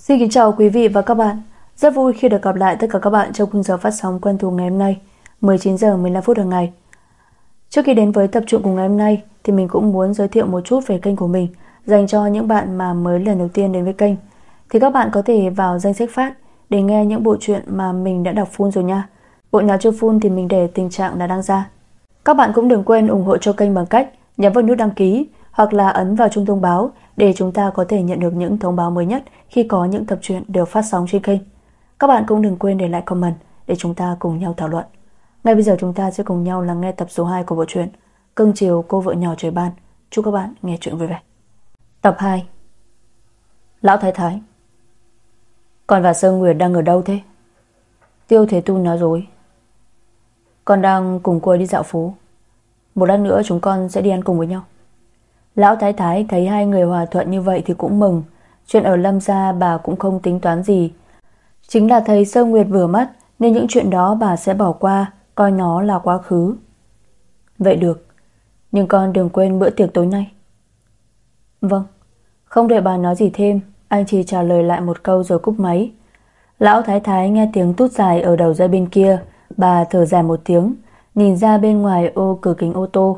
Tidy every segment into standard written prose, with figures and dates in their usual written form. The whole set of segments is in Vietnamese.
Xin kính chào quý vị và các bạn. Rất vui khi được gặp lại tất cả các bạn trong khung giờ phát sóng quen thuộc ngày hôm nay, 19 giờ 15 phút hàng ngày. Trước khi đến với tập truyện của ngày hôm nay thì mình cũng muốn giới thiệu một chút về kênh của mình dành cho những bạn mà mới lần đầu tiên đến với kênh. Thì các bạn có thể vào danh sách phát để nghe những bộ truyện mà mình đã đọc full rồi nha. Bộ nào chưa full thì mình để tình trạng là đang ra. Các bạn cũng đừng quên ủng hộ cho kênh bằng cách nhấn vào nút đăng ký hoặc là ấn vào chuông thông báo để chúng ta có thể nhận được những thông báo mới nhất khi có những tập truyện được phát sóng trên kênh. Các bạn cũng đừng quên để lại comment để chúng ta cùng nhau thảo luận. Ngay bây giờ chúng ta sẽ cùng nhau lắng nghe tập số 2 của bộ truyện Cưng chiều cô vợ nhỏ trời ban. Chúc các bạn nghe truyện vui vẻ. Tập 2. Lão Thái Thái. Con và Sơn Nguyệt đang ở đâu thế? Tiêu Thế Tu nói dối. Con đang cùng cô ấy đi dạo phố. Một lát nữa chúng con sẽ đi ăn cùng với nhau. Lão Thái Thái thấy hai người hòa thuận như vậy thì cũng mừng. Chuyện ở Lâm gia bà cũng không tính toán gì. Chính là thấy Sơn Nguyệt vừa mắt nên những chuyện đó bà sẽ bỏ qua, coi nó là quá khứ. Vậy được, nhưng con đừng quên bữa tiệc tối nay. Vâng. Không đợi bà nói gì thêm, anh chỉ trả lời lại một câu rồi cúp máy. Lão Thái Thái nghe tiếng tút dài ở đầu dây bên kia. Bà thở dài một tiếng, nhìn ra bên ngoài ô cửa kính ô tô.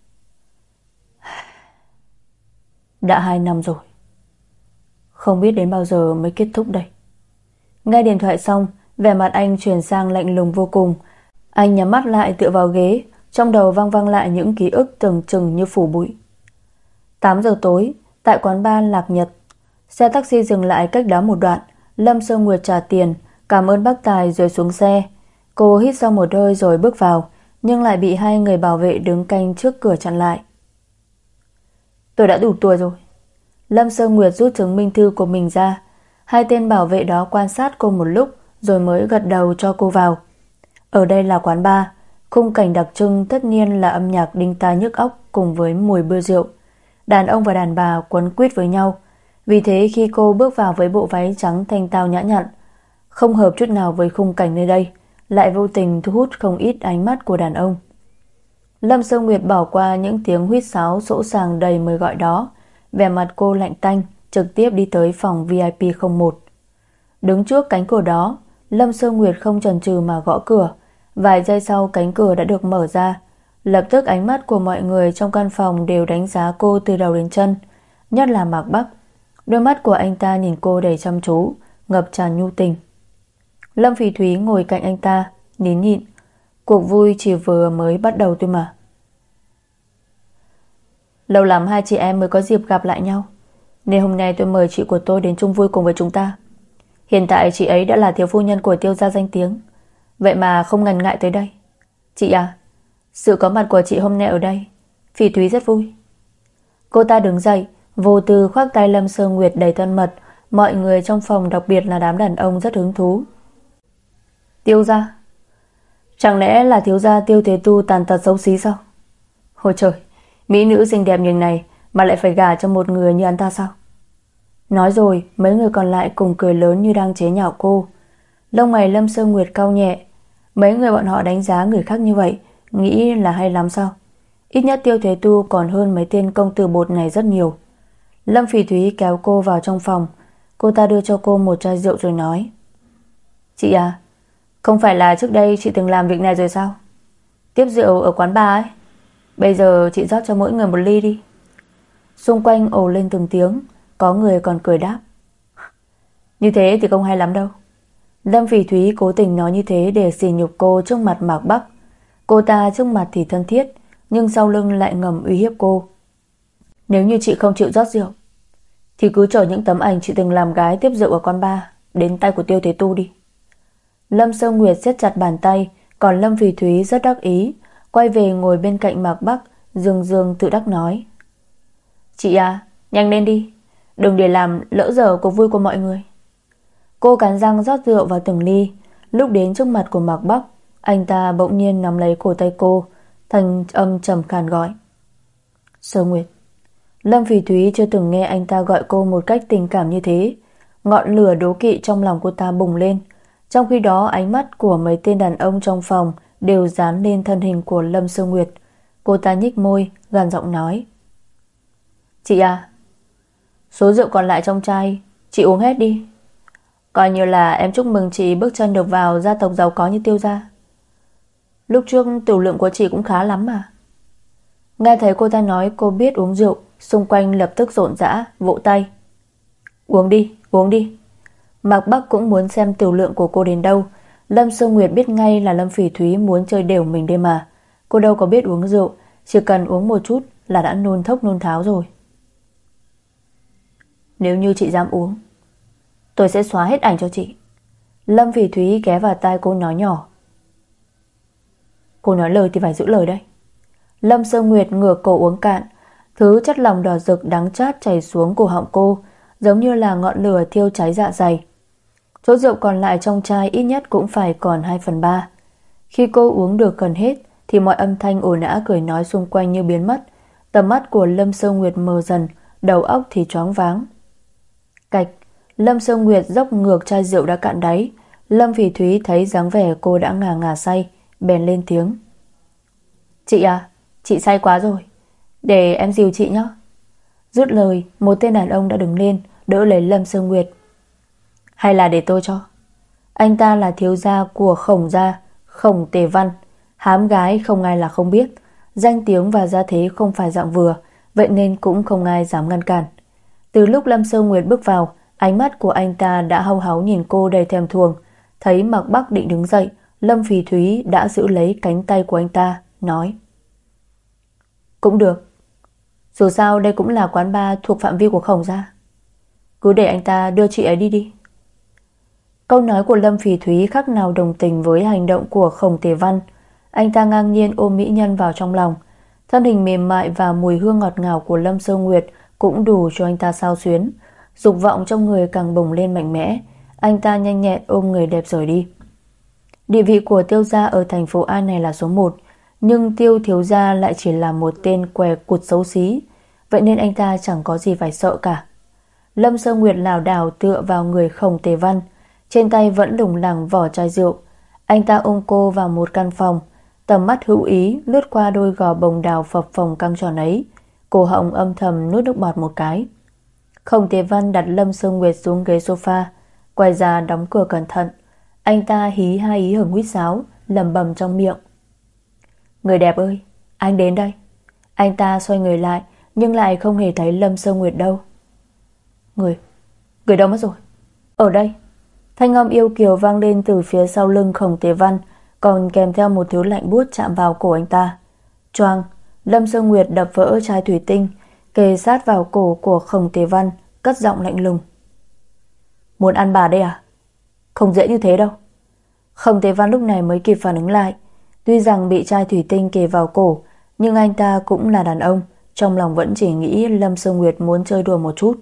Đã 2 năm rồi, không biết đến bao giờ mới kết thúc đây. Nghe điện thoại xong, vẻ mặt anh chuyển sang lạnh lùng vô cùng. Anh nhắm mắt lại tựa vào ghế, trong đầu vang vang lại những ký ức tưởng chừng như phủ bụi. 8 giờ tối, tại quán bar Lạc Nhật, xe taxi dừng lại cách đó một đoạn. Lâm Sơn Nguyệt trả tiền, cảm ơn bác tài rồi xuống xe. Cô hít sâu một hơi rồi bước vào, nhưng lại bị hai người bảo vệ đứng canh trước cửa chặn lại. Tôi đã đủ tuổi rồi. Lâm Sơn Nguyệt rút chứng minh thư của mình ra. Hai tên bảo vệ đó quan sát cô một lúc rồi mới gật đầu cho cô vào. Ở đây là quán bar, khung cảnh đặc trưng tất nhiên là âm nhạc đinh tai nhức óc cùng với mùi bia rượu. Đàn ông và đàn bà quấn quýt với nhau. Vì thế khi cô bước vào với bộ váy trắng thanh tao nhã nhặn, không hợp chút nào với khung cảnh nơi đây, lại vô tình thu hút không ít ánh mắt của đàn ông. Lâm Sơn Nguyệt bỏ qua những tiếng huýt sáo sỗ sàng đầy mời gọi đó, vẻ mặt cô lạnh tanh, trực tiếp đi tới phòng VIP 01. Đứng trước cánh cửa đó, Lâm Sơn Nguyệt không chần chừ mà gõ cửa. Vài giây sau cánh cửa đã được mở ra. Lập tức ánh mắt của mọi người trong căn phòng đều đánh giá cô từ đầu đến chân, nhất là Mạc Bắc. Đôi mắt của anh ta nhìn cô đầy chăm chú, ngập tràn nhu tình. Lâm Phỉ Thúy ngồi cạnh anh ta, nín nhịn. Cuộc vui chỉ vừa mới bắt đầu thôi mà. Lâu lắm hai chị em mới có dịp gặp lại nhau, nên hôm nay tôi mời chị của tôi đến chung vui cùng với chúng ta. Hiện tại chị ấy đã là thiếu phu nhân của Tiêu gia danh tiếng, vậy mà không ngần ngại tới đây. Chị à, sự có mặt của chị hôm nay ở đây, Phỉ Thúy rất vui. Cô ta đứng dậy, vô tư khoác tay Lâm Sơn Nguyệt đầy thân mật. Mọi người trong phòng, đặc biệt là đám đàn ông, rất hứng thú. Tiêu gia? Chẳng lẽ là thiếu gia Tiêu Thế Tu tàn tật xấu xí sao? Ôi trời, mỹ nữ xinh đẹp như này mà lại phải gả cho một người như anh ta sao? Nói rồi, mấy người còn lại cùng cười lớn như đang chế nhạo cô. Lông mày Lâm Sơn Nguyệt cau nhẹ. Mấy người bọn họ đánh giá người khác như vậy, nghĩ là hay lắm sao? Ít nhất Tiêu Thế Tu còn hơn mấy tên công tử bột này rất nhiều. Lâm Phỉ Thúy kéo cô vào trong phòng. Cô ta đưa cho cô một chai rượu rồi nói: Chị à, không phải là trước đây chị từng làm việc này rồi sao? Tiếp rượu ở quán bar ấy. Bây giờ chị rót cho mỗi người một ly đi. Xung quanh ồ lên từng tiếng. Có người còn cười đáp: Như thế thì không hay lắm đâu. Lâm Phỉ Thúy cố tình nói như thế để sỉ nhục cô trước mặt Mạc Bắc. Cô ta trước mặt thì thân thiết, nhưng sau lưng lại ngầm uy hiếp cô. Nếu như chị không chịu rót rượu thì cứ chở những tấm ảnh chị từng làm gái tiếp rượu ở quán bar đến tay của Tiêu Thế Tu đi. Lâm Sơn Nguyệt siết chặt bàn tay, còn Lâm Phỉ Thúy rất đắc ý, quay về ngồi bên cạnh Mạc Bắc, dương dương tự đắc nói: Chị à, nhanh lên đi, đừng để làm lỡ dở cuộc vui của mọi người. Cô cắn răng rót rượu vào từng ly. Lúc đến trước mặt của Mạc Bắc, anh ta bỗng nhiên nắm lấy cổ tay cô, thanh âm trầm khàn gọi: Sơn Nguyệt. Lâm Phỉ Thúy chưa từng nghe anh ta gọi cô một cách tình cảm như thế. Ngọn lửa đố kỵ trong lòng cô ta bùng lên. Trong khi đó ánh mắt của mấy tên đàn ông trong phòng đều dán lên thân hình của Lâm Sơn Nguyệt. Cô ta nhích môi, gằn giọng nói: Chị à, số rượu còn lại trong chai chị uống hết đi. Coi như là em chúc mừng chị bước chân được vào gia tộc giàu có như Tiêu gia. Lúc trước tiểu lượng của chị cũng khá lắm mà. Nghe thấy cô ta nói cô biết uống rượu, xung quanh lập tức rộn rã, vỗ tay. Uống đi, uống đi. Mạc Bắc cũng muốn xem tiểu lượng của cô đến đâu. Lâm Sương Nguyệt biết ngay là Lâm Phỉ Thúy muốn chơi đều mình đây mà. Cô đâu có biết uống rượu, chỉ cần uống một chút là đã nôn thốc nôn tháo rồi. Nếu như chị dám uống, tôi sẽ xóa hết ảnh cho chị. Lâm Phỉ Thúy ghé vào tai cô nói nhỏ. Cô nói lời thì phải giữ lời đấy. Lâm Sương Nguyệt ngửa cổ uống cạn. Thứ chất lỏng đỏ rực đắng chát chảy xuống cổ họng cô, giống như là ngọn lửa thiêu cháy dạ dày. Số rượu còn lại trong chai ít nhất cũng phải còn 2/3. Khi cô uống được gần hết thì mọi âm thanh ồn ào cười nói xung quanh như biến mất. Tầm mắt của Lâm Sương Nguyệt mờ dần, đầu óc thì choáng váng. Cạch, Lâm Sương Nguyệt dốc ngược chai rượu đã cạn đáy. Lâm Phỉ Thúy thấy dáng vẻ cô đã ngà ngà say, bèn lên tiếng. Chị à, chị say quá rồi, để em dìu chị nhé. Dứt lời, một tên đàn ông đã đứng lên, đỡ lấy Lâm Sương Nguyệt. Hay là để tôi cho. Anh ta là thiếu gia của Khổng gia, Khổng Tề Văn. Hám gái không ai là không biết. Danh tiếng và gia thế không phải dạng vừa, vậy nên cũng không ai dám ngăn cản. Từ lúc Lâm Sương Nguyệt bước vào, ánh mắt của anh ta đã hau háu nhìn cô đầy thèm thuồng. Thấy Mạc Bắc định đứng dậy, Lâm Phỉ Thúy đã giữ lấy cánh tay của anh ta, nói. Cũng được. Dù sao đây cũng là quán bar thuộc phạm vi của Khổng gia. Cứ để anh ta đưa chị ấy đi đi. Câu nói của Lâm Phỉ Thúy khác nào đồng tình với hành động của Khổng Tề Văn. Anh ta ngang nhiên ôm mỹ nhân vào trong lòng. Thân hình mềm mại và mùi hương ngọt ngào của Lâm Sương Nguyệt cũng đủ cho anh ta xao xuyến. Dục vọng trong người càng bùng lên mạnh mẽ. Anh ta nhanh nhẹn ôm người đẹp rời đi. Địa vị của Tiêu gia ở thành phố A này là số 1, nhưng Tiêu thiếu gia lại chỉ là một tên què cụt xấu xí, vậy nên anh ta chẳng có gì phải sợ cả. Lâm Sương Nguyệt lảo đảo tựa vào người Khổng Tề Văn, trên tay vẫn lủng lẳng vỏ chai rượu. Anh ta ôm cô vào một căn phòng, tầm mắt hữu ý lướt qua đôi gò bồng đào phập phồng căng tròn ấy, cổ họng âm thầm nuốt nước bọt một cái. Khổng Tề Văn đặt Lâm Sương Nguyệt xuống ghế sofa, quay ra đóng cửa cẩn thận. Anh ta hí hai ý hưởng huýt sáo, lẩm bẩm trong miệng. Người đẹp ơi, anh đến đây. Anh ta xoay người lại, nhưng lại không hề thấy Lâm Sương Nguyệt đâu. Người đâu mất rồi? Ở đây. Thanh âm yêu kiều vang lên từ phía sau lưng Khổng Tề Văn, còn kèm theo một thứ lạnh buốt chạm vào cổ anh ta. Choang, Lâm Sương Nguyệt đập vỡ chai thủy tinh, kề sát vào cổ của Khổng Tề Văn, cất giọng lạnh lùng. Muốn ăn bà đây à? Không dễ như thế đâu. Khổng Tề Văn lúc này mới kịp phản ứng lại. Tuy rằng bị chai thủy tinh kề vào cổ, nhưng anh ta cũng là đàn ông, trong lòng vẫn chỉ nghĩ Lâm Sương Nguyệt muốn chơi đùa một chút.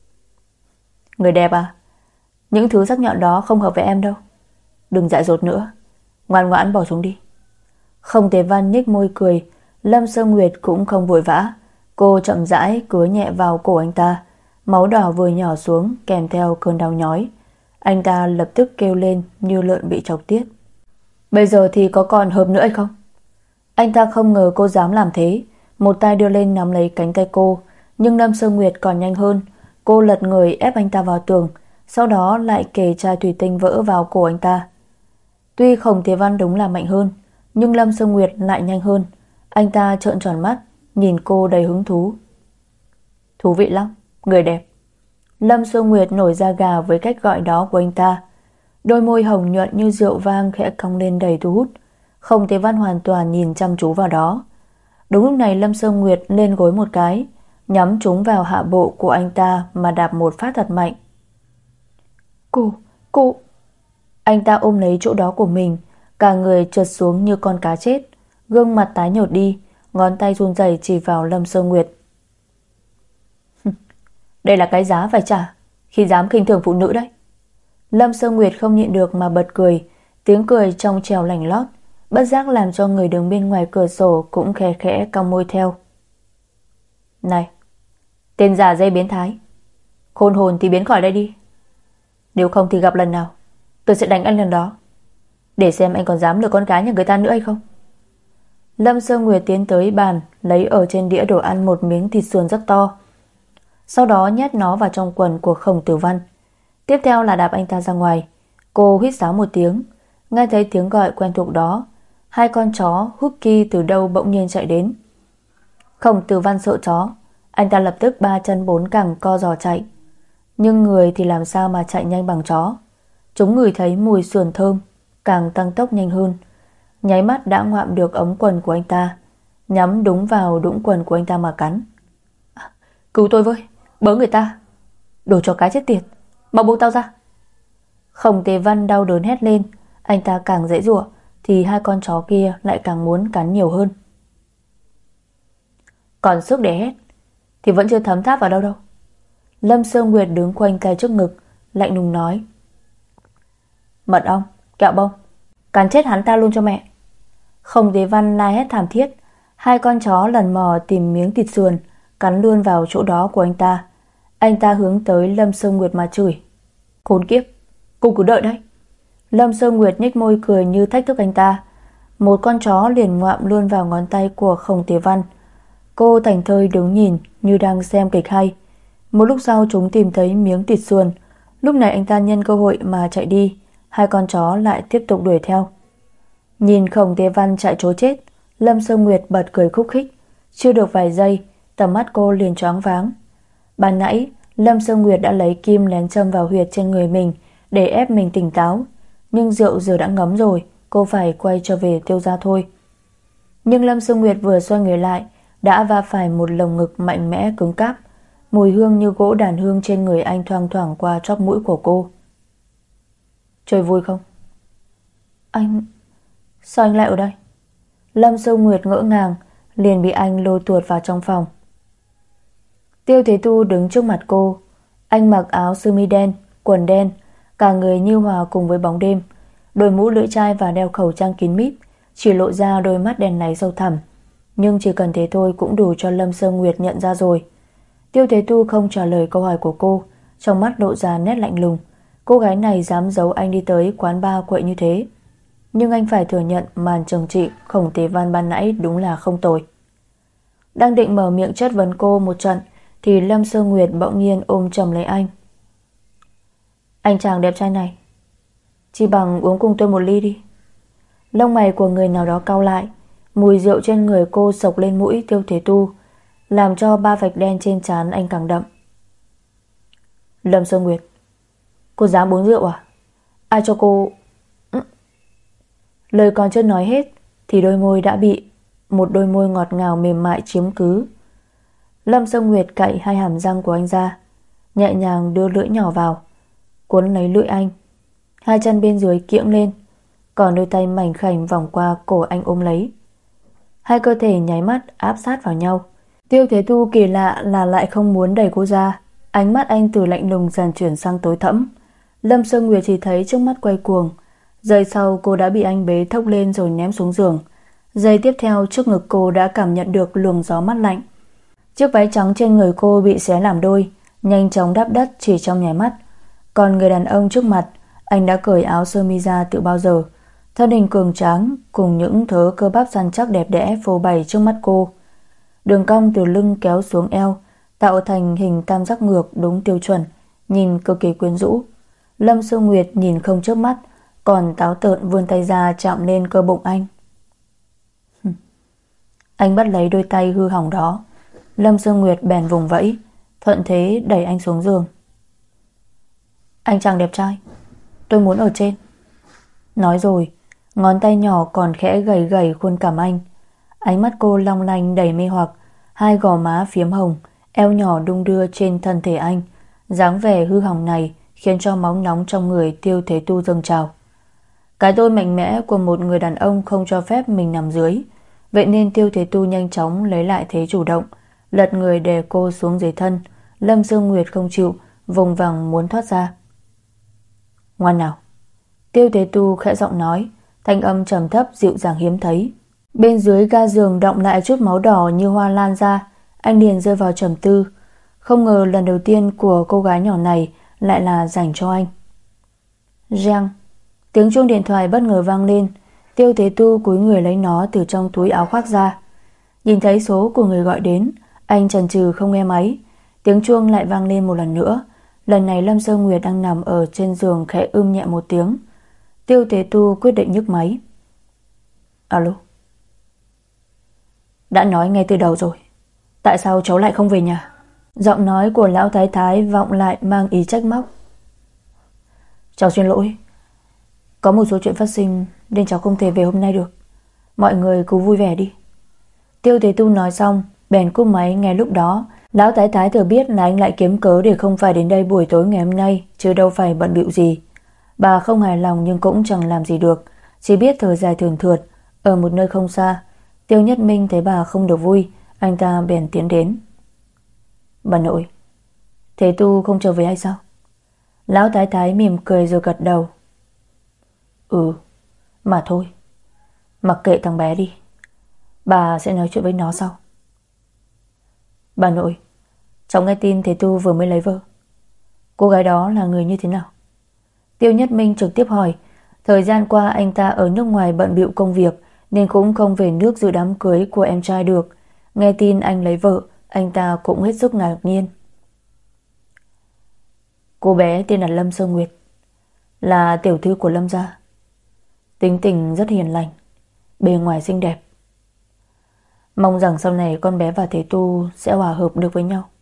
Người đẹp à? Những thứ sắc nhọn đó không hợp với em đâu. Đừng dại dột nữa, ngoan ngoãn bỏ xuống đi. Khổng Tề Văn nhếch môi cười. Lâm Sương Nguyệt cũng không vội vã. Cô chậm rãi cứa nhẹ vào cổ anh ta. Máu đỏ vừa nhỏ xuống kèm theo cơn đau nhói. Anh ta lập tức kêu lên như lợn bị chọc tiết. Bây giờ thì có còn hợp nữa hay không? Anh ta không ngờ cô dám làm thế. Một tay đưa lên nắm lấy cánh tay cô, nhưng Lâm Sương Nguyệt còn nhanh hơn. Cô lật người ép anh ta vào tường, sau đó lại kề chai thủy tinh vỡ vào cổ anh ta. Tuy Khổng Tề Văn đúng là mạnh hơn, nhưng Lâm Sương Nguyệt lại nhanh hơn. Anh ta trợn tròn mắt, nhìn cô đầy hứng thú. Thú vị lắm, người đẹp. Lâm Sương Nguyệt nổi da gà với cách gọi đó của anh ta. Đôi môi hồng nhuận như rượu vang khẽ cong lên đầy thu hút. Khổng Tề Văn hoàn toàn nhìn chăm chú vào đó. Đúng lúc này Lâm Sương Nguyệt lên gối một cái, nhắm trúng vào hạ bộ của anh ta mà đạp một phát thật mạnh. Cô... Anh ta ôm lấy chỗ đó của mình, cả người trượt xuống như con cá chết, gương mặt tái nhợt đi, ngón tay run rẩy chỉ vào Lâm Sương Nguyệt. Đây là cái giá phải trả khi dám khinh thường phụ nữ đấy. Lâm Sương Nguyệt không nhịn được mà bật cười, tiếng cười trong trẻo lành lót, bất giác làm cho người đứng bên ngoài cửa sổ cũng khẽ khẽ cong môi theo. Này, tên già dây biến thái, khôn hồn thì biến khỏi đây đi. Nếu không thì gặp lần nào tôi sẽ đánh anh lần đó, để xem anh còn dám lừa con gái nhà người ta nữa hay không. Lâm Sương Nguyệt tiến tới bàn, lấy ở trên đĩa đồ ăn một miếng thịt sườn rất to, sau đó nhét nó vào trong quần của Khổng Tử Văn. Tiếp theo là đạp anh ta ra ngoài. Cô huýt sáo một tiếng. Nghe thấy tiếng gọi quen thuộc đó, hai con chó Husky từ đâu bỗng nhiên chạy đến. Khổng Tử Văn sợ chó, anh ta lập tức ba chân bốn cẳng co giò chạy. Nhưng người thì làm sao mà chạy nhanh bằng chó. Chúng ngửi thấy mùi sườn thơm, càng tăng tốc nhanh hơn. Nháy mắt đã ngoạm được ống quần của anh ta, nhắm đúng vào đũng quần của anh ta mà cắn. Cứu tôi với, bớ người ta. Đồ cho cái chết tiệt, mau buông tao ra. Khổng Tế Văn đau đớn hét lên. Anh ta càng giãy giụa thì hai con chó kia lại càng muốn cắn nhiều hơn. Còn sức để hét thì vẫn chưa thấm tháp vào đâu đâu. Lâm Sương Nguyệt đứng quanh tay trước ngực, lạnh lùng nói: Mật ong, kẹo bông, cắn chết hắn ta luôn cho mẹ. Khổng Tế Văn la hét thảm thiết. Hai con chó lần mò tìm miếng thịt sườn, cắn luôn vào chỗ đó của anh ta. Anh ta hướng tới Lâm Sương Nguyệt mà chửi: Khốn kiếp, cô cứ đợi đấy. Lâm Sương Nguyệt nhếch môi cười như thách thức anh ta. Một con chó liền ngoạm luôn vào ngón tay của Khổng Tế Văn. Cô thảnh thơi đứng nhìn như đang xem kịch hay. Một lúc sau chúng tìm thấy miếng thịt sườn. Lúc này anh ta nhân cơ hội mà chạy đi. Hai con chó lại tiếp tục đuổi theo. Nhìn Khổng Tế Văn chạy trối chết, Lâm Sương Nguyệt bật cười khúc khích. Chưa được vài giây, tầm mắt cô liền choáng váng. Ban nãy Lâm Sương Nguyệt đã lấy kim lén châm vào huyệt trên người mình để ép mình tỉnh táo. Nhưng rượu giờ đã ngấm rồi, cô phải quay trở về Tiêu gia thôi. Nhưng Lâm Sương Nguyệt vừa xoay người lại đã va phải một lồng ngực mạnh mẽ cứng cáp. Mùi hương như gỗ đàn hương trên người anh thoang thoảng qua chóp mũi của cô. Chơi vui không? Anh... Sao anh lại ở đây? Lâm Sương Nguyệt ngỡ ngàng, liền bị anh lôi tuột vào trong phòng. Tiêu Thế Tu đứng trước mặt cô. Anh mặc áo sơ mi đen, quần đen, cả người như hòa cùng với bóng đêm, đội mũ lưỡi chai và đeo khẩu trang kín mít, chỉ lộ ra đôi mắt đen láy sâu thẳm. Nhưng chỉ cần thế thôi cũng đủ cho Lâm Sương Nguyệt nhận ra rồi. Tiêu Thế Tu không trả lời câu hỏi của cô, trong mắt lộ ra nét lạnh lùng. Cô gái này dám giấu anh đi tới quán bar quậy như thế. Nhưng anh phải thừa nhận màn trừng trị Khổng Tế Văn ban nãy đúng là không tồi. Đang định mở miệng chất vấn cô một trận thì Lâm Sương Nguyệt bỗng nhiên ôm chầm lấy anh. Anh chàng đẹp trai này, chỉ bằng uống cùng tôi một ly đi. Lông mày của người nào đó cau lại. Mùi rượu trên người cô sộc lên mũi Tiêu Thế Tu, làm cho ba vạch đen trên trán anh càng đậm. Lâm Sương Nguyệt, cô dám uống rượu à? Ai cho cô... Lời còn chưa nói hết thì đôi môi đã bị một đôi môi ngọt ngào mềm mại chiếm cứ. Lâm Sương Nguyệt cạy hai hàm răng của anh ra, nhẹ nhàng đưa lưỡi nhỏ vào, cuốn lấy lưỡi anh. Hai chân bên dưới kiễng lên, còn đôi tay mảnh khảnh vòng qua cổ anh ôm lấy. Hai cơ thể nháy mắt áp sát vào nhau. Tiêu Thế Tu kỳ lạ là lại không muốn đẩy cô ra. Ánh mắt anh từ lạnh lùng dần chuyển sang tối thẫm. Lâm Sương Nguyệt chỉ thấy trước mắt quay cuồng. Giây sau cô đã bị anh bế thốc lên rồi ném xuống giường. Giây tiếp theo trước ngực cô đã cảm nhận được luồng gió mát lạnh. Chiếc váy trắng trên người cô bị xé làm đôi, nhanh chóng đáp đất chỉ trong nháy mắt. Còn người đàn ông trước mặt, anh đã cởi áo sơ mi ra từ bao giờ. Thân hình cường tráng cùng những thớ cơ bắp săn chắc đẹp đẽ phô bày trước mắt cô. Đường cong từ lưng kéo xuống eo, tạo thành hình tam giác ngược đúng tiêu chuẩn, nhìn cực kỳ quyến rũ. Lâm Sương Nguyệt nhìn không chớp mắt, còn táo tợn vươn tay ra chạm lên cơ bụng anh. Anh bắt lấy đôi tay hư hỏng đó. Lâm Sương Nguyệt bèn vùng vẫy, thuận thế đẩy anh xuống giường. Anh chàng đẹp trai, tôi muốn ở trên. Nói rồi, ngón tay nhỏ còn khẽ gẩy gẩy khuôn cằm anh. Ánh mắt cô long lanh đầy mê hoặc, hai gò má phiếm hồng, eo nhỏ đung đưa trên thân thể anh. Dáng vẻ hư hỏng này khiến cho máu nóng trong người Tiêu Thế Tu dâng trào. Cái tôi mạnh mẽ của một người đàn ông không cho phép mình nằm dưới. Vậy nên Tiêu Thế Tu nhanh chóng lấy lại thế chủ động, lật người đè cô xuống dưới thân. Lâm Sương Nguyệt không chịu, vùng vằng muốn thoát ra. Ngoan nào, Tiêu Thế Tu khẽ giọng nói, thanh âm trầm thấp dịu dàng hiếm thấy. Bên dưới ga giường đọng lại chút máu đỏ như hoa lan ra. Anh liền rơi vào trầm tư. Không ngờ lần đầu tiên của cô gái nhỏ này lại là dành cho anh. Reng, tiếng chuông điện thoại bất ngờ vang lên. Tiêu Thế Tu cúi người lấy nó từ trong túi áo khoác ra. Nhìn thấy số của người gọi đến, anh chần chừ không nghe máy. Tiếng chuông lại vang lên một lần nữa. Lần này Lâm Sơ Nguyệt đang nằm ở trên giường khẽ nhẹ một tiếng. Tiêu Tế Tu quyết định nhấc máy. Alo. Đã nói ngay từ đầu rồi, tại sao cháu lại không về nhà? Giọng nói của lão thái thái vọng lại mang ý trách móc. Cháu xin lỗi, có một số chuyện phát sinh nên cháu không thể về hôm nay được. Mọi người cứ vui vẻ đi. Tiêu Tế Tu nói xong bèn cúp máy. Ngay lúc đó lão thái thái thừa biết là anh lại kiếm cớ để không phải đến đây buổi tối ngày hôm nay, chứ đâu phải bận bịu gì. Bà không hài lòng nhưng cũng chẳng làm gì được, chỉ biết thở dài thườn thượt. Ở một nơi không xa, Tiêu Nhất Minh thấy bà không được vui, anh ta bèn tiến đến. Bà nội, Thế Tu không trở về hay sao? Lão thái thái mỉm cười rồi gật đầu. Ừ, mà thôi, mặc kệ thằng bé đi, bà sẽ nói chuyện với nó sau. Bà nội, cháu nghe tin Thế Tu vừa mới lấy vợ. Cô gái đó là người như thế nào? Tiêu Nhất Minh trực tiếp hỏi. Thời gian qua anh ta ở nước ngoài bận bịu công việc nên cũng không về nước dự đám cưới của em trai được. Nghe tin anh lấy vợ, anh ta cũng hết sức ngạc nhiên. Cô bé tên là Lâm Sơ Nguyệt, là tiểu thư của Lâm gia. Tính tình rất hiền lành, bề ngoài xinh đẹp. Mong rằng sau này con bé và Thế Tu sẽ hòa hợp được với nhau.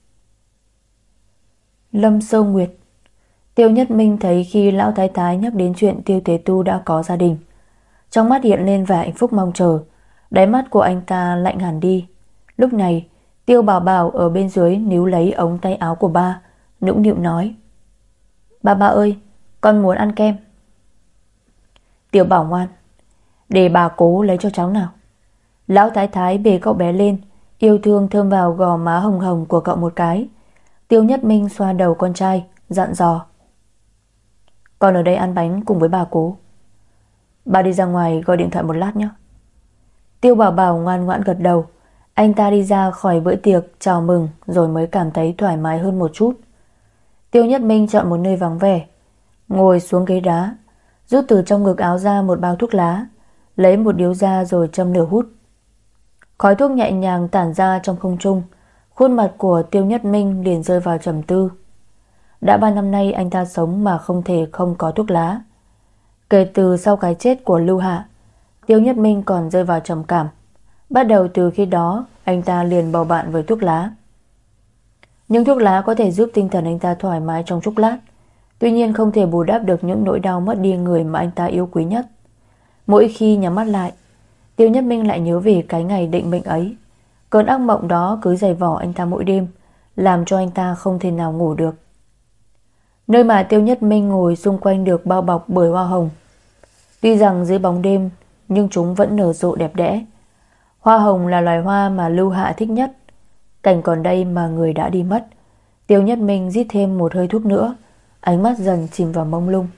Lâm Sơ Nguyệt. Tiêu Nhất Minh thấy khi lão thái thái nhắc đến chuyện Tiêu Thế Tu đã có gia đình, trong mắt hiện lên vẻ hạnh phúc mong chờ. Đáy mắt của anh ta lạnh hẳn đi. Lúc này Tiêu Bảo Bảo ở bên dưới níu lấy ống tay áo của ba, nũng nịu nói. Ba ơi, con muốn ăn kem. Tiểu Bảo ngoan, để bà cố lấy cho cháu nào. Lão thái thái bế cậu bé lên, yêu thương thơm vào gò má hồng hồng của cậu một cái. Tiêu Nhất Minh xoa đầu con trai, dặn dò. Con ở đây ăn bánh cùng với bà cố. Bà đi ra ngoài gọi điện thoại một lát nhé. Tiêu Bảo Bảo ngoan ngoãn gật đầu. Anh ta đi ra khỏi bữa tiệc chào mừng rồi mới cảm thấy thoải mái hơn một chút. Tiêu Nhất Minh chọn một nơi vắng vẻ, ngồi xuống ghế đá, rút từ trong ngực áo ra một bao thuốc lá, lấy một điếu ra rồi châm lửa hút. Khói thuốc nhẹ nhàng tản ra trong không trung. Khuôn mặt của Tiêu Nhất Minh liền rơi vào trầm tư. Đã 3 năm nay anh ta sống mà không thể không có thuốc lá. Kể từ sau cái chết của Lưu Hạ, Tiêu Nhất Minh còn rơi vào trầm cảm. Bắt đầu từ khi đó anh ta liền bầu bạn với thuốc lá. Nhưng thuốc lá có thể giúp tinh thần anh ta thoải mái trong chốc lát, tuy nhiên không thể bù đắp được những nỗi đau mất đi người mà anh ta yêu quý nhất. Mỗi khi nhắm mắt lại, Tiêu Nhất Minh lại nhớ về cái ngày định mệnh ấy. Cơn ác mộng đó cứ giày vò anh ta mỗi đêm, làm cho anh ta không thể nào ngủ được. Nơi mà Tiêu Nhất Minh ngồi xung quanh được bao bọc bởi hoa hồng. Tuy rằng dưới bóng đêm nhưng chúng vẫn nở rộ đẹp đẽ. Hoa hồng là loài hoa mà Lưu Hạ thích nhất. Cảnh còn đây mà người đã đi mất. Tiêu Nhất Minh rít thêm một hơi thuốc nữa, ánh mắt dần chìm vào mông lung.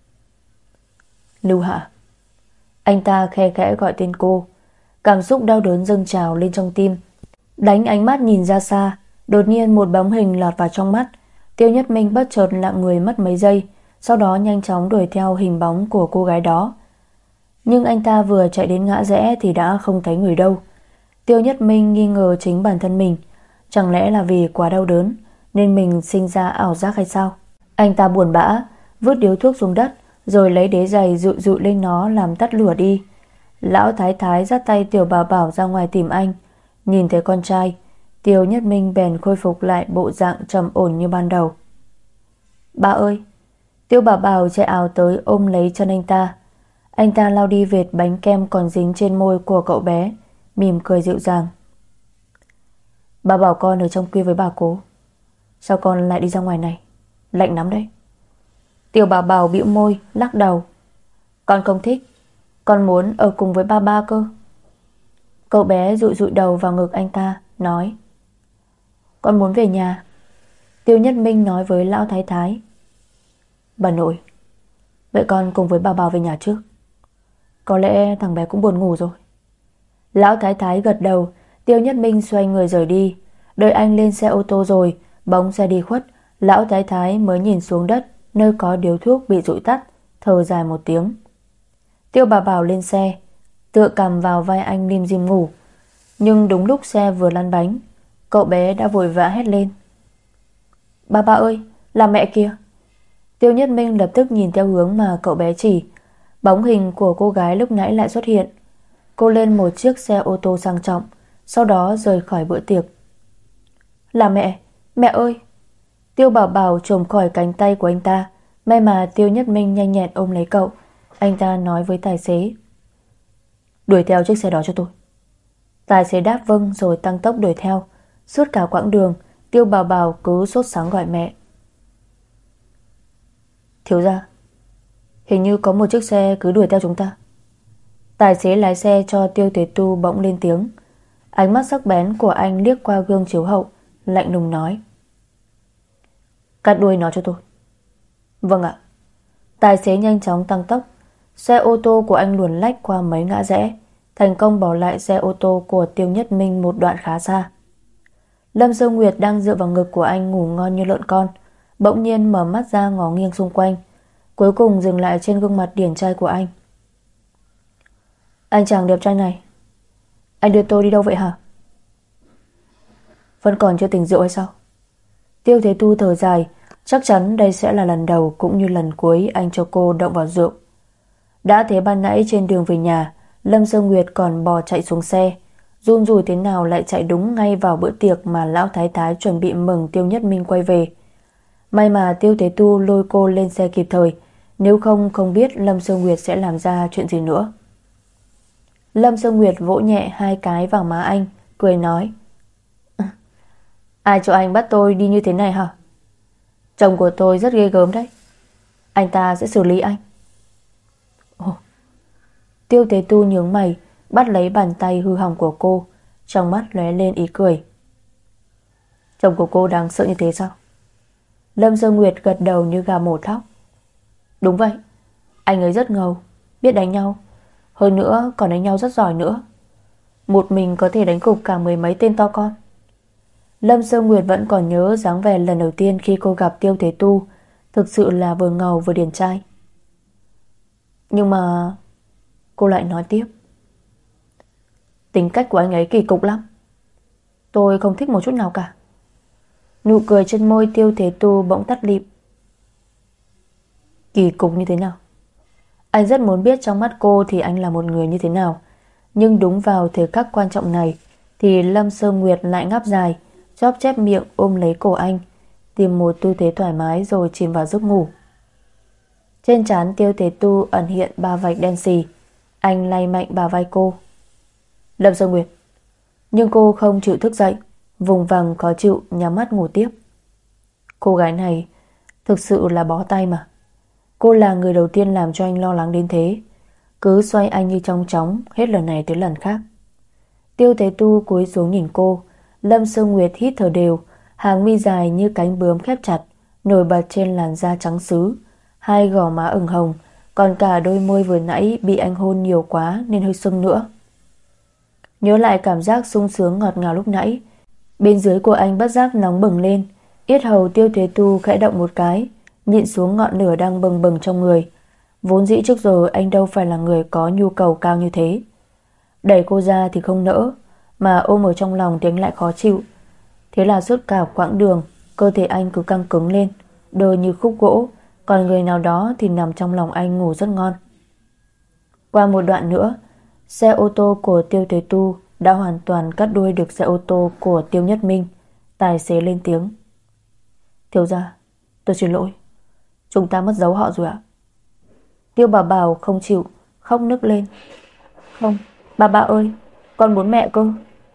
Lưu Hạ. Anh ta khe khẽ gọi tên cô. Cảm xúc đau đớn dâng trào lên trong tim. Đánh ánh mắt nhìn ra xa, đột nhiên một bóng hình lọt vào trong mắt. Tiêu Nhất Minh bất chợt lặng người mất mấy giây, sau đó nhanh chóng đuổi theo hình bóng của cô gái đó. Nhưng anh ta vừa chạy đến ngã rẽ thì đã không thấy người đâu. Tiêu Nhất Minh nghi ngờ chính bản thân mình. Chẳng lẽ là vì quá đau đớn nên mình sinh ra ảo giác hay sao? Anh ta buồn bã vứt điếu thuốc xuống đất, rồi lấy đế giày dụi dụi lên nó làm tắt lửa đi. Lão thái thái dắt tay Tiểu Bảo Bảo ra ngoài tìm anh. Nhìn thấy con trai, Tiêu Nhất Minh bèn khôi phục lại bộ dạng trầm ổn như ban đầu. Ba ơi. Tiêu Bảo Bảo chạy ào tới ôm lấy chân anh ta. Anh ta lau đi vệt bánh kem còn dính trên môi của cậu bé, mỉm cười dịu dàng. Bà bảo con ở trong kia với bà cố. Sao con lại đi ra ngoài này? Lạnh lắm đấy. Tiểu Bảo Bảo bĩu môi lắc đầu. Con không thích, con muốn ở cùng với ba cơ. Cậu bé dụi dụi đầu vào ngực anh ta, nói. Con muốn về nhà. Tiêu Nhất Minh nói với lão thái thái. Bà nội, vậy con cùng với bà Bảo về nhà trước. Có lẽ thằng bé cũng buồn ngủ rồi. Lão thái thái gật đầu. Tiêu Nhất Minh xoay người rời đi. Đợi anh lên xe ô tô rồi, bóng xe đi khuất, lão thái thái mới nhìn xuống đất nơi có điếu thuốc bị dụi tắt, thở dài một tiếng. Tiêu Bảo Bảo lên xe, tựa cằm vào vai anh lim dim ngủ. Nhưng đúng lúc xe vừa lăn bánh, cậu bé đã vội vã hét lên. Ba ơi, Là mẹ kia. Tiêu Nhất Minh lập tức nhìn theo hướng mà cậu bé chỉ. Bóng hình của cô gái lúc nãy lại xuất hiện. Cô lên một chiếc xe ô tô sang trọng, sau đó rời khỏi bữa tiệc. Là mẹ, mẹ ơi. Tiêu Bảo Bảo chồm khỏi cánh tay của anh ta. May mà Tiêu Nhất Minh nhanh nhẹn ôm lấy cậu. Anh ta nói với tài xế, đuổi theo chiếc xe đó cho tôi. Tài xế đáp vâng rồi tăng tốc đuổi theo. Suốt cả quãng đường, Tiêu Bảo Bảo cứ sốt sắng gọi mẹ. Thiếu gia, hình như có một chiếc xe cứ đuổi theo chúng ta. Tài xế lái xe cho Tiêu Tế Tu bỗng lên tiếng. Ánh mắt sắc bén của anh liếc qua gương chiếu hậu, lạnh lùng nói, cắt đuôi nó cho tôi. Vâng ạ. Tài xế nhanh chóng tăng tốc. Xe ô tô của anh luồn lách qua mấy ngã rẽ, thành công bỏ lại xe ô tô của Tiêu Nhất Minh một đoạn khá xa. Lâm Sơ Nguyệt đang dựa vào ngực của anh ngủ ngon như lợn con, bỗng nhiên mở mắt ra ngó nghiêng xung quanh, cuối cùng dừng lại trên gương mặt điển trai của anh. Anh chàng đẹp trai này, anh đưa tôi đi đâu vậy hả? Vẫn còn chưa tỉnh rượu hay sao? Tiêu Thế Tu thở dài, chắc chắn đây sẽ là lần đầu cũng như lần cuối anh cho cô động vào rượu. Đã thế ban nãy trên đường về nhà, Lâm Sơ Nguyệt còn bò chạy xuống xe, run rủi thế nào lại chạy đúng ngay vào bữa tiệc mà lão thái thái chuẩn bị mừng Tiêu Nhất Minh quay về. May mà Tiêu Thế Tu lôi cô lên xe kịp thời, nếu không không biết Lâm Sơ Nguyệt sẽ làm ra chuyện gì nữa. Lâm Sơ Nguyệt vỗ nhẹ hai cái vào má anh, cười nói, ai cho anh bắt tôi đi như thế này hả? Chồng của tôi rất ghê gớm đấy, anh ta sẽ xử lý anh. Ồ. Tiêu Tế Tu nhướng mày, bắt lấy bàn tay hư hỏng của cô, trong mắt lóe lên ý cười. Chồng của cô đáng sợ như thế sao? Lâm Sơ Nguyệt gật đầu như gà mổ thóc. Đúng vậy, anh ấy rất ngầu, biết đánh nhau, hơn nữa còn đánh nhau rất giỏi nữa. Một mình có thể đánh gục cả mười mấy tên to con. Lâm Sơ Nguyệt vẫn còn nhớ dáng vẻ lần đầu tiên khi cô gặp Tiêu Thế Tu, thực sự là vừa ngầu vừa điển trai. Nhưng mà cô lại nói tiếp, tính cách của anh ấy kỳ cục lắm, tôi không thích một chút nào cả. Nụ cười trên môi Tiêu Thế Tu bỗng tắt lịm. Kỳ cục như thế nào? Anh rất muốn biết trong mắt cô thì anh là một người như thế nào. Nhưng đúng vào thời khắc quan trọng này thì Lâm Sơ Nguyệt lại ngáp dài, chóp chép miệng ôm lấy cổ anh, tìm một tư thế thoải mái rồi chìm vào giấc ngủ. Trên trán Tiêu Thế Tu ẩn hiện ba vạch đen xì. Anh lay mạnh bả vai cô. Lâm Sơ Nguyệt. Nhưng cô không chịu thức dậy, vùng vằng khó chịu nhắm mắt ngủ tiếp. Cô gái này thực sự là bó tay mà. Cô là người đầu tiên làm cho anh lo lắng đến thế, cứ xoay anh như trong chóng hết lần này tới lần khác. Tiêu Thế Tu cúi xuống nhìn cô. Lâm Sơ Nguyệt hít thở đều, hàng mi dài như cánh bướm khép chặt, nổi bật trên làn da trắng sứ, hai gò má ửng hồng, còn cả đôi môi vừa nãy bị anh hôn nhiều quá nên hơi sưng nữa. Nhớ lại cảm giác sung sướng ngọt ngào lúc nãy, bên dưới của anh bất giác nóng bừng lên. Yết hầu Tiêu Thế Tu khẽ động một cái, nhịn xuống ngọn lửa đang bừng bừng trong người. Vốn dĩ trước giờ anh đâu phải là người có nhu cầu cao như thế. Đẩy cô ra thì không nỡ, mà ôm ở trong lòng thì anh lại khó chịu. Thế là suốt cả quãng đường, cơ thể anh cứ căng cứng lên, đơ như khúc gỗ, còn người nào đó thì nằm trong lòng anh ngủ rất ngon. Qua một đoạn nữa, xe ô tô của Tiêu Thế Tu đã hoàn toàn cắt đuôi được xe ô tô của Tiêu Nhất Minh. Tài xế lên tiếng. Thiếu gia, tôi xin lỗi, chúng ta mất dấu họ rồi ạ. Tiêu Bảo Bảo không chịu, khóc nức lên. Không, bà ơi, con muốn mẹ cơ.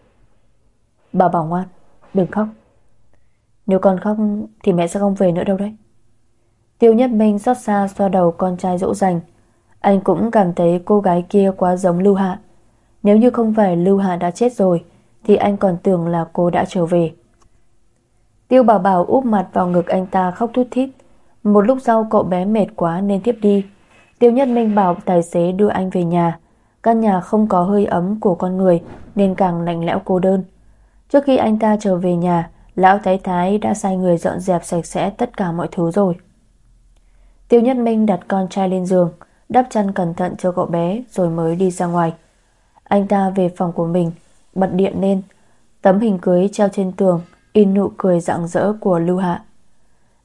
Bảo Bảo ngoan, đừng khóc. Nếu con khóc thì mẹ sẽ không về nữa đâu đấy. Tiêu Nhất Minh xót xa xoa đầu con trai dỗ dành. Anh cũng cảm thấy cô gái kia quá giống Lưu Hạ. Nếu như không phải Lưu Hạ đã chết rồi thì anh còn tưởng là cô đã trở về. Tiêu Bảo Bảo úp mặt vào ngực anh ta khóc thút thít. Một lúc sau cậu bé mệt quá nên tiếp đi. Tiêu Nhất Minh bảo tài xế đưa anh về nhà. Căn nhà không có hơi ấm của con người nên càng lạnh lẽo cô đơn. Trước khi anh ta trở về nhà, lão thái thái đã sai người dọn dẹp sạch sẽ tất cả mọi thứ rồi. Tiêu Nhất Minh đặt con trai lên giường, đắp chăn cẩn thận cho cậu bé rồi mới đi ra ngoài. Anh ta về phòng của mình, bật điện lên. Tấm hình cưới treo trên tường in nụ cười rạng rỡ của Lưu Hạ.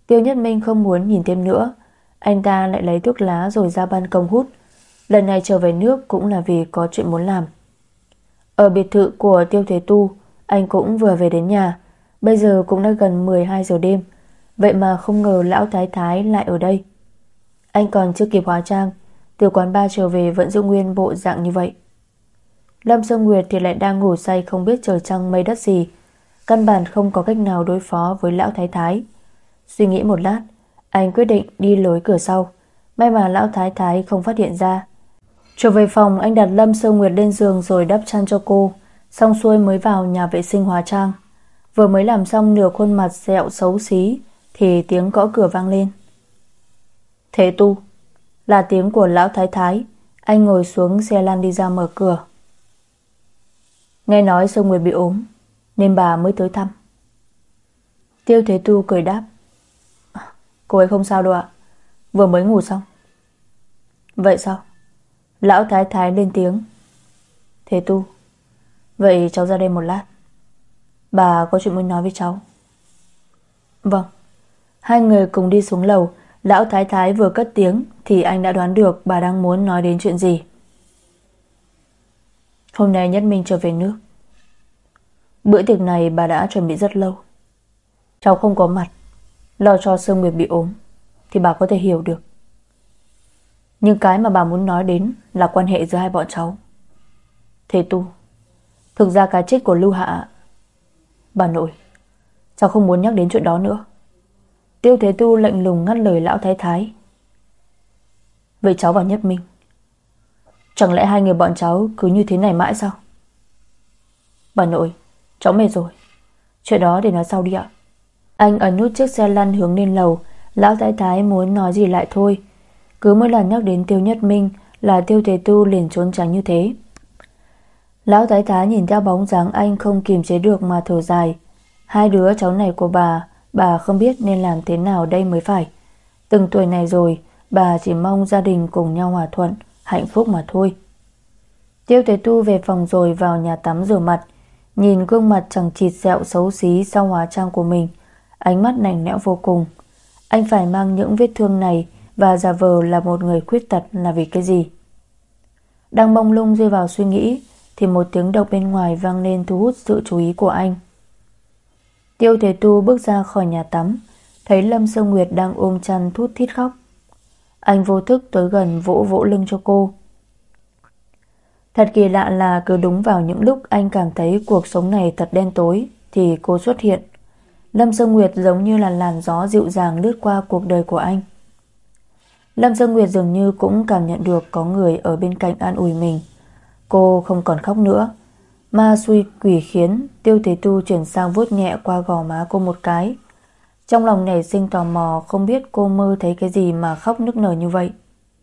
Tiêu Nhất Minh không muốn nhìn thêm nữa. Anh ta lại lấy thuốc lá rồi ra ban công hút. Lần này trở về nước cũng là vì có chuyện muốn làm. Ở biệt thự của Tiêu Thế Tu, anh cũng vừa về đến nhà. Bây giờ cũng đã gần 12 giờ đêm. Vậy mà không ngờ lão thái thái lại ở đây. Anh còn chưa kịp hóa trang, từ quán bar trở về vẫn giữ nguyên bộ dạng như vậy. Lâm Sương Nguyệt thì lại đang ngủ say không biết trời trăng mây đất gì. Căn bản không có cách nào đối phó với lão thái thái. Suy nghĩ một lát, anh quyết định đi lối cửa sau. May mà lão thái thái không phát hiện ra. Trở về phòng, anh đặt Lâm Sương Nguyệt lên giường rồi đắp chăn cho cô. Xong xuôi mới vào nhà vệ sinh hóa trang. Vừa mới làm xong nửa khuôn mặt sẹo xấu xí thì tiếng gõ cửa vang lên. Thế Tu, là tiếng của lão thái thái. Anh ngồi xuống xe lăn đi ra mở cửa. Nghe nói Sương Nguyệt bị ốm nên bà mới tới thăm. Tiêu Thế Tu cười đáp. Cô ấy không sao đâu ạ, vừa mới ngủ xong. Vậy sao? Lão thái thái lên tiếng. Thế Tu, vậy cháu ra đây một lát, bà có chuyện muốn nói với cháu. Vâng. Hai người cùng đi xuống lầu. Lão thái thái vừa cất tiếng thì anh đã đoán được bà đang muốn nói đến chuyện gì. Hôm nay Nhất Minh trở về nước. Bữa tiệc này bà đã chuẩn bị rất lâu. Cháu không có mặt, lo cho Sương Nguyệt bị ốm thì bà có thể hiểu được. Nhưng cái mà bà muốn nói đến là quan hệ giữa hai bọn cháu. Thế Tu, thực ra cái chết của Lưu Hạ... Bà nội, cháu không muốn nhắc đến chuyện đó nữa. Tiêu Thế Tu lạnh lùng ngắt lời lão thái thái. Vậy cháu và Nhất Minh, chẳng lẽ hai người bọn cháu cứ như thế này mãi sao? Bà nội, cháu mệt rồi, chuyện đó để nói sau đi ạ. Anh ấn nút chiếc xe lăn hướng lên lầu. Lão thái thái muốn nói gì lại thôi. Cứ mỗi lần nhắc đến Tiêu Nhất Minh là Tiêu Thế Tu liền trốn tránh như thế. Lão thái thái nhìn theo bóng dáng anh không kiềm chế được mà thở dài. Hai đứa cháu này của bà không biết nên làm thế nào đây mới phải. Từng tuổi này rồi, bà chỉ mong gia đình cùng nhau hòa thuận, hạnh phúc mà thôi. Tiêu Thế Tu về phòng rồi vào nhà tắm rửa mặt. Nhìn gương mặt chằng chịt sẹo xấu xí sau hóa trang của mình, ánh mắt lạnh lẽo vô cùng. Anh phải mang những vết thương này và giả vờ là một người khuyết tật là vì cái gì? Đang mông lung rơi vào suy nghĩ thì một tiếng động bên ngoài vang lên thu hút sự chú ý của anh. Tiêu Thế Tu bước ra khỏi nhà tắm, thấy Lâm Sương Nguyệt đang ôm chăn thút thít khóc. Anh vô thức tới gần vỗ vỗ lưng cho cô. Thật kỳ lạ là cứ đúng vào những lúc anh cảm thấy cuộc sống này thật đen tối thì cô xuất hiện. Lâm Sương Nguyệt giống như là làn gió dịu dàng lướt qua cuộc đời của anh. Lâm Sương Nguyệt dường như cũng cảm nhận được có người ở bên cạnh an ủi mình. Cô không còn khóc nữa. Ma xui quỷ khiến, Tiêu Thế Tu chuyển sang vuốt nhẹ qua gò má cô một cái. Trong lòng nảy sinh tò mò không biết cô mơ thấy cái gì mà khóc nức nở như vậy.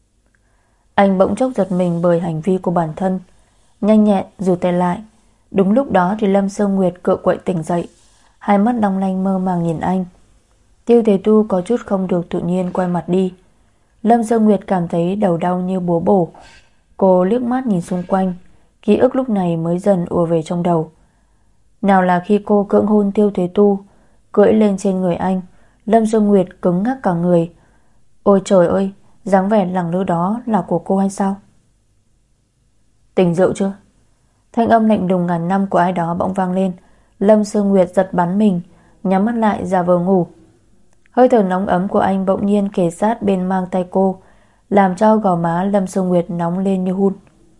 Anh bỗng chốc giật mình bởi hành vi của bản thân, nhanh nhẹn rụt tay lại. Đúng lúc đó thì Lâm Sương Nguyệt cựa quậy tỉnh dậy, hai mắt long lanh mơ màng nhìn anh. Tiêu Thế Tu có chút không được tự nhiên quay mặt đi. Lâm Sương Nguyệt cảm thấy đầu đau như búa bổ. Cô liếc mắt nhìn xung quanh, ký ức lúc này mới dần ùa về trong đầu. Nào là khi cô cưỡng hôn Tiêu Thế Tu, cưỡi lên trên người anh, Lâm Sương Nguyệt cứng ngắc cả người. Ôi trời ơi, dáng vẻ lẳng lơ đó là của cô hay sao? Tỉnh rượu chưa? Thanh âm lạnh lùng ngàn năm của ai đó bỗng vang lên. Lâm Sương Nguyệt giật bắn mình, nhắm mắt lại giả vờ ngủ. Hơi thở nóng ấm của anh bỗng nhiên kề sát bên mang tay cô, làm cho gò má Lâm Sương Nguyệt nóng lên như hun.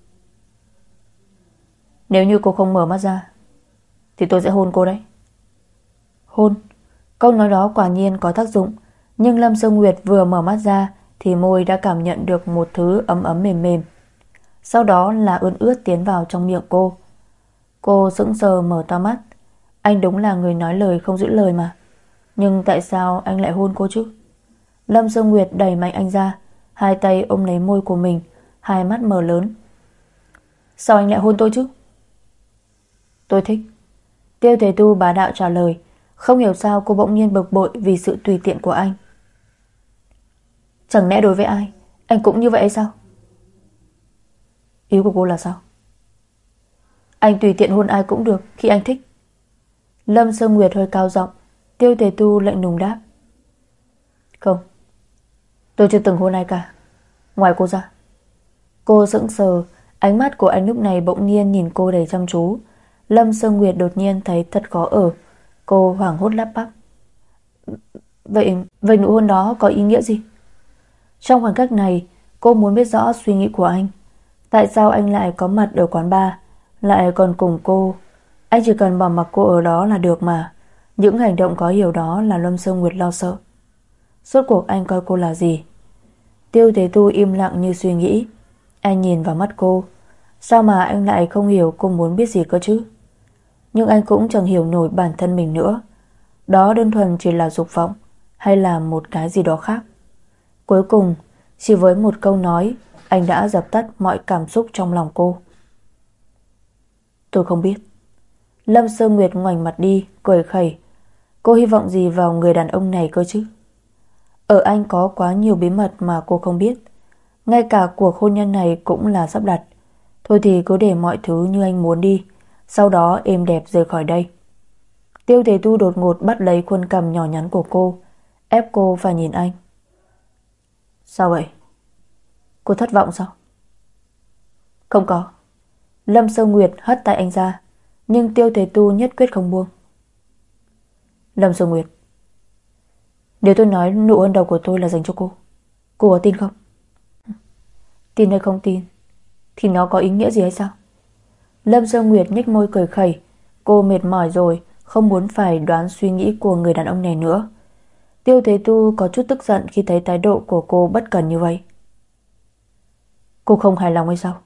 Nếu như cô không mở mắt ra thì tôi sẽ hôn cô đấy. Hôn? Câu nói đó quả nhiên có tác dụng. Nhưng Lâm Sương Nguyệt vừa mở mắt ra thì môi đã cảm nhận được một thứ ấm ấm mềm mềm. Sau đó là ươn ướt tiến vào trong miệng cô. Cô sững sờ mở to mắt. Anh đúng là người nói lời không giữ lời mà. Nhưng tại sao anh lại hôn cô chứ? Lâm Sương Nguyệt đẩy mạnh anh ra, hai tay ôm lấy môi của mình, hai mắt mở lớn. Sao anh lại hôn tôi chứ? Tôi thích. Tiêu Thế Tu bá đạo trả lời. Không hiểu sao cô bỗng nhiên bực bội vì sự tùy tiện của anh. Chẳng lẽ đối với ai anh cũng như vậy hay sao? Ý của cô là sao? Anh tùy tiện hôn ai cũng được khi anh thích. Lâm Sương Nguyệt hơi cao giọng. Tiêu Thế Tu lạnh lùng đáp. Không, tôi chưa từng hôn ai cả, ngoài cô ra. Cô sững sờ, ánh mắt của anh lúc này bỗng nhiên nhìn cô đầy chăm chú. Lâm Sương Nguyệt đột nhiên thấy thật khó ở. Cô hoảng hốt lắp bắp. Vậy nụ hôn đó có ý nghĩa gì? Trong khoảnh khắc này, cô muốn biết rõ suy nghĩ của anh. Tại sao anh lại có mặt ở quán bar, lại còn cùng cô? Anh chỉ cần bỏ mặc cô ở đó là được mà. Những hành động có hiểu đó là Lâm Sương Nguyệt lo sợ. Rốt cuộc anh coi cô là gì? Tiêu Thế Tu im lặng như suy nghĩ. Anh nhìn vào mắt cô. Sao mà anh lại không hiểu cô muốn biết gì cơ chứ? Nhưng anh cũng chẳng hiểu nổi bản thân mình nữa. Đó đơn thuần chỉ là dục vọng, hay là một cái gì đó khác? Cuối cùng, chỉ với một câu nói, anh đã dập tắt mọi cảm xúc trong lòng cô. Tôi không biết. Lâm Sương Nguyệt ngoảnh mặt đi, cười khẩy. Cô hy vọng gì vào người đàn ông này cơ chứ? Ở anh có quá nhiều bí mật mà cô không biết. Ngay cả cuộc hôn nhân này cũng là sắp đặt. Thôi thì cứ để mọi thứ như anh muốn đi, sau đó êm đẹp rời khỏi đây. Tiêu Thế Tu đột ngột bắt lấy khuôn cằm nhỏ nhắn của cô, ép cô phải nhìn anh. Sao vậy? Cô thất vọng sao? Không có. Lâm Sương Nguyệt hất tay anh ra, nhưng Tiêu Thế Tu nhất quyết không buông. Lâm Sương Nguyệt, nếu tôi nói nụ hôn đầu của tôi là dành cho cô có tin không? Tin hay không tin thì nó có ý nghĩa gì hay sao? Lâm Sương Nguyệt nhếch môi cười khẩy. Cô mệt mỏi rồi, không muốn phải đoán suy nghĩ của người đàn ông này nữa. Tiêu Thế Tu có chút tức giận khi thấy thái độ của cô bất cần như vậy. Cô không hài lòng hay sao?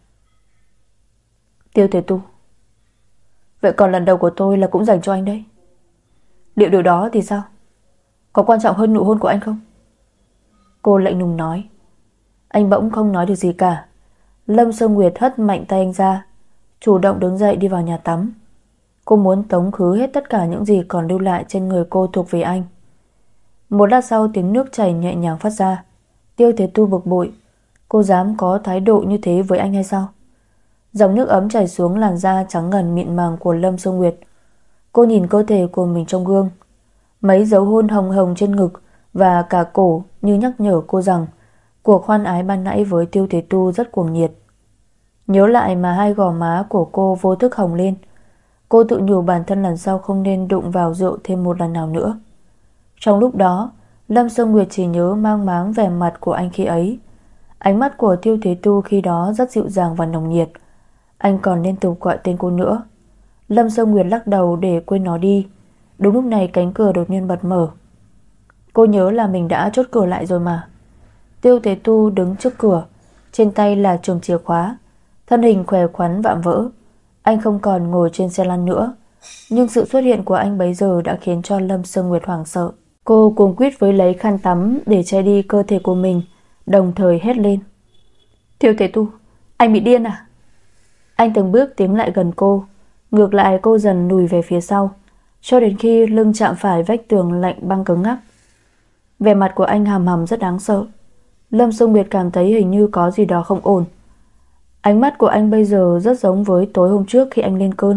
Tiêu Thế Tu, vậy còn lần đầu của tôi là cũng dành cho anh đấy. Liệu điều đó thì sao? Có quan trọng hơn nụ hôn của anh không? Cô lạnh lùng nói. Anh bỗng không nói được gì cả. Lâm Sương Nguyệt hất mạnh tay anh ra, chủ động đứng dậy đi vào nhà tắm. Cô muốn tống khứ hết tất cả những gì còn lưu lại trên người cô thuộc về anh. Một lát sau tiếng nước chảy nhẹ nhàng phát ra. Tiêu Thế Tu bực bội. Cô dám có thái độ như thế với anh hay sao? Dòng nước ấm chảy xuống làn da trắng ngần mịn màng của Lâm Sương Nguyệt. Cô nhìn cơ thể của mình trong gương. Mấy dấu hôn hồng hồng trên ngực và cả cổ như nhắc nhở cô rằng cuộc hoan ái ban nãy với Tiêu Thế Tu rất cuồng nhiệt. Nhớ lại mà hai gò má của cô vô thức hồng lên. Cô tự nhủ bản thân lần sau không nên đụng vào rượu thêm một lần nào nữa. Trong lúc đó, Lâm Sương Nguyệt chỉ nhớ mang máng vẻ mặt của anh khi ấy. Ánh mắt của Tiêu Thế Tu khi đó rất dịu dàng và nồng nhiệt. Anh còn liên tục gọi tên cô nữa. Lâm Sương Nguyệt lắc đầu để quên nó đi. Đúng lúc này cánh cửa đột nhiên bật mở. Cô nhớ là mình đã chốt cửa lại rồi mà. Tiêu Thế Tu đứng trước cửa, trên tay là chùm chìa khóa, thân hình khỏe khoắn vạm vỡ. Anh không còn ngồi trên xe lăn nữa, nhưng sự xuất hiện của anh bấy giờ đã khiến cho Lâm Sương Nguyệt hoảng sợ. Cô cuống quýt với lấy khăn tắm để che đi cơ thể của mình, đồng thời hét lên. Tiêu Thế Tu, anh bị điên à? Anh từng bước tiến lại gần cô. Ngược lại cô dần lùi về phía sau, cho đến khi lưng chạm phải vách tường lạnh băng cứng ngắc. Vẻ mặt của anh hầm hầm rất đáng sợ. Lâm Sương Nguyệt cảm thấy hình như có gì đó không ổn. Ánh mắt của anh bây giờ rất giống với tối hôm trước khi anh lên cơn.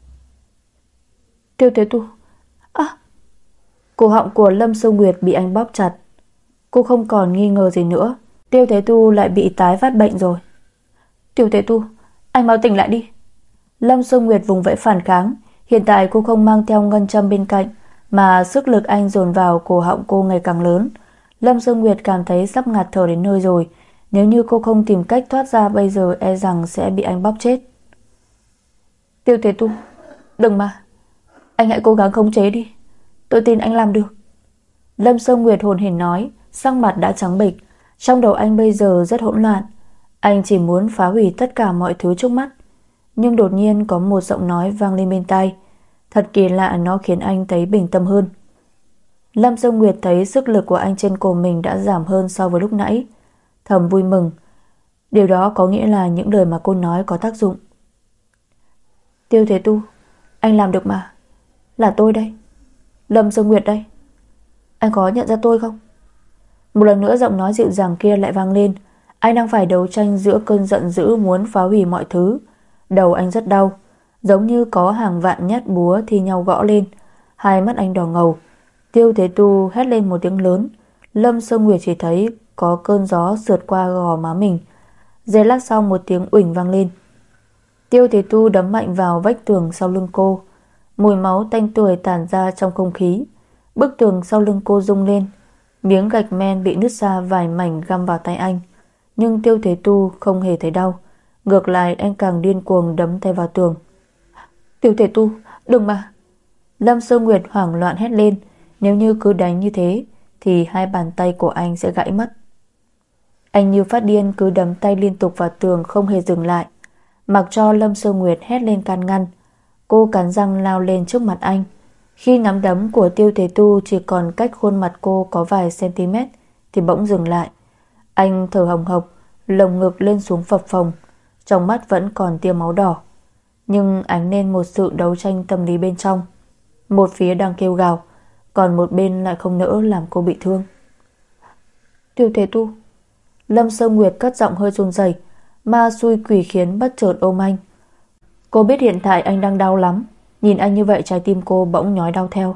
Tiêu Thế Tu. Cổ họng của Lâm Sương Nguyệt bị anh bóp chặt. Cô không còn nghi ngờ gì nữa. Tiêu Thế Tu lại bị tái phát bệnh rồi. Tiêu Thế Tu, anh mau tỉnh lại đi. Lâm Sương Nguyệt vùng vẫy phản kháng. Hiện tại cô không mang theo ngân châm bên cạnh, mà sức lực anh dồn vào cổ họng cô ngày càng lớn. Lâm Sương Nguyệt cảm thấy sắp ngạt thở đến nơi rồi. Nếu như cô không tìm cách thoát ra bây giờ, e rằng sẽ bị anh bóp chết. Tiêu Thế Tu, đừng mà. Anh hãy cố gắng khống chế đi. Tôi tin anh làm được. Lâm Sương Nguyệt hồn hển nói, sắc mặt đã trắng bệch. Trong đầu anh bây giờ rất hỗn loạn. Anh chỉ muốn phá hủy tất cả mọi thứ trước mắt. Nhưng đột nhiên có một giọng nói vang lên bên tai. Thật kỳ lạ, nó khiến anh thấy bình tâm hơn. Lâm Sương Nguyệt thấy sức lực của anh trên cổ mình đã giảm hơn so với lúc nãy, thầm vui mừng. Điều đó có nghĩa là những lời mà cô nói có tác dụng. Tiêu Thế Tu, anh làm được mà. Là tôi đây, Lâm Sương Nguyệt đây. Anh có nhận ra tôi không? Một lần nữa giọng nói dịu dàng kia lại vang lên. Anh đang phải đấu tranh giữa cơn giận dữ muốn phá hủy mọi thứ. Đầu anh rất đau, giống như có hàng vạn nhát búa thi nhau gõ lên. Hai mắt anh đỏ ngầu. Tiêu Thế Tu hét lên một tiếng lớn, Lâm Sương Nguyệt chỉ thấy có cơn gió sượt qua gò má mình. Giây lát sau một tiếng uỳnh vang lên. Tiêu Thế Tu đấm mạnh vào vách tường sau lưng cô. Mùi máu tanh tưởi tản ra trong không khí. Bức tường sau lưng cô rung lên. Miếng gạch men bị nứt ra vài mảnh găm vào tay anh. Nhưng Tiêu Thế Tu không hề thấy đau. Ngược lại anh càng điên cuồng đấm tay vào tường. Tiêu Thế Tu, đừng mà. Lâm Sương Nguyệt hoảng loạn hét lên. Nếu như cứ đánh như thế thì hai bàn tay của anh sẽ gãy mất. Anh như phát điên cứ đấm tay liên tục vào tường không hề dừng lại. Mặc cho Lâm Sương Nguyệt hét lên can ngăn. Cô cắn răng lao lên trước mặt anh. Khi nắm đấm của Tiêu Thế Tu chỉ còn cách khuôn mặt cô có vài cm thì bỗng dừng lại. Anh thở hồng hộc, lồng ngực lên xuống phập phồng, trong mắt vẫn còn tia máu đỏ, nhưng ánh lên một sự đấu tranh tâm lý bên trong. Một phía đang kêu gào, còn một bên lại không nỡ làm cô bị thương. Tiêu Thế Tu. Lâm Sương Nguyệt cất giọng hơi run rẩy, ma xui quỷ khiến bất chợt ôm anh. Cô biết hiện tại anh đang đau lắm. Nhìn anh như vậy trái tim cô bỗng nhói đau theo.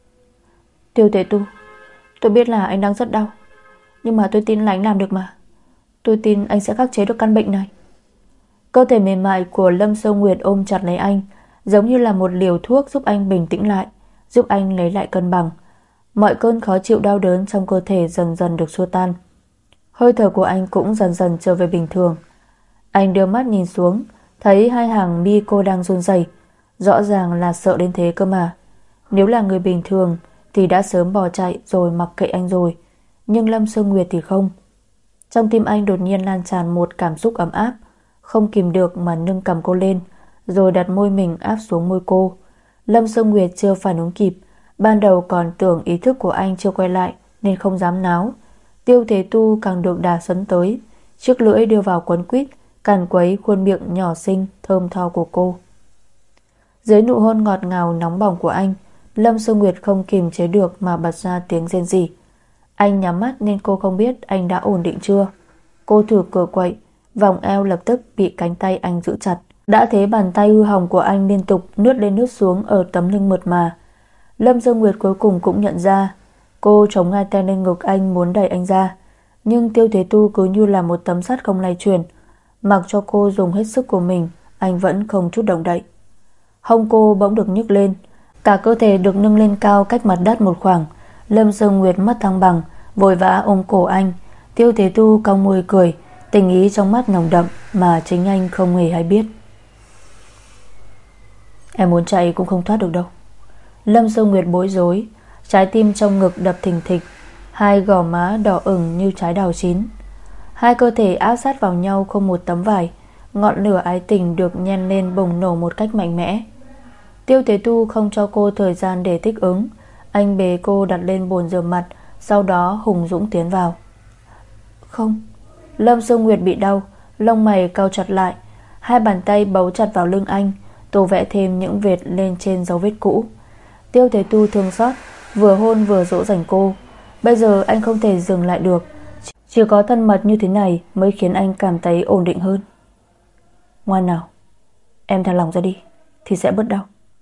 Tiêu Thế Tu, tôi biết là anh đang rất đau, nhưng mà tôi tin là anh làm được mà. Tôi tin anh sẽ khắc chế được căn bệnh này. Cơ thể mềm mại của Lâm Sương Nguyệt ôm chặt lấy anh, giống như là một liều thuốc giúp anh bình tĩnh lại, giúp anh lấy lại cân bằng. Mọi cơn khó chịu đau đớn trong cơ thể dần dần được xua tan. Hơi thở của anh cũng dần dần trở về bình thường. Anh đưa mắt nhìn xuống, thấy hai hàng mi cô đang run rẩy, rõ ràng là sợ đến thế cơ mà. Nếu là người bình thường thì đã sớm bỏ chạy rồi mặc kệ anh rồi, nhưng Lâm Sương Nguyệt thì không. Trong tim anh đột nhiên lan tràn một cảm xúc ấm áp, không kìm được mà nâng cầm cô lên, rồi đặt môi mình áp xuống môi cô. Lâm Sương Nguyệt chưa phản ứng kịp, ban đầu còn tưởng ý thức của anh chưa quay lại nên không dám náo. Tiêu Thế Tu càng được đà sấn tới, chiếc lưỡi đưa vào quấn quýt, càn quấy khuôn miệng nhỏ xinh thơm tho của cô. Dưới nụ hôn ngọt ngào nóng bỏng của anh, Lâm Sương Nguyệt không kiềm chế được mà bật ra tiếng rên rỉ. Anh nhắm mắt nên cô không biết anh đã ổn định chưa. Cô thử cựa quậy, vòng eo lập tức bị cánh tay anh giữ chặt. Đã thế bàn tay hư hỏng của anh liên tục lướt lên lướt xuống ở tấm lưng mượt mà. Lâm Sương Nguyệt cuối cùng cũng nhận ra. Cô chống hai tay lên ngực anh muốn đẩy anh ra, nhưng Tiêu Thế Tu cứ như là một tấm sắt không lay chuyển. Mặc cho cô dùng hết sức của mình, anh vẫn không chút động đậy. Hông cô bỗng được nhấc lên, cả cơ thể được nâng lên cao cách mặt đất một khoảng. Lâm Sương Nguyệt mất thăng bằng, vội vã ôm cổ anh. Tiêu Thế Tu cong môi cười, tình ý trong mắt nồng đậm mà chính anh không hề hay biết. Em muốn chạy cũng không thoát được đâu. Lâm Sương Nguyệt bối rối, trái tim trong ngực đập thình thịch, hai gò má đỏ ửng như trái đào chín. Hai cơ thể áp sát vào nhau không một tấm vải, ngọn lửa ái tình được nhen lên bùng nổ một cách mạnh mẽ. Tiêu Thế Tu không cho cô thời gian để thích ứng. Anh bế cô đặt lên bồn rửa mặt, sau đó hùng dũng tiến vào. Không. Lâm Sương Nguyệt bị đau, lông mày cau chặt lại, hai bàn tay bấu chặt vào lưng anh, tô vẽ thêm những vệt lên trên dấu vết cũ. Tiêu Thế Tu thương xót, vừa hôn vừa dỗ dành cô. Bây giờ anh không thể dừng lại được, chỉ có thân mật như thế này mới khiến anh cảm thấy ổn định hơn. Ngoan nào, em thả lỏng ra đi thì sẽ bớt đau.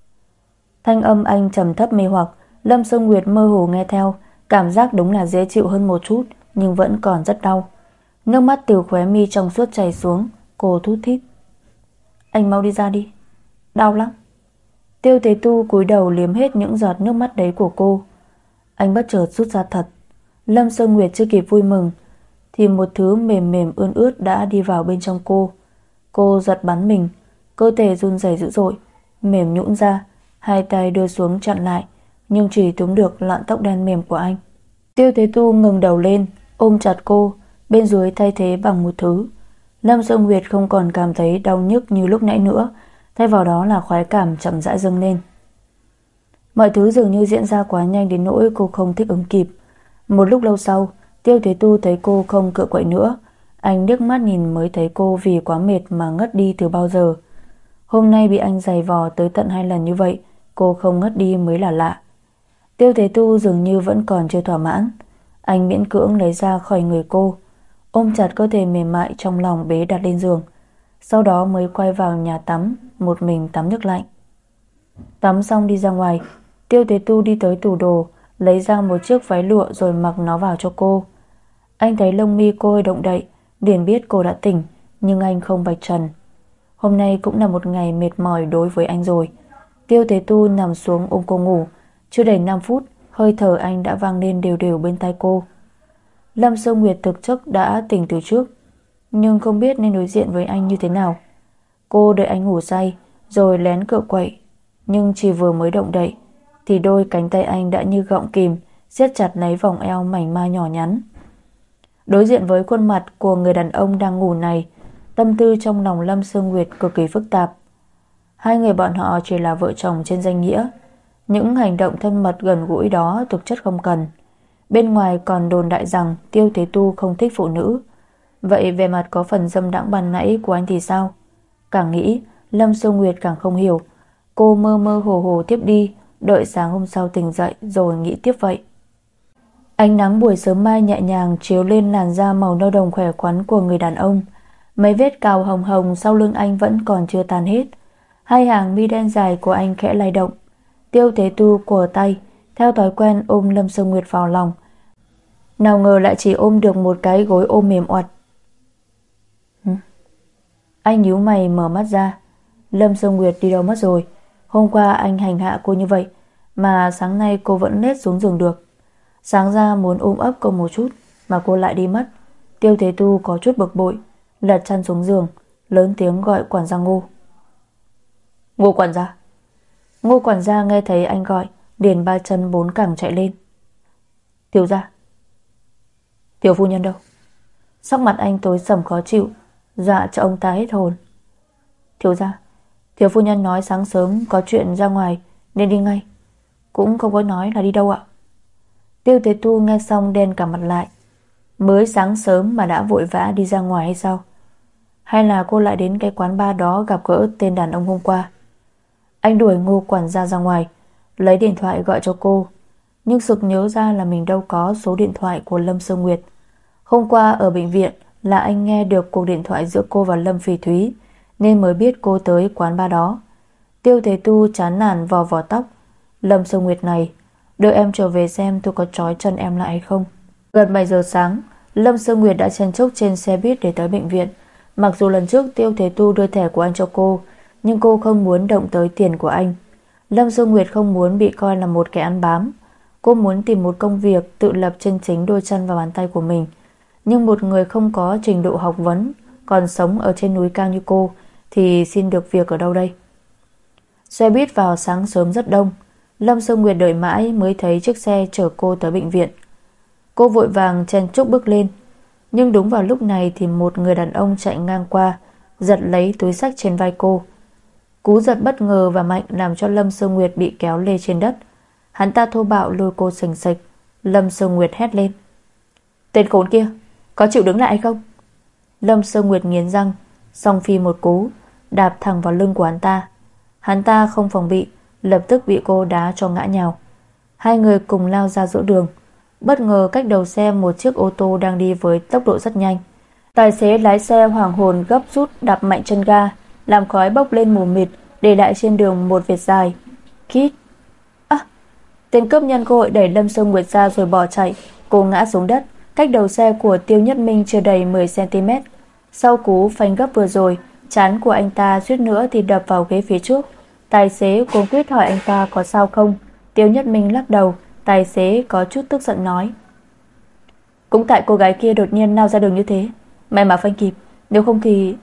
Thanh âm anh trầm thấp mê hoặc. Lâm Sương Nguyệt mơ hồ nghe theo, cảm giác đúng là dễ chịu hơn một chút, nhưng vẫn còn rất đau. Nước mắt từ khóe mi trong suốt chảy xuống. Cô thút thít. Anh mau đi ra đi, đau lắm. Tiêu Thế Tu cúi đầu liếm hết những giọt nước mắt đấy của cô. Anh bất chợt rút ra thật. Lâm Sương Nguyệt chưa kịp vui mừng thì một thứ mềm mềm ươn ướt đã đi vào bên trong cô. Cô giật bắn mình, cơ thể run rẩy dữ dội, mềm nhũn ra, hai tay đưa xuống chặn lại, nhưng chỉ túm được lọn tóc đen mềm của anh. Tiêu Thế Tu ngừng đầu lên, ôm chặt cô, bên dưới thay thế bằng một thứ. Lâm Sương Nguyệt không còn cảm thấy đau nhức như lúc nãy nữa, thay vào đó là khoái cảm chậm rãi dâng lên. Mọi thứ dường như diễn ra quá nhanh đến nỗi cô không thích ứng kịp. Một lúc lâu sau, Tiêu Thế Tu thấy cô không cựa quậy nữa. Anh liếc mắt nhìn mới thấy cô vì quá mệt mà ngất đi từ bao giờ. Hôm nay bị anh giày vò tới tận 2 lần như vậy, cô không ngất đi mới là lạ. Tiêu Thế Tu dường như vẫn còn chưa thỏa mãn. Anh miễn cưỡng lấy ra khỏi người cô, ôm chặt cơ thể mềm mại trong lòng bế đặt lên giường. Sau đó mới quay vào nhà tắm, một mình tắm nước lạnh. Tắm xong đi ra ngoài, Tiêu Thế Tu đi tới tủ đồ, lấy ra một chiếc váy lụa rồi mặc nó vào cho cô. Anh thấy lông mi cô động đậy, liền biết cô đã tỉnh, nhưng anh không vạch trần. Hôm nay cũng là một ngày mệt mỏi đối với anh rồi. Tiêu Thế Tu nằm xuống ôm cô ngủ. Chưa đầy 5 phút, hơi thở anh đã vang lên đều đều bên tai cô. Lâm Sương Nguyệt thực chất đã tỉnh từ trước, nhưng không biết nên đối diện với anh như thế nào. Cô đợi anh ngủ say rồi lén cựa quậy, nhưng chỉ vừa mới động đậy thì đôi cánh tay anh đã như gọng kìm siết chặt lấy vòng eo mảnh mai nhỏ nhắn. Đối diện với khuôn mặt của người đàn ông đang ngủ này, tâm tư trong lòng Lâm Sương Nguyệt cực kỳ phức tạp. Hai người bọn họ chỉ là vợ chồng trên danh nghĩa, những hành động thân mật gần gũi đó thực chất không cần. Bên ngoài còn đồn đại rằng Tiêu Thế Tu không thích phụ nữ. Vậy về mặt có phần dâm đãng ban nãy của anh thì sao? Càng nghĩ, Lâm Sương Nguyệt càng không hiểu. Cô mơ mơ hồ hồ tiếp đi, đợi sáng hôm sau tỉnh dậy rồi nghĩ tiếp vậy. Ánh nắng buổi sớm mai nhẹ nhàng chiếu lên làn da màu nâu đồng khỏe khoắn của người đàn ông. Mấy vết cào hồng hồng sau lưng anh vẫn còn chưa tan hết. Hai hàng mi đen dài của anh khẽ lay động. Tiêu Thế Tu của tay theo thói quen ôm Lâm Sương Nguyệt vào lòng. Nào ngờ lại chỉ ôm được một cái gối ôm mềm oặt. Anh nhíu mày mở mắt ra. Lâm Sương Nguyệt đi đâu mất rồi? Hôm qua anh hành hạ cô như vậy mà sáng nay cô vẫn lết xuống giường được. Sáng ra muốn ôm ấp cô một chút mà cô lại đi mất. Tiêu Thế Tu có chút bực bội, lật chăn xuống giường, lớn tiếng gọi quản gia Ngô. Ngô quản gia. Ngô quản gia nghe thấy anh gọi, liền ba chân bốn cẳng chạy lên. Thiếu gia. Tiểu phu nhân đâu? Sắc mặt anh tối sầm khó chịu, dọa cho ông ta hết hồn. Thiếu gia, thiếu phu nhân nói sáng sớm có chuyện ra ngoài nên đi ngay, cũng không có nói là đi đâu ạ. Tiêu Thế Tu nghe xong đen cả mặt lại. Mới sáng sớm mà đã vội vã đi ra ngoài hay sao? Hay là cô lại đến cái quán bar đó gặp gỡ tên đàn ông hôm qua? Anh đuổi Ngô quản gia ra ngoài, lấy điện thoại gọi cho cô, nhưng sực nhớ ra là mình đâu có số điện thoại của Lâm Sương Nguyệt. Hôm qua ở bệnh viện là anh nghe được cuộc điện thoại giữa cô và Lâm Phỉ Thúy, nên mới biết cô tới quán bar đó. Tiêu Thế Tu chán nản vò vò tóc. Lâm Sương Nguyệt này, đợi em trở về xem tôi có trói chân em lại hay không. Gần 7 giờ sáng, Lâm Sương Nguyệt đã chen chúc trên xe buýt để tới bệnh viện. Mặc dù lần trước Tiêu Thế Tu đưa thẻ của anh cho cô, nhưng cô không muốn động tới tiền của anh. Lâm Sương Nguyệt không muốn bị coi là một kẻ ăn bám. Cô muốn tìm một công việc tự lập trên chính đôi chân và bàn tay của mình. Nhưng một người không có trình độ học vấn, còn sống ở trên núi cao như cô, thì xin được việc ở đâu đây? Xe buýt vào sáng sớm rất đông. Lâm Sương Nguyệt đợi mãi mới thấy chiếc xe chở cô tới bệnh viện. Cô vội vàng chen chúc bước lên. Nhưng đúng vào lúc này thì một người đàn ông chạy ngang qua, giật lấy túi xách trên vai cô. Cú giật bất ngờ và mạnh làm cho Lâm Sương Nguyệt bị kéo lê trên đất. Hắn ta thô bạo lôi cô xình xịch. Lâm Sương Nguyệt hét lên. Tên khốn kia, có chịu đứng lại hay không? Lâm Sương Nguyệt nghiến răng, song phi một cú, đạp thẳng vào lưng của hắn ta. Hắn ta không phòng bị, lập tức bị cô đá cho ngã nhào. Hai người cùng lao ra giữa đường. Bất ngờ cách đầu xe một chiếc ô tô đang đi với tốc độ rất nhanh. Tài xế lái xe hoảng hồn gấp rút đạp mạnh chân ga, làm khói bốc lên mù mịt, để lại trên đường một vệt dài. Kít. Tên cướp nhân cơ hội đẩy Lâm Sương Nguyệt ra rồi bỏ chạy. Cô ngã xuống đất, cách đầu xe của Tiêu Nhất Minh chưa đầy 10 cm. Sau cú phanh gấp vừa rồi, trán của anh ta suýt nữa thì đập vào ghế phía trước. Tài xế cuống quýt hỏi anh ta có sao không. Tiêu Nhất Minh lắc đầu. Tài xế có chút tức giận nói. Cũng tại cô gái kia đột nhiên lao ra đường như thế, may mà phanh kịp, nếu không thì...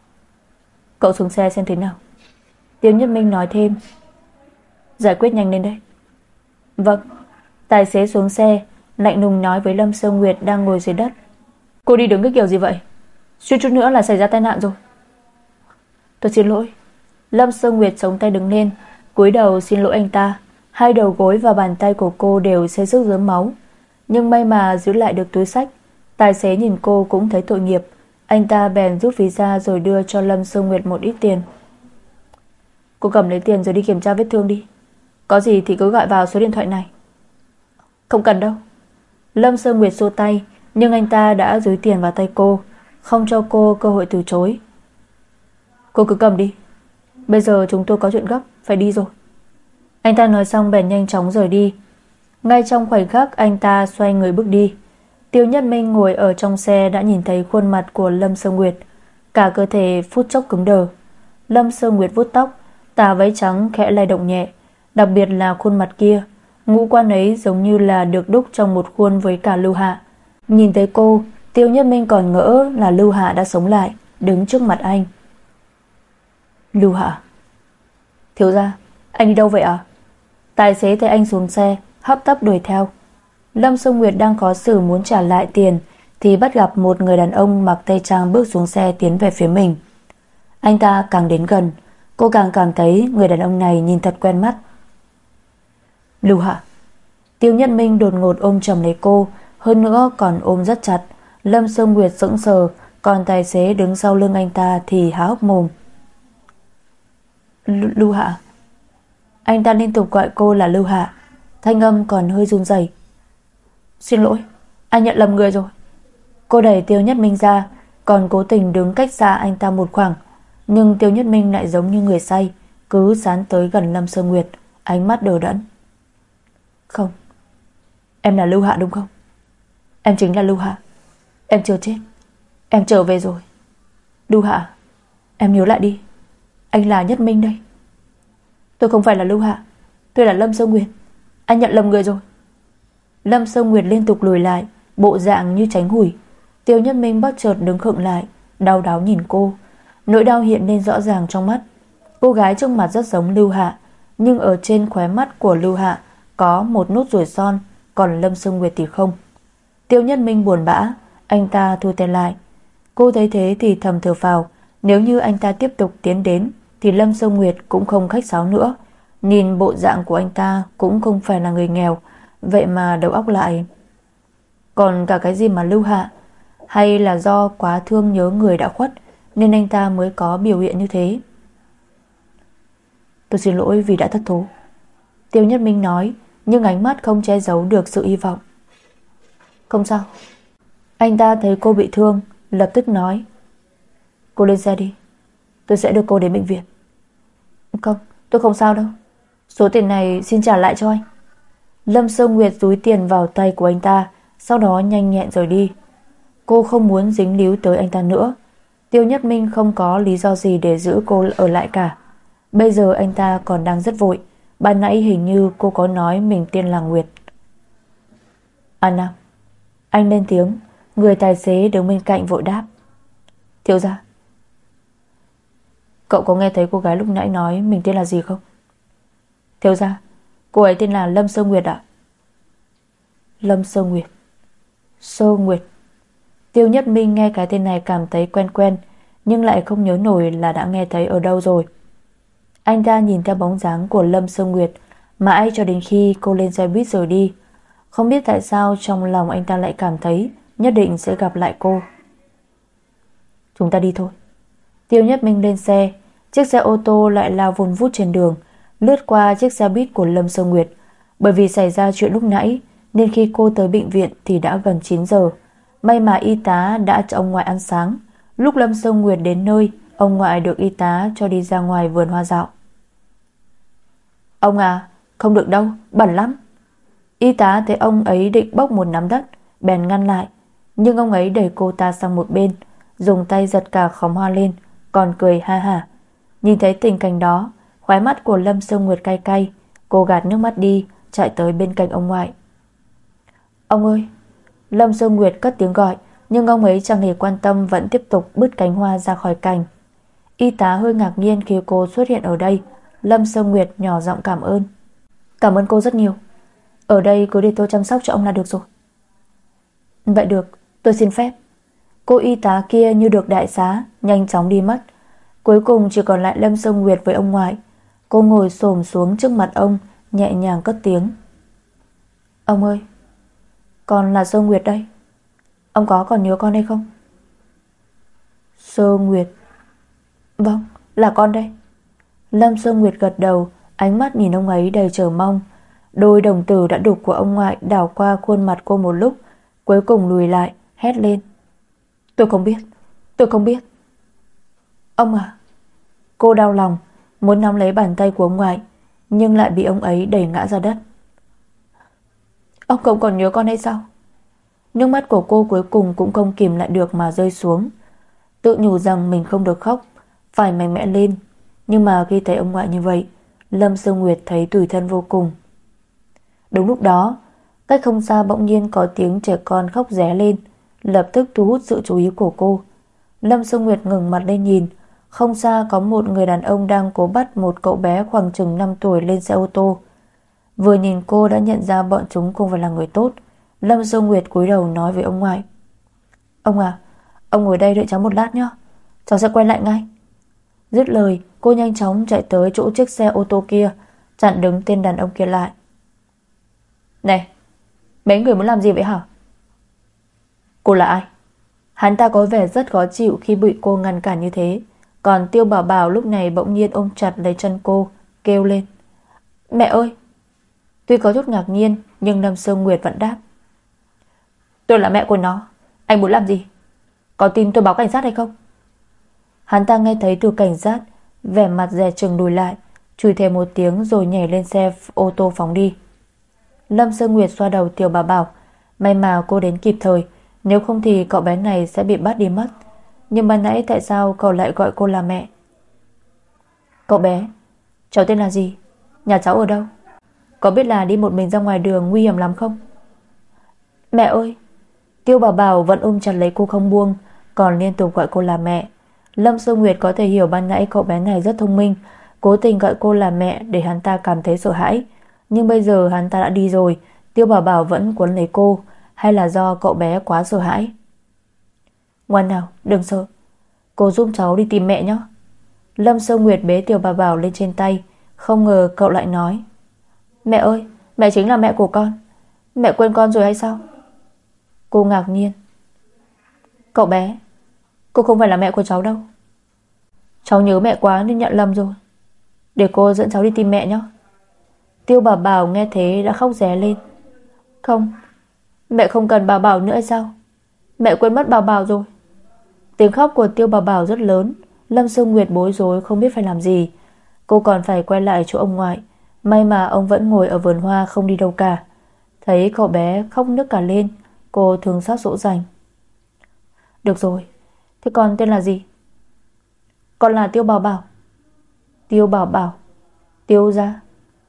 Cậu xuống xe xem thế nào. Tiêu Nhất Minh nói thêm. Giải quyết nhanh lên đây. Vâng. Tài xế xuống xe, lạnh lùng nói với Lâm Sương Nguyệt đang ngồi dưới đất. Cô đi đứng cái kiểu gì vậy? Suýt chút nữa là xảy ra tai nạn rồi. Tôi xin lỗi. Lâm Sương Nguyệt chống tay đứng lên, cúi đầu xin lỗi anh ta. Hai đầu gối và bàn tay của cô đều xây sức rớm máu, nhưng may mà giữ lại được túi xách. Tài xế nhìn cô cũng thấy tội nghiệp. Anh ta bèn rút ví ra rồi đưa cho Lâm Sương Nguyệt một ít tiền. Cô cầm lấy tiền rồi đi kiểm tra vết thương đi. Có gì thì cứ gọi vào số điện thoại này. Không cần đâu. Lâm Sương Nguyệt xua tay, nhưng anh ta đã dúi tiền vào tay cô, không cho cô cơ hội từ chối. Cô cứ cầm đi. Bây giờ chúng tôi có chuyện gấp, phải đi rồi. Anh ta nói xong bèn nhanh chóng rời đi. Ngay trong khoảnh khắc anh ta xoay người bước đi, Tiêu Nhất Minh ngồi ở trong xe đã nhìn thấy khuôn mặt của Lâm Sơ Nguyệt, cả cơ thể phút chốc cứng đờ. Lâm Sơ Nguyệt vuốt tóc, tà váy trắng khẽ lay động nhẹ, đặc biệt là khuôn mặt kia, ngũ quan ấy giống như là được đúc trong một khuôn với cả Lưu Hạ. Nhìn thấy cô, Tiêu Nhất Minh còn ngỡ là Lưu Hạ đã sống lại, đứng trước mặt anh. Lưu Hạ. Thiếu gia, anh đi đâu vậy ạ? Tài xế thấy anh xuống xe, hấp tấp đuổi theo. Lâm Sơ Nguyệt đang khó xử muốn trả lại tiền thì bắt gặp một người đàn ông mặc tây trang bước xuống xe tiến về phía mình. Anh ta càng đến gần, cô càng cảm thấy người đàn ông này nhìn thật quen mắt. Lưu Hạ. Tiêu Nhất Minh đột ngột ôm chầm lấy cô, hơn nữa còn ôm rất chặt. Lâm Sơ Nguyệt sững sờ, còn tài xế đứng sau lưng anh ta thì há hốc mồm. Lưu Hạ. Anh ta liên tục gọi cô là Lưu Hạ, thanh âm còn hơi run rẩy. Xin lỗi, anh nhận lầm người rồi. Cô đẩy Tiêu Nhất Minh ra, còn cố tình đứng cách xa anh ta một khoảng. Nhưng Tiêu Nhất Minh lại giống như người say, cứ dán tới gần Lâm Sơ Nguyệt, ánh mắt đờ đẫn. Không, em là Lưu Hạ đúng không? Em chính là Lưu Hạ. Em chưa chết, em trở về rồi. Lưu Hạ, em nhớ lại đi, anh là Nhất Minh đây. Tôi không phải là Lưu Hạ, tôi là Lâm Sơ Nguyệt. Anh nhận lầm người rồi. Lâm Sơ Nguyệt liên tục lùi lại, bộ dạng như tránh hủi. Tiêu Nhất Minh bất chợt đứng khựng lại, đau đáu nhìn cô. Nỗi đau hiện lên rõ ràng trong mắt. Cô gái trước mặt rất giống Lưu Hạ, nhưng ở trên khóe mắt của Lưu Hạ có một nốt ruồi son, còn Lâm Sơ Nguyệt thì không. Tiêu Nhất Minh buồn bã, anh ta thu tay lại. Cô thấy thế thì thầm thở phào, nếu như anh ta tiếp tục tiến đến thì Lâm Sơ Nguyệt cũng không khách sáo nữa. Nhìn bộ dạng của anh ta cũng không phải là người nghèo, vậy mà đầu óc lại. Còn cả cái gì mà Lưu Hạ, hay là do quá thương nhớ người đã khuất nên anh ta mới có biểu hiện như thế. Tôi xin lỗi vì đã thất thố, Tiêu Nhất Minh nói, nhưng ánh mắt không che giấu được sự hy vọng. Không sao. Anh ta thấy cô bị thương, lập tức nói. Cô lên xe đi, tôi sẽ đưa cô đến bệnh viện. Không, tôi không sao đâu. Số tiền này xin trả lại cho anh. Lâm Sơ Nguyệt dúi tiền vào tay của anh ta, sau đó nhanh nhẹn rời đi. Cô không muốn dính líu tới anh ta nữa. Tiêu Nhất Minh không có lý do gì để giữ cô ở lại cả. Bây giờ anh ta còn đang rất vội. Ban nãy hình như cô có nói mình tên là Nguyệt. An Nam. Anh lên tiếng. Người tài xế đứng bên cạnh vội đáp. Thiếu gia. Cậu có nghe thấy cô gái lúc nãy nói mình tên là gì không? Thiếu gia, cô ấy tên là Lâm Sơ Nguyệt ạ. Lâm Sơ Nguyệt. Sơ Nguyệt. Tiêu Nhất Minh nghe cái tên này cảm thấy quen quen, nhưng lại không nhớ nổi là đã nghe thấy ở đâu rồi. Anh ta nhìn theo bóng dáng của Lâm Sơ Nguyệt mãi cho đến khi cô lên xe buýt rời đi. Không biết tại sao trong lòng anh ta lại cảm thấy nhất định sẽ gặp lại cô. Chúng ta đi thôi. Tiêu Nhất Minh lên xe. Chiếc xe ô tô lại lao vun vút trên đường, lướt qua chiếc xe buýt của Lâm Sơ Nguyệt. Bởi vì xảy ra chuyện lúc nãy nên khi cô tới bệnh viện thì đã gần 9 giờ. May mà y tá đã cho ông ngoại ăn sáng. Lúc Lâm Sơ Nguyệt đến nơi, ông ngoại được y tá cho đi ra ngoài vườn hoa dạo. Ông à, không được đâu, bẩn lắm. Y tá thấy ông ấy định bốc một nắm đất, bèn ngăn lại. Nhưng ông ấy đẩy cô ta sang một bên, dùng tay giật cả khóm hoa lên, còn cười ha hả. Nhìn thấy tình cảnh đó, khóe mắt của Lâm Sơ Nguyệt cay cay. Cô gạt nước mắt đi, chạy tới bên cạnh ông ngoại. Ông ơi. Lâm Sơ Nguyệt cất tiếng gọi, nhưng ông ấy chẳng hề quan tâm, vẫn tiếp tục bứt cánh hoa ra khỏi cành. Y tá hơi ngạc nhiên khi cô xuất hiện ở đây. Lâm Sơ Nguyệt nhỏ giọng cảm ơn. Cảm ơn cô rất nhiều. Ở đây cứ để tôi chăm sóc cho ông là được rồi. Vậy được, tôi xin phép. Cô y tá kia như được đại xá, nhanh chóng đi mất. Cuối cùng chỉ còn lại Lâm Sơ Nguyệt với ông ngoại. Cô ngồi xổm xuống trước mặt ông, nhẹ nhàng cất tiếng. Ông ơi, con là Sơ Nguyệt đây. Ông có còn nhớ con hay không? Sơ Nguyệt. Vâng, là con đây. Lâm Sơ Nguyệt gật đầu, ánh mắt nhìn ông ấy đầy chờ mong. Đôi đồng tử đã đục của ông ngoại đảo qua khuôn mặt cô một lúc, cuối cùng lùi lại, hét lên. Tôi không biết, tôi không biết. Ông à. Cô đau lòng, muốn nắm lấy bàn tay của ông ngoại, nhưng lại bị ông ấy đẩy ngã ra đất. Ông không còn nhớ con hay sao? Nước mắt của cô cuối cùng cũng không kìm lại được mà rơi xuống. Tự nhủ rằng mình không được khóc, phải mạnh mẽ lên. Nhưng mà khi thấy ông ngoại như vậy, Lâm Sương Nguyệt thấy tủi thân vô cùng. Đúng lúc đó, cách không xa bỗng nhiên có tiếng trẻ con khóc ré lên, lập tức thu hút sự chú ý của cô. Lâm Sương Nguyệt ngẩng mặt lên nhìn, không xa có một người đàn ông đang cố bắt một cậu bé khoảng chừng 5 tuổi lên xe ô tô. Vừa nhìn cô đã nhận ra bọn chúng không phải là người tốt. Lâm Sương Nguyệt cúi đầu nói với ông ngoại: Ông à, ông ngồi đây đợi cháu một lát nhé, cháu sẽ quay lại ngay. Dứt lời, cô nhanh chóng chạy tới chỗ chiếc xe ô tô kia, chặn đứng tên đàn ông kia lại. Này, mấy người muốn làm gì vậy hả? Cô là ai? Hắn ta có vẻ rất khó chịu khi bị cô ngăn cản như thế. Còn Tiêu Bảo Bảo lúc này bỗng nhiên ôm chặt lấy chân cô, kêu lên: Mẹ ơi! Tuy có chút ngạc nhiên, nhưng Lâm Sương Nguyệt vẫn đáp: Tôi là mẹ của nó, anh muốn làm gì? Có tin tôi báo cảnh sát hay không? Hắn ta nghe thấy từ cảnh sát, vẻ mặt dè chừng lùi lại, chửi thề một tiếng rồi nhảy lên xe ô tô phóng đi. Lâm Sương Nguyệt xoa đầu Tiêu Bảo Bảo, may mà cô đến kịp thời, nếu không thì cậu bé này sẽ bị bắt đi mất. Nhưng ban nãy tại sao cậu lại gọi cô là mẹ? Cậu bé, cháu tên là gì? Nhà cháu ở đâu? Có biết là đi một mình ra ngoài đường nguy hiểm lắm không? Mẹ ơi! Tiêu Bảo Bảo vẫn ôm chặt lấy cô không buông, còn liên tục gọi cô là mẹ. Lâm Sương Nguyệt có thể hiểu ban nãy cậu bé này rất thông minh, cố tình gọi cô là mẹ để hắn ta cảm thấy sợ hãi. Nhưng bây giờ hắn ta đã đi rồi, Tiêu Bảo Bảo vẫn quấn lấy cô, hay là do cậu bé quá sợ hãi? Ngoan nào, đừng sợ, cô giúp cháu đi tìm mẹ nhé. Lâm Sương Nguyệt bế Tiêu Bảo Bảo lên trên tay, không ngờ cậu lại nói: Mẹ ơi, mẹ chính là mẹ của con. Mẹ quên con rồi hay sao? Cô ngạc nhiên: Cậu bé, cô không phải là mẹ của cháu đâu. Cháu nhớ mẹ quá nên nhận lầm rồi. Để cô dẫn cháu đi tìm mẹ nhé. Tiêu Bảo Bảo nghe thế đã khóc ré lên. Không, mẹ không cần Bảo Bảo nữa hay sao? Mẹ quên mất Bảo Bảo rồi. Tiếng khóc của Tiêu Bảo Bảo rất lớn. Lâm Sương Nguyệt bối rối không biết phải làm gì. Cô còn phải quay lại chỗ ông ngoại. May mà ông vẫn ngồi ở vườn hoa không đi đâu cả. Thấy cậu bé khóc nức cả lên, cô thương xót dỗ dành. Được rồi, thế con tên là gì? Con là Tiêu Bảo Bảo. Tiêu Bảo Bảo, Tiêu gia.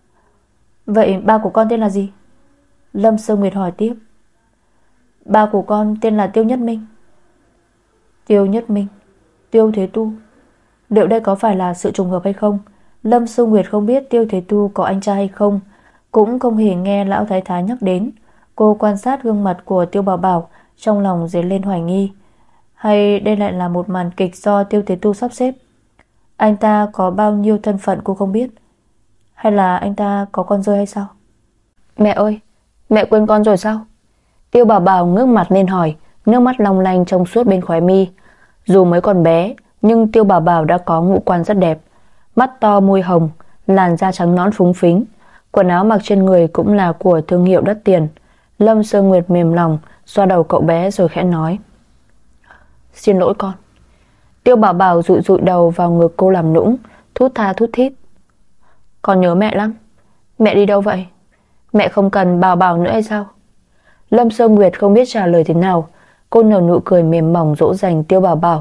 Vậy ba của con tên là gì? Lâm Sương Nguyệt hỏi tiếp. Ba của con tên là Tiêu Nhất Minh. Tiêu Nhất Minh, Tiêu Thế Tu. Liệu đây có phải là sự trùng hợp hay không? Lâm Sương Nguyệt không biết Tiêu Thế Tu có anh trai hay không, cũng không hề nghe lão thái thái nhắc đến. Cô quan sát gương mặt của Tiêu Bảo Bảo, trong lòng dấy lên hoài nghi. Hay đây lại là một màn kịch do Tiêu Thế Tu sắp xếp? Anh ta có bao nhiêu thân phận cô không biết? Hay là anh ta có con rơi hay sao? Mẹ ơi, mẹ quên con rồi sao? Tiêu Bảo Bảo ngước mặt lên hỏi, nước mắt long lanh trong suốt bên khóe mi. Dù mới còn bé, nhưng Tiêu Bảo Bảo đã có ngũ quan rất đẹp. Mắt to môi hồng, làn da trắng nõn phúng phính. Quần áo mặc trên người cũng là của thương hiệu đắt tiền. Lâm Sương Nguyệt mềm lòng, xoa đầu cậu bé rồi khẽ nói: Xin lỗi con. Tiêu Bảo Bảo dụi dụi đầu vào ngực cô làm nũng, thút tha thút thít. Con nhớ mẹ lắm. Mẹ đi đâu vậy? Mẹ không cần Bảo Bảo nữa hay sao? Lâm Sương Nguyệt không biết trả lời thế nào. Cô nở nụ cười mềm mỏng dỗ dành Tiêu Bảo Bảo.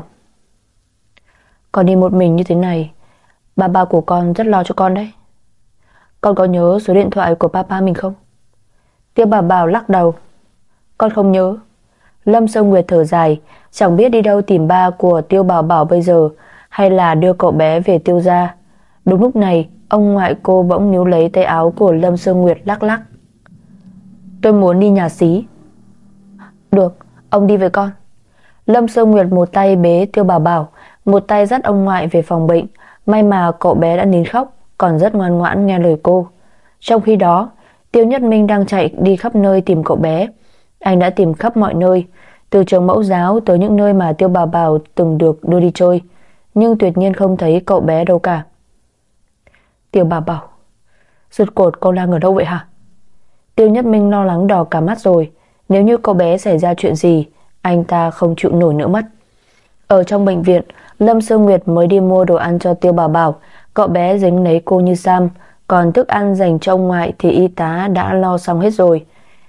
Con đi một mình như thế này, ba của con rất lo cho con đấy. Con có nhớ số điện thoại của papa mình không? Tiêu Bảo Bảo lắc đầu. Con không nhớ. Lâm Sương Nguyệt thở dài, chẳng biết đi đâu tìm ba của Tiêu Bảo Bảo bây giờ, hay là đưa cậu bé về Tiêu gia. Đúng lúc này, ông ngoại cô bỗng níu lấy tay áo của Lâm Sương Nguyệt lắc lắc. Tôi muốn đi nhà xí. Được, ông đi với con. Lâm Sương Nguyệt một tay bế Tiêu Bảo Bảo, một tay dắt ông ngoại về phòng bệnh. May mà cậu bé đã nín khóc, còn rất ngoan ngoãn nghe lời cô. Trong khi đó, Tiêu Nhất Minh đang chạy đi khắp nơi tìm cậu bé. Anh đã tìm khắp mọi nơi, từ trường mẫu giáo tới những nơi mà Tiêu Bảo Bảo từng được đưa đi chơi, nhưng tuyệt nhiên không thấy cậu bé đâu cả. Tiêu Bảo Bảo, rốt cuộc con đang ở đâu vậy hả? Tiêu Nhất Minh lo lắng đỏ cả mắt rồi. Nếu như cậu bé xảy ra chuyện gì, anh ta không chịu nổi nữa mất. Ở trong bệnh viện, Lâm Sương Nguyệt mới đi mua đồ ăn cho Tiêu Bảo Bảo. Cậu bé dính lấy cô như sam, còn thức ăn dành cho ông ngoại thì y tá đã lo xong hết rồi.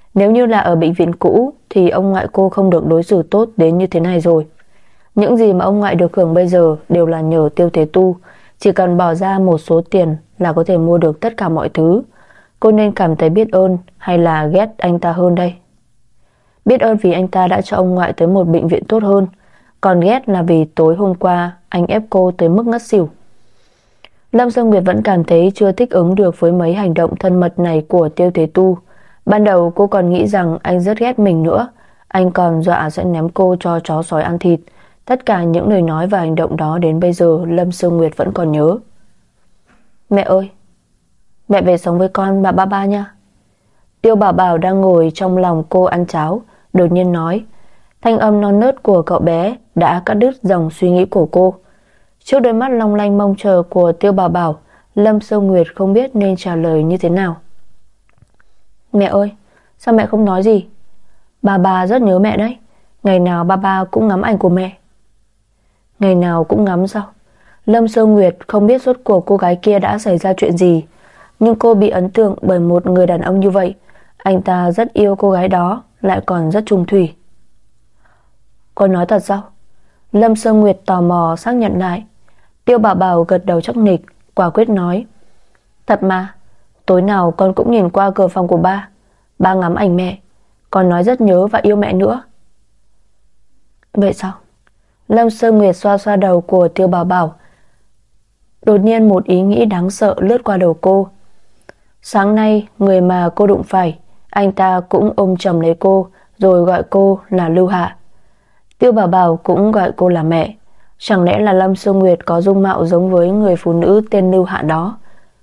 Nếu như là ở bệnh viện cũ thì ông ngoại cô không được đối xử tốt đến như thế này rồi. Những gì mà ông ngoại được hưởng bây giờ đều là nhờ Tiêu Thế Tu. Chỉ cần bỏ ra một số tiền là có thể mua được tất cả mọi thứ. Cô nên cảm thấy biết ơn hay là ghét anh ta hơn đây? Biết ơn vì anh ta đã cho ông ngoại tới một bệnh viện tốt hơn, còn ghét là vì tối hôm qua anh ép cô tới mức ngất xỉu. Lâm Sương Nguyệt vẫn cảm thấy chưa thích ứng được với mấy hành động thân mật này của Tiêu Thế Tu. Ban đầu cô còn nghĩ rằng anh rất ghét mình nữa. Anh còn dọa sẽ ném cô cho chó sói ăn thịt. Tất cả những lời nói và hành động đó đến bây giờ Lâm Sương Nguyệt vẫn còn nhớ. Mẹ ơi, mẹ về sống với con bà ba nha. Tiêu Bảo Bảo đang ngồi trong lòng cô ăn cháo, đột nhiên nói. Thanh âm non nớt của cậu bé đã cắt đứt dòng suy nghĩ của cô. Trước đôi mắt long lanh mong chờ của Tiêu Bảo Bảo, Lâm Sương Nguyệt không biết nên trả lời như thế nào. Mẹ ơi, sao mẹ không nói gì? Ba rất nhớ mẹ đấy. Ngày nào ba cũng ngắm ảnh của mẹ. Ngày nào cũng ngắm sao? Lâm Sương Nguyệt không biết rốt cuộc cô gái kia đã xảy ra chuyện gì, nhưng cô bị ấn tượng bởi một người đàn ông như vậy. Anh ta rất yêu cô gái đó, lại còn rất trung thủy. Cô nói thật sao? Lâm Sương Nguyệt tò mò xác nhận lại. Tiêu Bảo Bảo gật đầu chắc nịch, quả quyết nói. Thật mà, tối nào con cũng nhìn qua cửa phòng của ba ngắm ảnh mẹ. Con nói rất nhớ và yêu mẹ nữa. Vậy sao? Lâm Sương Nguyệt xoa xoa đầu của Tiêu Bảo Bảo. Đột nhiên một ý nghĩ đáng sợ lướt qua đầu cô. Sáng nay người mà cô đụng phải, anh ta cũng ôm chầm lấy cô, rồi gọi cô là Lưu Hạ. Tiêu Bảo Bảo cũng gọi cô là mẹ. Chẳng lẽ là Lâm Sương Nguyệt có dung mạo giống với người phụ nữ tên Lưu Hạ đó?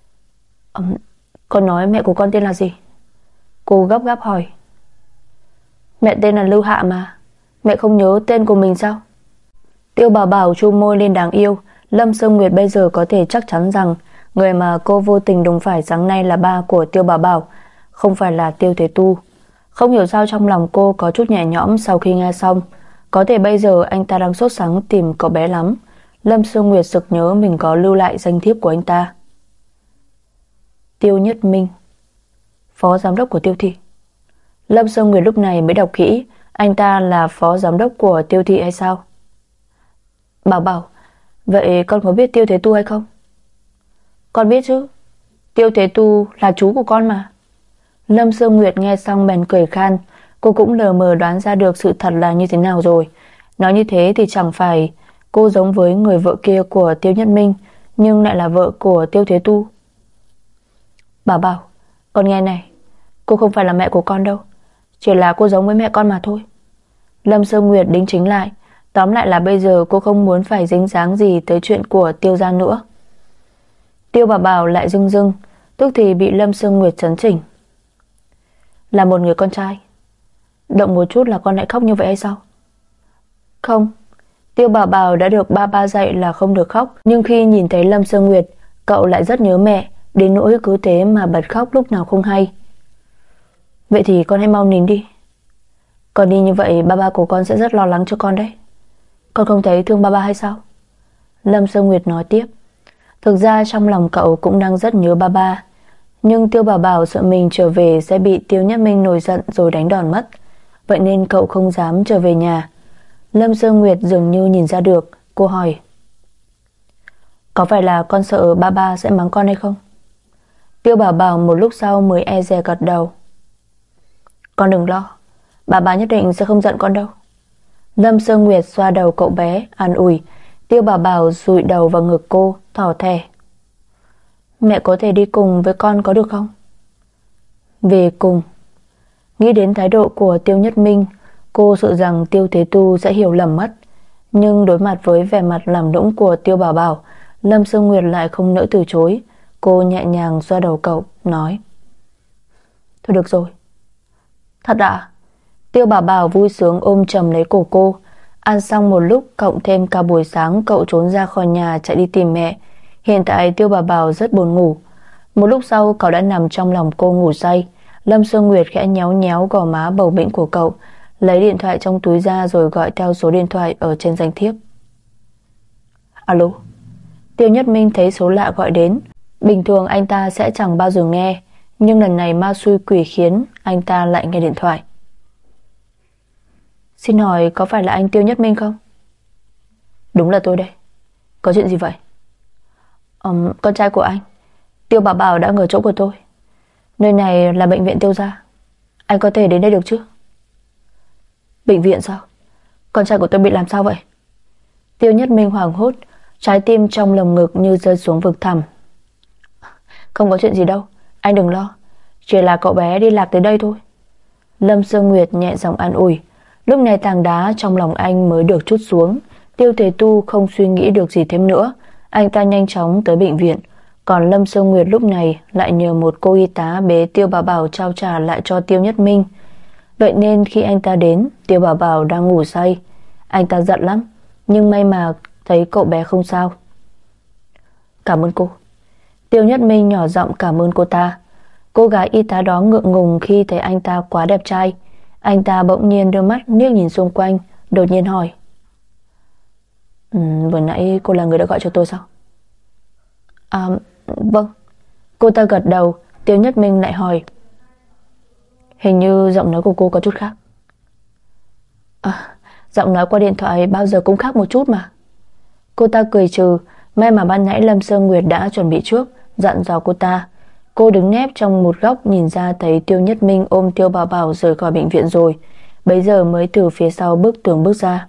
Con nói mẹ của con tên là gì? Cô gấp gáp hỏi. Mẹ tên là Lưu Hạ mà. Mẹ không nhớ tên của mình sao? Tiêu Bảo Bảo chu môi lên đáng yêu. Lâm Sương Nguyệt bây giờ có thể chắc chắn rằng người mà cô vô tình đụng phải sáng nay là ba của Tiêu Bảo Bảo, không phải là Tiêu Thế Tu. Không hiểu sao trong lòng cô có chút nhẹ nhõm sau khi nghe xong. Có thể bây giờ anh ta đang sốt sắng tìm cậu bé lắm. Lâm Sương Nguyệt sực nhớ mình có lưu lại danh thiếp của anh ta. Tiêu Nhất Minh, phó giám đốc của Tiêu thị. Lâm Sương Nguyệt lúc này mới đọc kỹ. Anh ta là phó giám đốc của Tiêu thị hay sao? Bảo Bảo, vậy con có biết Tiêu Thế Tu hay không? Con biết chứ. Tiêu Thế Tu là chú của con mà. Lâm Sương Nguyệt nghe xong bèn cười khan. Cô cũng lờ mờ đoán ra được sự thật là như thế nào rồi. Nói như thế thì chẳng phải cô giống với người vợ kia của Tiêu Nhất Minh, nhưng lại là vợ của Tiêu Thế Tu. Bảo Bảo, con nghe này, cô không phải là mẹ của con đâu, chỉ là cô giống với mẹ con mà thôi. Lâm Sương Nguyệt đính chính lại. Tóm lại là bây giờ cô không muốn phải dính dáng gì tới chuyện của Tiêu gia nữa. Tiêu Bảo Bảo lại rưng rưng, tức thì bị Lâm Sương Nguyệt chấn chỉnh. Là một người con trai, động một chút là con lại khóc như vậy hay sao? Không, Tiêu Bảo Bảo đã được ba dạy là không được khóc, nhưng khi nhìn thấy Lâm Sương Nguyệt, cậu lại rất nhớ mẹ, đến nỗi cứ thế mà bật khóc lúc nào không hay. Vậy thì con hãy mau nín đi. Con đi như vậy ba của con sẽ rất lo lắng cho con đấy. Con không thấy thương ba hay sao? Lâm Sương Nguyệt nói tiếp. Thực ra trong lòng cậu cũng đang rất nhớ ba, nhưng Tiêu Bảo Bảo sợ mình trở về sẽ bị Tiêu Nhất Minh nổi giận rồi đánh đòn mất. Vậy nên cậu không dám trở về nhà. Lâm Sương Nguyệt dường như nhìn ra được. Cô hỏi, có phải là con sợ ba sẽ mắng con hay không? Tiêu Bảo Bảo một lúc sau mới e dè gật đầu. Con đừng lo, ba nhất định sẽ không giận con đâu. Lâm Sương Nguyệt xoa đầu cậu bé an ủi. Tiêu Bảo Bảo dụi đầu vào ngực cô, thỏ thẻ. Mẹ có thể đi cùng với con có được không? Về cùng. Nghĩ đến thái độ của Tiêu Nhất Minh, cô sợ rằng Tiêu Thế Tu sẽ hiểu lầm mất. Nhưng đối mặt với vẻ mặt làm nũng của Tiêu Bảo Bảo, Lâm Sương Nguyệt lại không nỡ từ chối. Cô nhẹ nhàng xoa đầu cậu, nói. Thôi được rồi. Thật ạ? Tiêu Bảo Bảo vui sướng ôm chầm lấy cổ cô. Ăn xong một lúc, cộng thêm cả buổi sáng cậu trốn ra khỏi nhà chạy đi tìm mẹ. Hiện tại Tiêu Bảo Bảo rất buồn ngủ. Một lúc sau cậu đã nằm trong lòng cô ngủ say. Lâm Sương Nguyệt khẽ nhéo nhéo gò má bầu bĩnh của cậu, lấy điện thoại trong túi ra rồi gọi theo số điện thoại ở trên danh thiếp. Alo. Tiêu Nhất Minh thấy số lạ gọi đến. Bình thường anh ta sẽ chẳng bao giờ nghe, Nhưng lần này ma xui quỷ khiến, anh ta lại nghe điện thoại. Xin hỏi có phải là anh Tiêu Nhất Minh không? Đúng là tôi đây. Có chuyện gì vậy? Con trai của anh Tiêu Bảo Bảo đã ở chỗ của tôi. Nơi này là bệnh viện Tiêu gia. Anh có thể đến đây được chứ? Bệnh viện sao? Con trai của tôi bị làm sao vậy? Tiêu Nhất Minh hoảng hốt, trái tim trong lồng ngực như rơi xuống vực thẳm. Không có chuyện gì đâu, anh đừng lo. Chỉ là cậu bé đi lạc tới đây thôi. Lâm Sương Nguyệt nhẹ giọng an ủi. Lúc này tảng đá trong lòng anh mới được trút xuống. Tiêu Thế Tu không suy nghĩ được gì thêm nữa. Anh ta nhanh chóng tới bệnh viện. Còn Lâm Sương Nguyệt lúc này lại nhờ một cô y tá bế Tiêu Bảo Bảo trao trả lại cho Tiêu Nhất Minh. Vậy nên khi anh ta đến, Tiêu Bảo Bảo đang ngủ say. Anh ta giận lắm, nhưng may mà thấy cậu bé không sao. Cảm ơn cô. Tiêu Nhất Minh nhỏ giọng cảm ơn cô ta. Cô gái y tá đó ngượng ngùng khi thấy anh ta quá đẹp trai. Anh ta bỗng nhiên đưa mắt liếc nhìn xung quanh, đột nhiên hỏi: vừa nãy cô là người đã gọi cho tôi sao? Vâng. Cô ta gật đầu. Tiêu Nhất Minh lại hỏi: hình như giọng nói của cô có chút khác. Giọng nói qua điện thoại bao giờ cũng khác một chút mà. Cô ta cười trừ. May mà ban nãy Lâm Sương Nguyệt đã chuẩn bị trước, dặn dò cô ta. Cô đứng nép trong một góc, nhìn ra thấy Tiêu Nhất Minh ôm Tiêu Bảo Bảo rời khỏi bệnh viện rồi. Bấy giờ mới từ phía sau bức tường bước ra.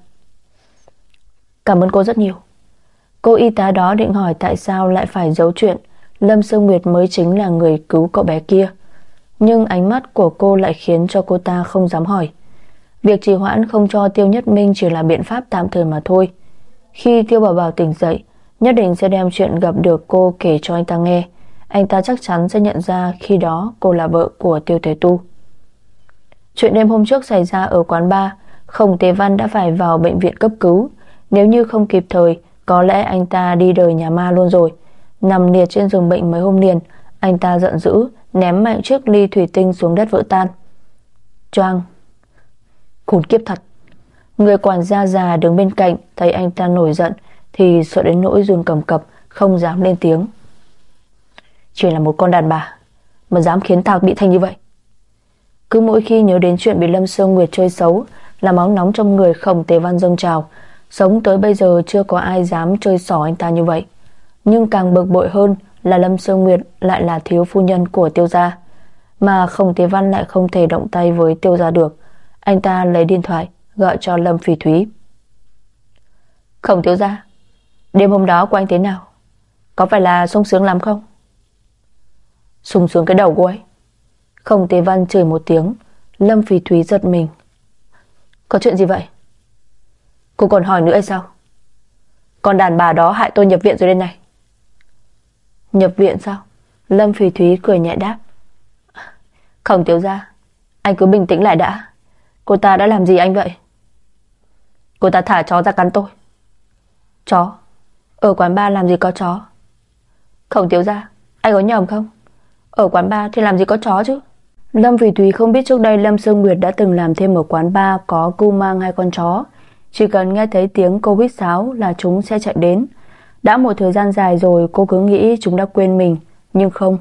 Cảm ơn cô rất nhiều. Cô y tá đó định hỏi tại sao lại phải giấu chuyện Lâm Sương Nguyệt mới chính là người cứu cậu bé kia, nhưng ánh mắt của cô lại khiến cho cô ta không dám hỏi. Việc trì hoãn không cho Tiêu Nhất Minh chỉ là biện pháp tạm thời mà thôi. Khi Tiêu Bảo Bảo tỉnh dậy, nhất định sẽ đem chuyện gặp được cô kể cho anh ta nghe. Anh ta chắc chắn sẽ nhận ra khi đó cô là vợ của Tiêu Thế Tu. Chuyện đêm hôm trước xảy ra ở quán bar, Khổng Tế Văn đã phải vào bệnh viện cấp cứu. Nếu như không kịp thời, có lẽ anh ta đi đời nhà ma luôn rồi. Nằm liệt trên giường bệnh mấy hôm liền, anh ta giận dữ ném mạnh chiếc ly thủy tinh xuống đất vỡ tan. Choang. Khốn kiếp thật. Người quản gia già đứng bên cạnh thấy anh ta nổi giận thì sợ đến nỗi run cầm cập, không dám lên tiếng. Chỉ là một con đàn bà mà dám khiến tao bị thành như vậy. Cứ mỗi khi nhớ đến chuyện bị Lâm Sương Nguyệt chơi xấu là máu nóng trong người Khổng Tế Văn dâng trào. Sống tới bây giờ chưa có ai dám chơi xỏ anh ta như vậy. Nhưng càng bực bội hơn là Lâm Sương Nguyệt lại là thiếu phu nhân của Tiêu gia, mà Khổng Tế Văn lại không thể động tay với Tiêu gia được. Anh ta lấy điện thoại gọi cho Lâm Phỉ Thúy. Khổng thiếu gia, đêm hôm đó của anh thế nào? Có phải là sung sướng lắm không? Sung sướng cái đầu cô ấy. Khổng Tế Văn chửi một tiếng. Lâm Phỉ Thúy giật mình. Có chuyện gì vậy? Cô còn hỏi nữa hay sao? Con đàn bà đó hại tôi nhập viện rồi đây này. Nhập viện sao? Lâm Phỉ Thúy cười nhẹ đáp. Khổng thiếu gia, anh cứ bình tĩnh lại đã. Cô ta đã làm gì anh vậy? Cô ta thả chó ra cắn tôi. Chó? Ở quán bar làm gì có chó? Khổng thiếu gia, anh có nhầm không? Ở quán bar thì làm gì có chó chứ? Lâm Phỉ Thúy không biết trước đây Lâm Sương Nguyệt đã từng làm thêm ở quán bar có cưu mang hai con chó. Chỉ cần nghe thấy tiếng cô huýt sáo là chúng sẽ chạy đến. Đã một thời gian dài rồi cô cứ nghĩ chúng đã quên mình, nhưng không.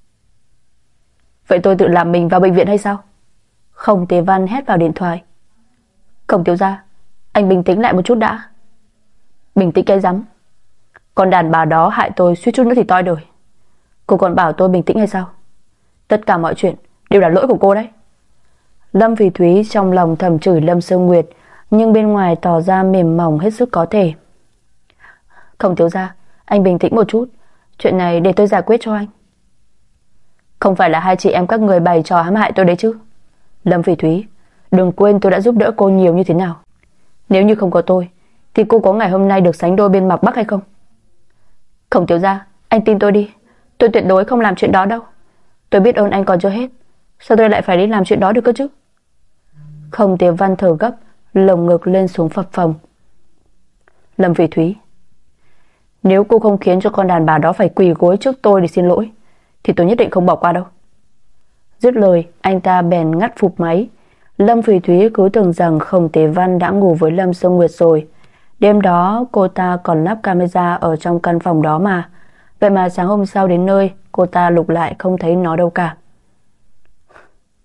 Vậy tôi tự làm mình vào bệnh viện hay sao? Khổng Tế Văn hét vào điện thoại. Khổng thiếu gia, anh bình tĩnh lại một chút đã. Bình tĩnh cái rắm. Con đàn bà đó hại tôi suýt chút nữa thì toi đời. Cô còn bảo tôi bình tĩnh hay sao? Tất cả mọi chuyện đều là lỗi của cô đấy. Lâm Phỉ Thúy trong lòng thầm chửi Lâm Sương Nguyệt, nhưng bên ngoài tỏ ra mềm mỏng hết sức có thể. Khổng thiếu gia, anh bình tĩnh một chút. Chuyện này để tôi giải quyết cho anh. Không phải là hai chị em các người bày trò hãm hại tôi đấy chứ? Lâm Phỉ Thúy, đừng quên tôi đã giúp đỡ cô nhiều như thế nào. Nếu như không có tôi thì cô có ngày hôm nay được sánh đôi bên Mạc Bắc hay không? Khổng thiếu gia, anh tin tôi đi. Tôi tuyệt đối không làm chuyện đó đâu. Tôi biết ơn anh còn chưa hết. Sao tôi lại phải đi làm chuyện đó được cơ chứ? Khổng Tế Văn thở gấp, lồng ngực lên xuống phập phồng. Lâm Phỉ Thúy, nếu cô không khiến cho con đàn bà đó phải quỳ gối trước tôi để xin lỗi thì tôi nhất định không bỏ qua đâu. Dứt lời, anh ta bèn ngắt phụp máy. Lâm Phỉ Thúy cứ tưởng rằng Khổng Tế Văn đã ngủ với Lâm Sương Nguyệt rồi. Đêm đó cô ta còn lắp camera ở trong căn phòng đó mà. Vậy mà sáng hôm sau đến nơi, cô ta lục lại không thấy nó đâu cả.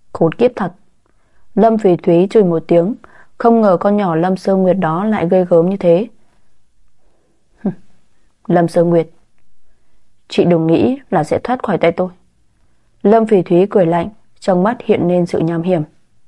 Khốn kiếp thật. Lâm Phỉ Thúy chửi một tiếng, không ngờ con nhỏ Lâm Sơ Nguyệt đó lại ghê gớm như thế. Lâm Sơ Nguyệt, chị đừng nghĩ là sẽ thoát khỏi tay tôi. Lâm Phỉ Thúy cười lạnh, trong mắt hiện lên sự nham hiểm.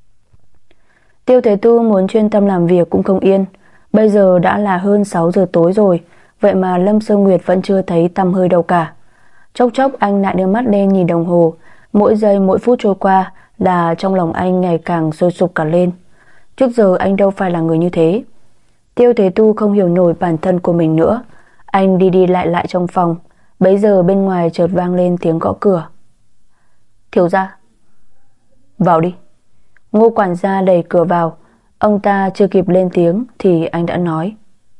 Tiêu Thế Tu muốn chuyên tâm làm việc cũng không yên. Bây giờ đã là hơn 6 giờ tối rồi, vậy mà Lâm Sơ Nguyệt vẫn chưa thấy tăm hơi đâu cả. Chốc chốc anh lại đưa mắt lên nhìn đồng hồ, mỗi giây mỗi phút trôi qua là trong lòng anh ngày càng sôi sục cả lên. Trước giờ anh đâu phải là người như thế. Tiêu Thế Tu không hiểu nổi bản thân của mình nữa. Anh đi đi lại lại trong phòng. Bấy giờ bên ngoài chợt vang lên tiếng gõ cửa. Thiếu gia. Vào đi. Ngô quản gia đẩy cửa vào. Ông ta chưa kịp lên tiếng thì anh đã nói.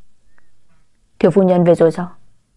Thiếu phu nhân về rồi sao?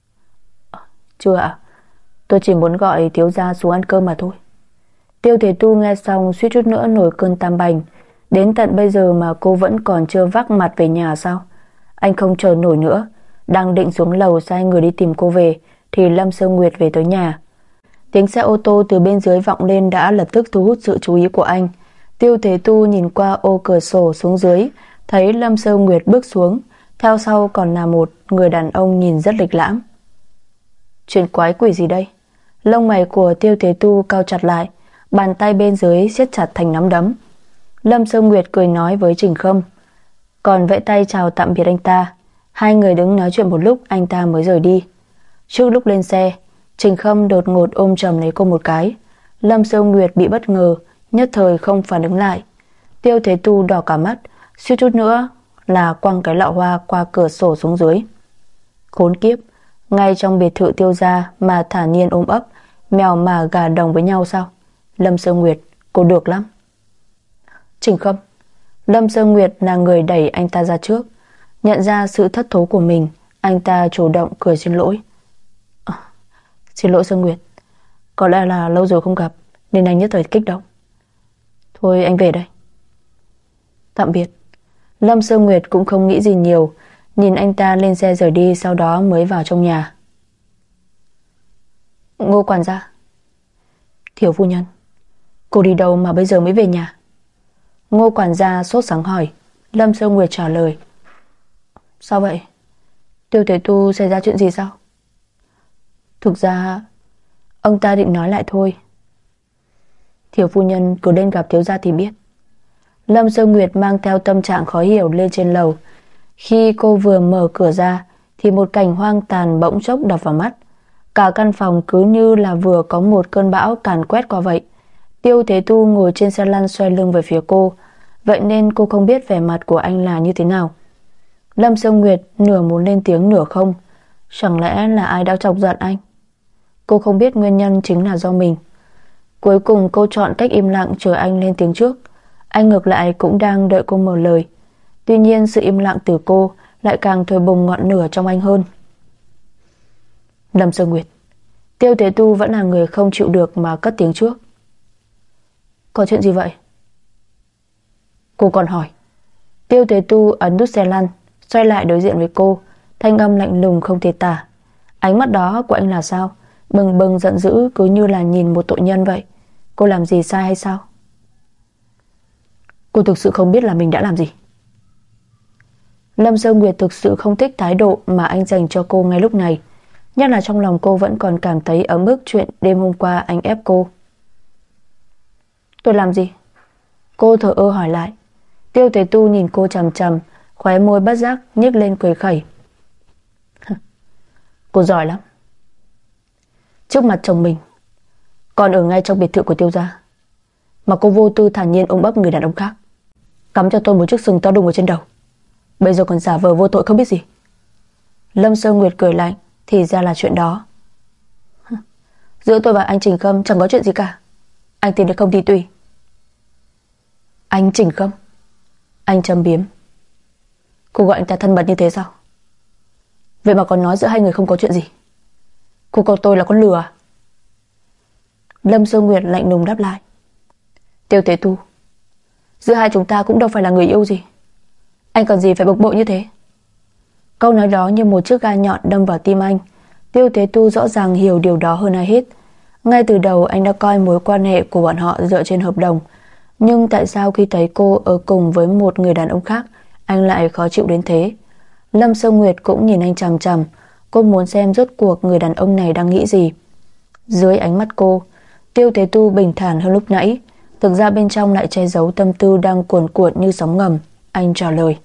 Chưa ạ. Tôi chỉ muốn gọi thiếu gia xuống ăn cơm mà thôi. Tiêu Thế Tu nghe xong suýt chút nữa nổi cơn tam bành. Đến tận bây giờ mà cô vẫn còn chưa vác mặt về nhà sao? Anh không chờ nổi nữa. Đang định xuống lầu sai người đi tìm cô về thì Lâm Sơ Nguyệt về tới nhà. Tiếng xe ô tô từ bên dưới vọng lên đã lập tức thu hút sự chú ý của anh. Tiêu Thế Tu nhìn qua ô cửa sổ xuống dưới, thấy Lâm Sơ Nguyệt bước xuống, theo sau còn là một người đàn ông nhìn rất lịch lãm. Chuyện quái quỷ gì đây? Lông mày của Tiêu Thế Tu cau chặt lại, bàn tay bên dưới siết chặt thành nắm đấm. Lâm Sơ Nguyệt cười nói với Trình Khâm, còn vẫy tay chào tạm biệt anh ta. Hai người đứng nói chuyện một lúc anh ta mới rời đi. Trước lúc lên xe, Trình Khâm đột ngột ôm chầm lấy cô một cái. Lâm Sơ Nguyệt bị bất ngờ, nhất thời không phản ứng lại. Tiêu Thế Tu đỏ cả mắt, suýt chút nữa là quăng cái lọ hoa qua cửa sổ xuống dưới. Khốn kiếp, ngay trong biệt thự Tiêu gia mà thản nhiên ôm ấp, mèo mà gà đồng với nhau sao? Lâm Sơ Nguyệt, cô được lắm. Trình Khâm. Lâm Sơ Nguyệt là người đẩy anh ta ra trước. Nhận ra sự thất thố của mình, anh ta chủ động cười xin lỗi. Xin lỗi Sơ Nguyệt, có lẽ là lâu rồi không gặp nên anh nhất thời kích động. Thôi anh về đây. Tạm biệt. Lâm Sơ Nguyệt cũng không nghĩ gì nhiều, nhìn anh ta lên xe rời đi, sau đó mới vào trong nhà. Ngô quản gia. Thiếu phu nhân, cô đi đâu mà bây giờ mới về nhà? Ngô quản gia sốt sắng hỏi. Lâm Sơ Nguyệt trả lời. Sao vậy? Tiêu Thế Tu xảy ra chuyện gì sao? Thực ra ông ta định nói lại thôi. Thiếu phu nhân cứ lên gặp thiếu gia thì biết. Lâm Sơ Nguyệt mang theo tâm trạng khó hiểu lên trên lầu. Khi cô vừa mở cửa ra thì một cảnh hoang tàn bỗng chốc đập vào mắt. Cả căn phòng cứ như là vừa có một cơn bão càn quét qua vậy. Tiêu Thế Tu ngồi trên xe lăn xoay lưng về phía cô, vậy nên cô không biết vẻ mặt của anh là như thế nào. Lâm Sơ Nguyệt nửa muốn lên tiếng nửa không. Chẳng lẽ là ai đã chọc giận anh? Cô không biết nguyên nhân chính là do mình. Cuối cùng cô chọn cách im lặng chờ anh lên tiếng trước. Anh ngược lại cũng đang đợi cô mở lời. Tuy nhiên sự im lặng từ cô lại càng thổi bùng ngọn lửa trong anh hơn. Lâm Sơ Nguyệt. Tiêu Thế Tu vẫn là người không chịu được mà cất tiếng trước. Có chuyện gì vậy? Cô còn hỏi. Tiêu Thế Tu ấn nút xe lăn, xoay lại đối diện với cô, thanh âm lạnh lùng không thể tả. Ánh mắt đó của anh là sao? Bừng bừng giận dữ, cứ như là nhìn một tội nhân vậy. Cô làm gì sai hay sao? Cô thực sự không biết là mình đã làm gì. Lâm Sơ Nguyệt thực sự không thích thái độ mà anh dành cho cô ngay lúc này, nhất là trong lòng cô vẫn còn cảm thấy ấm ức chuyện đêm hôm qua anh ép cô. Tôi làm gì? Cô thờ ơ hỏi lại. Tiêu Thế Tu nhìn cô chằm chằm, khóe môi bất giác nhếch lên cười khẩy. Cô giỏi lắm. Trước mặt chồng mình, còn ở ngay trong biệt thự của Tiêu gia, mà cô vô tư thản nhiên ôm ấp người đàn ông khác, cắm cho tôi một chiếc sừng to đùng ở trên đầu. Bây giờ còn giả vờ vô tội không biết gì. Lâm Sơ Nguyệt cười lạnh. Thì ra là chuyện đó. Giữa tôi và anh Trình Khâm chẳng có chuyện gì cả. Anh tin được không thì tùy. Anh Trình Khâm? Anh châm biếm. Cô gọi anh ta thân mật như thế sao? Vậy mà còn nói giữa hai người không có chuyện gì. Cô coi tôi là con lừa à? Lâm Sơ Nguyệt lạnh lùng đáp lại. Tiêu Thế Tu, giữa hai chúng ta cũng đâu phải là người yêu gì. Anh còn gì phải bực bội như thế? Câu nói đó như một chiếc gai nhọn đâm vào tim anh. Tiêu Thế Tu rõ ràng hiểu điều đó hơn ai hết. Ngay từ đầu anh đã coi mối quan hệ của bọn họ dựa trên hợp đồng. Nhưng tại sao khi thấy cô ở cùng với một người đàn ông khác, anh lại khó chịu đến thế? Lâm Sơ Nguyệt cũng nhìn anh chằm chằm. Cô muốn xem rốt cuộc người đàn ông này đang nghĩ gì. Dưới ánh mắt cô, Tiêu Thế Tu bình thản hơn lúc nãy. Thực ra bên trong lại che giấu tâm tư đang cuồn cuộn như sóng ngầm. Anh trả lời: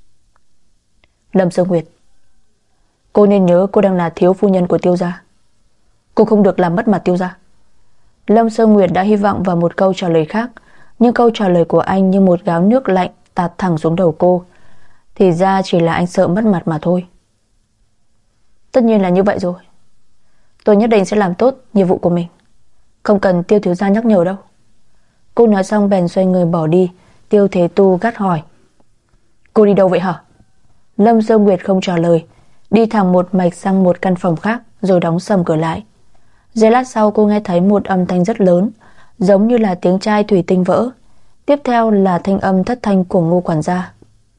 Lâm Sơ Nguyệt, cô nên nhớ cô đang là thiếu phu nhân của Tiêu gia. Cô không được làm mất mặt Tiêu gia. Lâm Sơ Nguyệt đã hy vọng vào một câu trả lời khác, nhưng câu trả lời của anh như một gáo nước lạnh tạt thẳng xuống đầu cô. Thì ra chỉ là anh sợ mất mặt mà thôi. Tất nhiên là như vậy rồi. Tôi nhất định sẽ làm tốt nhiệm vụ của mình, không cần Tiêu thiếu gia nhắc nhở đâu. Cô nói xong bèn xoay người bỏ đi. Tiêu Thế Tu gắt hỏi: Cô đi đâu vậy hả? Lâm Sơ Nguyệt không trả lời, đi thẳng một mạch sang một căn phòng khác rồi đóng sầm cửa lại. Giây lát sau cô nghe thấy một âm thanh rất lớn, giống như là tiếng chai thủy tinh vỡ. Tiếp theo là thanh âm thất thanh của Ngô quản gia: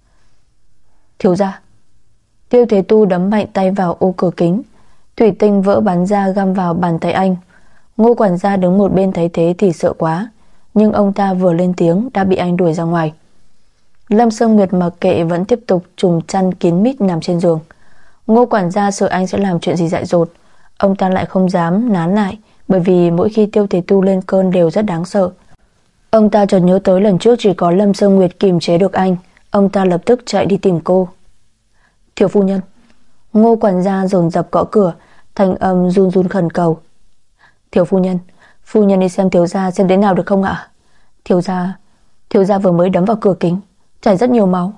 Thiếu gia. Tiêu Thế Tu đấm mạnh tay vào ô cửa kính, thủy tinh vỡ bắn ra găm vào bàn tay anh. Ngô quản gia đứng một bên thấy thế thì sợ quá, nhưng ông ta vừa lên tiếng đã bị anh đuổi ra ngoài. Lâm Sơ Nguyệt mặc kệ vẫn tiếp tục trùm chăn kín mít nằm trên giường. Ngô quản gia sợ anh sẽ làm chuyện gì dại dột, ông ta lại không dám nán lại, bởi vì mỗi khi Tiêu Thế Tu lên cơn đều rất đáng sợ. Ông ta chợt nhớ tới lần trước chỉ có Lâm Sơ Nguyệt kiềm chế được anh. Ông ta lập tức chạy đi tìm cô. Thiếu phu nhân. Ngô quản gia dồn dập gõ cửa, thanh âm run run khẩn cầu. Thiếu phu nhân đi xem thiếu gia xem thế nào được không ạ? Thiếu gia vừa mới đấm vào cửa kính, chảy rất nhiều máu.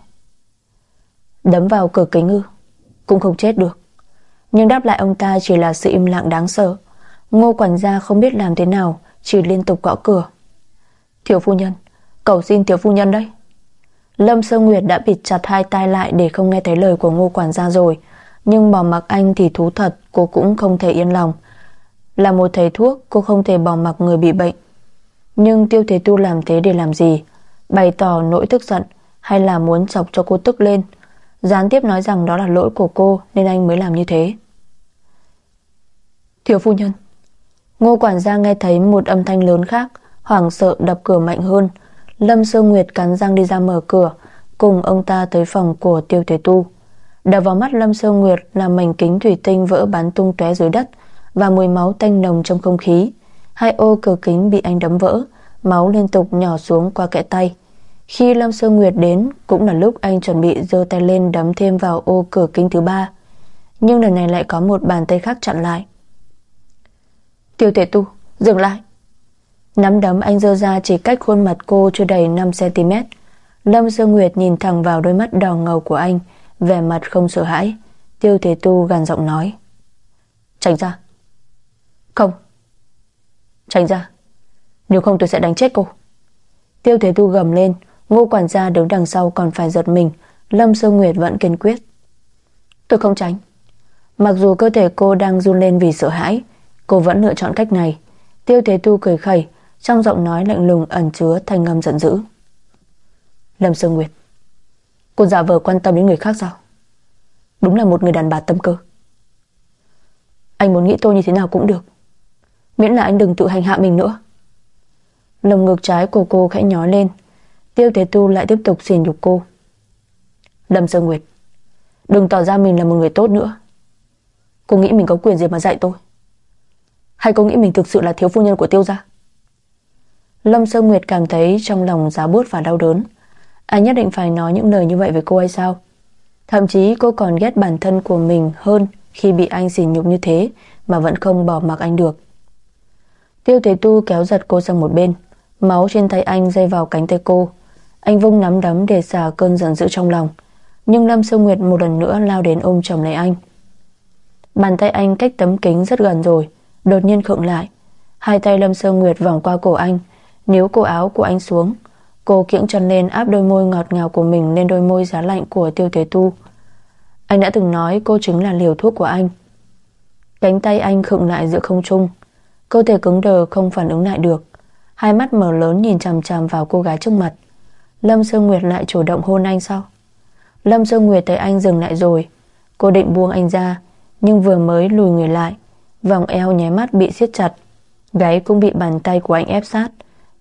Đấm vào cửa kính ư? Cũng không chết được. Nhưng đáp lại ông ta chỉ là sự im lặng đáng sợ. Ngô quản gia không biết làm thế nào, chỉ liên tục gõ cửa. Thiếu phu nhân, cầu xin thiếu phu nhân đấy. Lâm Sơ Nguyệt đã bịt chặt hai tai lại để không nghe thấy lời của Ngô quản gia rồi, nhưng bỏ mặc anh thì thú thật, cô cũng không thể yên lòng. Là một thầy thuốc, cô không thể bỏ mặc người bị bệnh. Nhưng Tiêu Thế Tu làm thế để làm gì? Bày tỏ nỗi tức giận hay là muốn chọc cho cô tức lên? Gián tiếp nói rằng đó là lỗi của cô nên anh mới làm như thế. Thiếu phu nhân. Ngô quản gia nghe thấy một âm thanh lớn khác, hoảng sợ đập cửa mạnh hơn. Lâm Sơ Nguyệt cắn răng đi ra mở cửa, cùng ông ta tới phòng của Tiêu Thế Tu. Đập vào mắt Lâm Sơ Nguyệt là mảnh kính thủy tinh vỡ bắn tung tóe dưới đất và mùi máu tanh nồng trong không khí. Hai ô cửa kính bị anh đấm vỡ, máu liên tục nhỏ xuống qua kẽ tay. Khi Lâm Sơ Nguyệt đến cũng là lúc anh chuẩn bị giơ tay lên đấm thêm vào ô cửa kính thứ ba, nhưng lần này lại có một bàn tay khác chặn lại. Tiêu Thế Tu, dừng lại. Nắm đấm anh giơ ra chỉ cách khuôn mặt cô chưa đầy 5 cm. Lâm Sơ Nguyệt nhìn thẳng vào đôi mắt đỏ ngầu của anh, vẻ mặt không sợ hãi. Tiêu Thế Tu gằn giọng nói: Tránh ra. Không. Tránh ra, nếu không tôi sẽ đánh chết cô. Tiêu Thế Tu gầm lên. Ngô quản gia đứng đằng sau còn phải giật mình. Lâm Sơ Nguyệt vẫn kiên quyết: Tôi không tránh. Mặc dù cơ thể cô đang run lên vì sợ hãi, cô vẫn lựa chọn cách này. Tiêu Thế Tu cười khẩy, trong giọng nói lạnh lùng ẩn chứa thanh âm giận dữ. Lâm Sơ Nguyệt, cô giả vờ quan tâm đến người khác sao? Đúng là một người đàn bà tâm cơ. Anh muốn nghĩ tôi như thế nào cũng được, miễn là anh đừng tự hành hạ mình nữa. Lồng ngực trái của cô khẽ nhói lên. Tiêu Thế Tu lại tiếp tục sỉ nhục cô. Lâm Sơ Nguyệt, đừng tỏ ra mình là một người tốt nữa. Cô nghĩ mình có quyền gì mà dạy tôi? Hay cô nghĩ mình thực sự là thiếu phu nhân của Tiêu gia? Lâm Sơ Nguyệt cảm thấy trong lòng giá buốt và đau đớn. Anh nhất định phải nói những lời như vậy với cô hay sao? Thậm chí cô còn ghét bản thân của mình hơn khi bị anh sỉ nhục như thế mà vẫn không bỏ mặc anh được. Tiêu Thế Tu kéo giật cô sang một bên. Máu trên tay anh dây vào cánh tay cô. Anh vung nắm đấm để xả cơn giận dữ trong lòng, nhưng Lâm Sơ Nguyệt một lần nữa lao đến ôm chầm lấy anh. Bàn tay anh cách tấm kính rất gần rồi, đột nhiên khựng lại. Hai tay Lâm Sơ Nguyệt vòng qua cổ anh, níu cổ áo của anh xuống. Cô kiễng chân lên áp đôi môi ngọt ngào của mình lên đôi môi giá lạnh của Tiêu Thế Tu. Anh đã từng nói cô chính là liều thuốc của anh. Cánh tay anh khựng lại giữa không trung, cơ thể cứng đờ không phản ứng lại được. Hai mắt mở lớn nhìn chằm chằm vào cô gái trước mặt. Lâm Sơ Nguyệt lại chủ động hôn anh sao? Lâm Sơ Nguyệt thấy anh dừng lại rồi, cô định buông anh ra, nhưng vừa mới lùi người lại, vòng eo nháy mắt bị siết chặt, gáy cũng bị bàn tay của anh ép sát.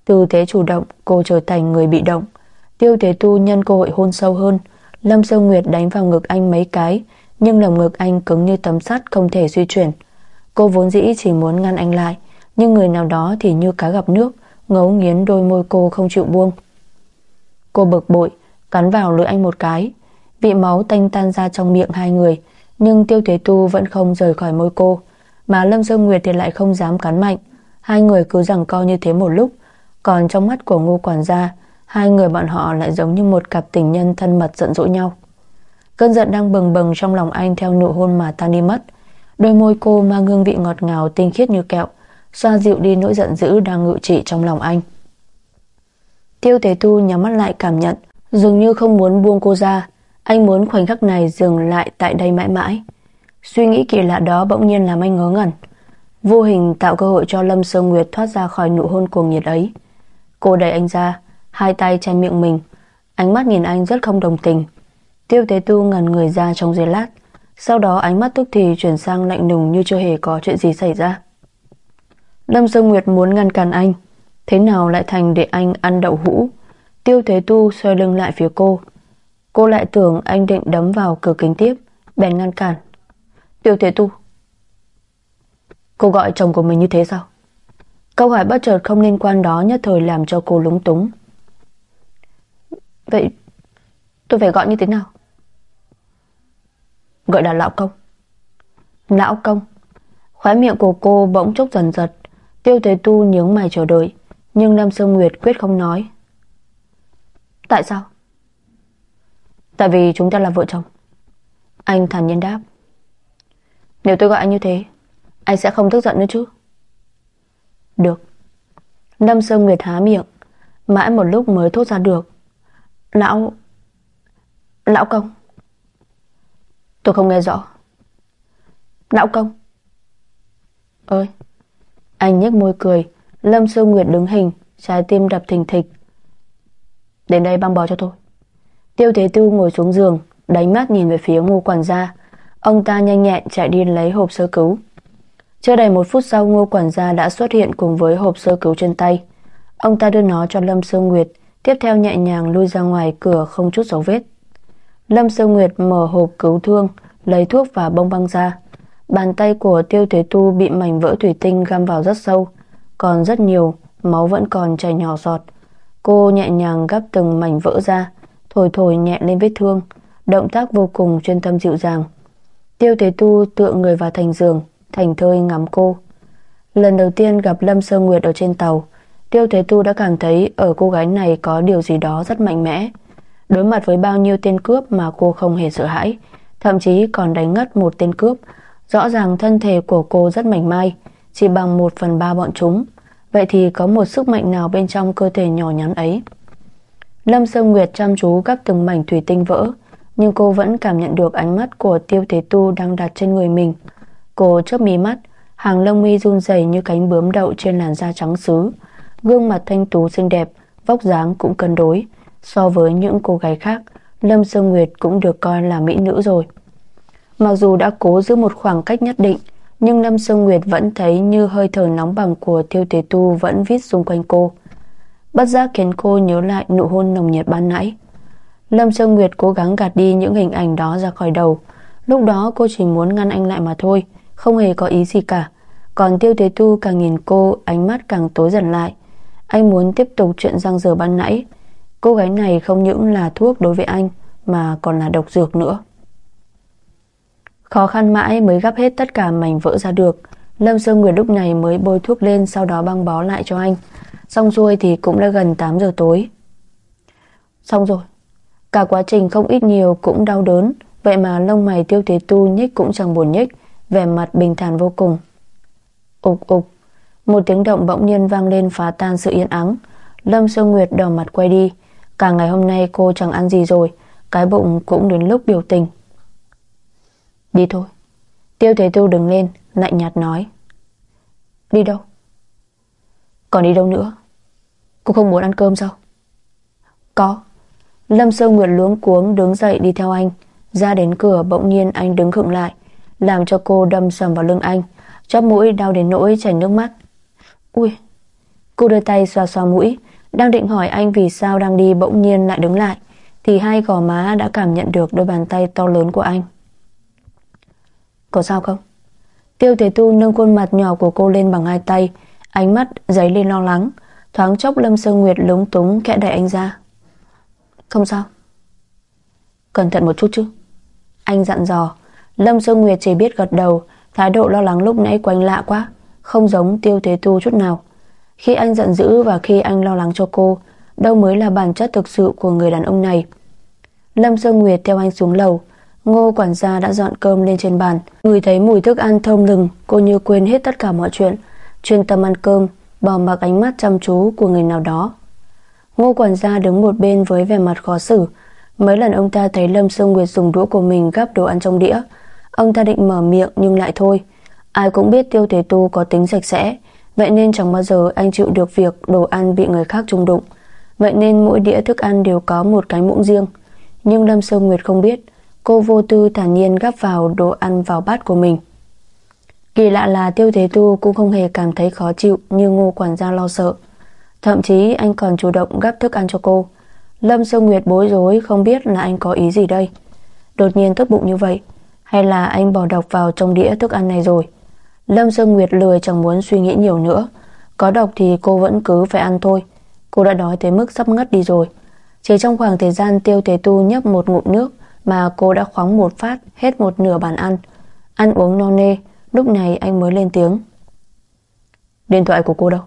Từ thế chủ động, cô trở thành người bị động. Tiêu Thế Tu nhân cơ hội hôn sâu hơn. Lâm Sơ Nguyệt đánh vào ngực anh mấy cái, nhưng lồng ngực anh cứng như tấm sắt không thể di chuyển. Cô vốn dĩ chỉ muốn ngăn anh lại, nhưng người nào đó thì như cá gặp nước, ngấu nghiến đôi môi cô không chịu buông. Cô bực bội, cắn vào lưỡi anh một cái. Vị máu tanh tan ra trong miệng hai người, nhưng Tiêu Thế Tu vẫn không rời khỏi môi cô, mà Lâm Sơ Nguyệt thì lại không dám cắn mạnh. Hai người cứ giằng co như thế một lúc. Còn trong mắt của Ngô quản gia, hai người bọn họ lại giống như một cặp tình nhân thân mật giận dỗi nhau. Cơn giận đang bừng bừng trong lòng anh theo nụ hôn mà tan đi mất. Đôi môi cô mang hương vị ngọt ngào tinh khiết như kẹo, xoa dịu đi nỗi giận dữ đang ngự trị trong lòng anh. Tiêu Thế Tu nhắm mắt lại cảm nhận, dường như không muốn buông cô ra. Anh muốn khoảnh khắc này dừng lại tại đây mãi mãi. Suy nghĩ kỳ lạ đó bỗng nhiên làm anh ngớ ngẩn, vô hình tạo cơ hội cho Lâm Sơ Nguyệt thoát ra khỏi nụ hôn cuồng nhiệt ấy. Cô đẩy anh ra, hai tay che miệng mình, ánh mắt nhìn anh rất không đồng tình. Tiêu Thế Tu ngẩn người ra trong giây lát, sau đó ánh mắt tức thì chuyển sang lạnh lùng như chưa hề có chuyện gì xảy ra. Lâm Sơ Nguyệt muốn ngăn cản anh, thế nào lại thành để anh ăn đậu hũ. Tiêu Thế Tu xoay lưng lại phía cô. Cô lại tưởng anh định đấm vào cửa kính tiếp, bèn ngăn cản. Tiêu Thế Tu. Cô gọi chồng của mình như thế sao? Câu hỏi bất chợt không liên quan đó nhất thời làm cho cô lúng túng. Vậy tôi phải gọi như thế nào? Gọi là lão công. Lão công. Khóe miệng của cô bỗng chốc dần giật. Tiêu Thế Tu nhướng mày chờ đợi, nhưng Lâm Sơ Nguyệt quyết không nói. Tại sao? Tại vì chúng ta là vợ chồng. Anh thản nhiên đáp. Nếu tôi gọi anh như thế, anh sẽ không tức giận nữa chứ? Được. Lâm Sơ Nguyệt há miệng, mãi một lúc mới thốt ra được. Lão công. Tôi không nghe rõ. Lão công. Ơi. Anh nhếch môi cười. Lâm Sơ Nguyệt đứng hình, trái tim đập thình thịch. Đến đây băng bó cho tôi. Tiêu Thế Tu ngồi xuống giường, đánh mắt nhìn về phía Ngô quản gia. Ông ta nhanh nhẹn chạy đi lấy hộp sơ cứu. Chưa đầy 1 phút sau, Ngô quản gia đã xuất hiện cùng với hộp sơ cứu trên tay. Ông ta đưa nó cho Lâm Sơ Nguyệt, tiếp theo nhẹ nhàng lui ra ngoài cửa không chút dấu vết. Lâm Sơ Nguyệt mở hộp cứu thương, lấy thuốc và bông băng ra. Bàn tay của Tiêu Thế Tu bị mảnh vỡ thủy tinh găm vào rất sâu, còn rất nhiều, máu vẫn còn chảy nhỏ giọt. Cô nhẹ nhàng gắp từng mảnh vỡ ra, thổi thổi nhẹ lên vết thương, động tác vô cùng chuyên tâm dịu dàng. Tiêu Thế Tu tựa người vào thành giường, thảnh thơi ngắm cô. Lần đầu tiên gặp Lâm Sơ Nguyệt ở trên tàu, Tiêu Thế Tu đã cảm thấy ở cô gái này có điều gì đó rất mạnh mẽ. Đối mặt với bao nhiêu tên cướp mà cô không hề sợ hãi, thậm chí còn đánh ngất một tên cướp. Rõ ràng thân thể của cô rất mảnh mai, chỉ bằng 1/3 bọn chúng. Vậy thì có một sức mạnh nào bên trong cơ thể nhỏ nhắn ấy? Lâm Sơ Nguyệt chăm chú gắp từng mảnh thủy tinh vỡ, nhưng cô vẫn cảm nhận được ánh mắt của Tiêu Thế Tu đang đặt trên người mình. Cô chớp mí mắt, hàng lông mi run rẩy như cánh bướm đậu trên làn da trắng sứ. Gương mặt thanh tú xinh đẹp, vóc dáng cũng cân đối. So với những cô gái khác, Lâm Sơ Nguyệt cũng được coi là mỹ nữ rồi. Mặc dù đã cố giữ một khoảng cách nhất định, nhưng Lâm Sơ Nguyệt vẫn thấy như hơi thở nóng bỏng của Tiêu Thế Tu vẫn vít xung quanh cô. Bất giác khiến cô nhớ lại nụ hôn nồng nhiệt ban nãy. Lâm Sơ Nguyệt cố gắng gạt đi những hình ảnh đó ra khỏi đầu. Lúc đó cô chỉ muốn ngăn anh lại mà thôi, không hề có ý gì cả. Còn Tiêu Thế Tu càng nhìn cô, ánh mắt càng tối dần lại. Anh muốn tiếp tục chuyện giang dở ban nãy. Cô gái này không những là thuốc đối với anh, mà còn là độc dược nữa. Khó khăn mãi mới gắp hết tất cả mảnh vỡ ra được. Lâm Sơ Nguyệt lúc này mới bôi thuốc lên, sau đó băng bó lại cho anh. Xong xuôi thì cũng đã gần 8 giờ tối. Xong rồi. Cả quá trình không ít nhiều cũng đau đớn, vậy mà lông mày Tiêu Thế Tu nhích cũng chẳng buồn nhích, vẻ mặt bình thản vô cùng. Ục ục. Một tiếng động bỗng nhiên vang lên phá tan sự yên ắng. Lâm Sơ Nguyệt đỏ mặt quay đi. Cả ngày hôm nay cô chẳng ăn gì rồi, cái bụng cũng đến lúc biểu tình. Đi thôi. Tiêu Thế Tu đứng lên, lạnh nhạt nói. Đi đâu? Còn đi đâu nữa? Cô không muốn ăn cơm sao? Có. Lâm Sơ Nguyệt luống cuống đứng dậy đi theo anh. Ra đến cửa bỗng nhiên anh đứng khựng lại, làm cho cô đâm sầm vào lưng anh, chóp mũi đau đến nỗi chảy nước mắt. Ui, Cô đưa tay xoa xoa mũi, đang định hỏi anh vì sao đang đi bỗng nhiên lại đứng lại, thì hai gò má đã cảm nhận được đôi bàn tay to lớn của anh. Có sao không? Tiêu Thế Tu nâng khuôn mặt nhỏ của cô lên bằng hai tay, ánh mắt dấy lên lo lắng. Thoáng chốc Lâm Sương Nguyệt lúng túng khẽ đẩy anh ra. Không sao. Cẩn thận một chút chứ, anh dặn dò. Lâm Sương Nguyệt chỉ biết gật đầu, thái độ lo lắng lúc nãy của anh lạ quá, không giống Tiêu Thế Tu chút nào. Khi anh giận dữ và khi anh lo lắng cho cô, đâu mới là bản chất thực sự của người đàn ông này. Lâm Sương Nguyệt theo anh xuống lầu. Ngô quản gia đã dọn cơm lên trên bàn. Ngửi thấy mùi thức ăn thơm lừng, cô như quên hết tất cả mọi chuyện, chuyên tâm ăn cơm, bỏ mặc ánh mắt chăm chú của người nào đó. Ngô quản gia đứng một bên với vẻ mặt khó xử. Mấy lần ông ta thấy Lâm Sương Nguyệt dùng đũa của mình gắp đồ ăn trong đĩa, ông ta định mở miệng nhưng lại thôi. Ai cũng biết Tiêu Thế Tu có tính sạch sẽ, vậy nên chẳng bao giờ anh chịu được việc đồ ăn bị người khác chung đụng. Vậy nên mỗi đĩa thức ăn đều có một cái muỗng riêng. Nhưng Lâm Sương Nguyệt không biết, cô vô tư thản nhiên gắp vào đồ ăn vào bát của mình. Kỳ lạ là Tiêu Thế Tu cũng không hề cảm thấy khó chịu như Ngô quản gia lo sợ. Thậm chí anh còn chủ động gắp thức ăn cho cô. Lâm Sương Nguyệt bối rối không biết là anh có ý gì đây. Đột nhiên tốt bụng như vậy, hay là anh bỏ độc vào trong đĩa thức ăn này rồi? Lâm Sương Nguyệt lười chẳng muốn suy nghĩ nhiều nữa. Có độc thì cô vẫn cứ phải ăn thôi. Cô đã đói tới mức sắp ngất đi rồi. Chỉ trong khoảng thời gian Tiêu Thế Tu nhấp một ngụm nước mà cô đã khoáng một phát hết một nửa bàn ăn. Ăn uống no nê, lúc này anh mới lên tiếng. Điện thoại của cô đâu?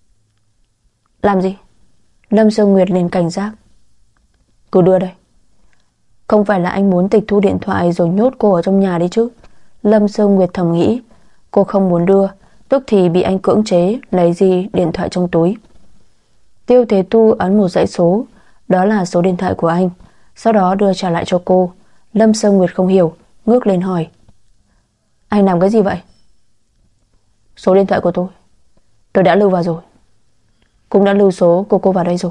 Làm gì? Lâm Sương Nguyệt liền cảnh giác. Cứ đưa đây. Không phải là anh muốn tịch thu điện thoại rồi nhốt cô ở trong nhà đấy chứ? Lâm Sương Nguyệt thầm nghĩ. Cô không muốn đưa, tức thì bị anh cưỡng chế lấy gì điện thoại trong túi. Tiêu Thế Tu ấn một dãy số, đó là số điện thoại của anh, sau đó đưa trả lại cho cô. Lâm Sương Nguyệt không hiểu, ngước lên hỏi. Anh làm cái gì vậy? Số điện thoại của tôi đã lưu vào rồi. Cũng đã lưu số của cô vào đây rồi.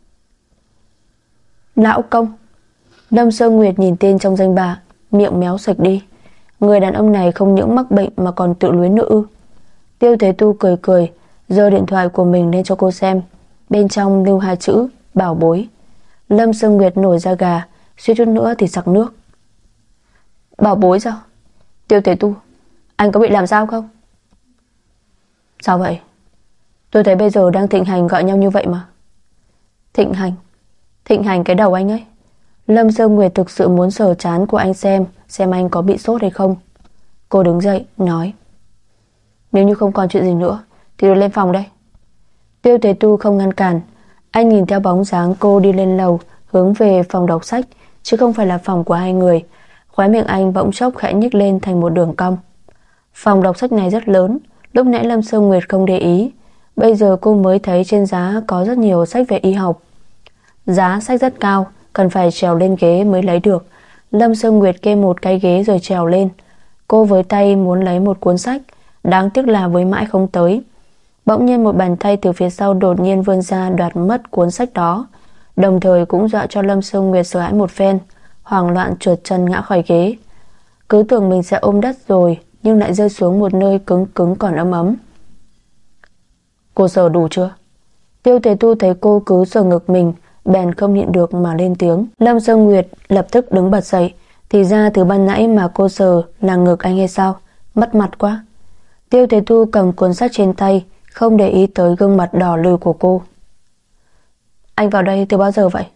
Lão công. Lâm Sương Nguyệt nhìn tên trong danh bạ, miệng méo sạch đi. Người đàn ông này không những mắc bệnh mà còn tự luyến nữa ư? Tiêu Thế Tu cười cười, giơ điện thoại của mình lên cho cô xem. Bên trong lưu hai chữ bảo bối. Lâm Sương Nguyệt nổi da gà, suýt chút nữa thì sặc nước. Bảo bối sao? Tiêu Thế Tu, anh có bị làm sao không? Sao vậy? Tôi thấy bây giờ đang thịnh hành gọi nhau như vậy mà. Thịnh hành? Thịnh hành cái đầu anh ấy. Lâm Sương Nguyệt thực sự muốn sờ trán của anh xem anh có bị sốt hay không. Cô đứng dậy nói. Nếu như không còn chuyện gì nữa thì được lên phòng đây. Tiêu Thế Tu không ngăn cản. Anh nhìn theo bóng dáng cô đi lên lầu, hướng về phòng đọc sách, chứ không phải là phòng của hai người. Khóe miệng anh bỗng chốc khẽ nhếch lên thành một đường cong. Phòng đọc sách này rất lớn. Lúc nãy Lâm Sương Nguyệt không để ý, bây giờ cô mới thấy trên giá có rất nhiều sách về y học. Giá sách rất cao, cần phải trèo lên ghế mới lấy được. Lâm Sương Nguyệt kê một cái ghế rồi trèo lên. Cô với tay muốn lấy một cuốn sách, đáng tiếc là với mãi không tới. Bỗng nhiên một bàn tay từ phía sau đột nhiên vươn ra đoạt mất cuốn sách đó, đồng thời cũng dọa cho Lâm Sương Nguyệt sợ hãi một phen, hoảng loạn trượt chân ngã khỏi ghế. Cứ tưởng mình sẽ ôm đất rồi, nhưng lại rơi xuống một nơi cứng cứng còn ấm ấm. Cô sờ đủ chưa? Tiêu Thế Tu thấy cô cứ sờ ngực mình, bèn không nhịn được mà lên tiếng. Lâm Sương Nguyệt lập tức đứng bật dậy. Thì ra từ ban nãy mà cô sờ là ngực anh hay sao? Mất mặt quá. Tiêu Thế Tu cầm cuốn sách trên tay, không để ý tới gương mặt đỏ lừ của cô. Anh vào đây từ bao giờ vậy?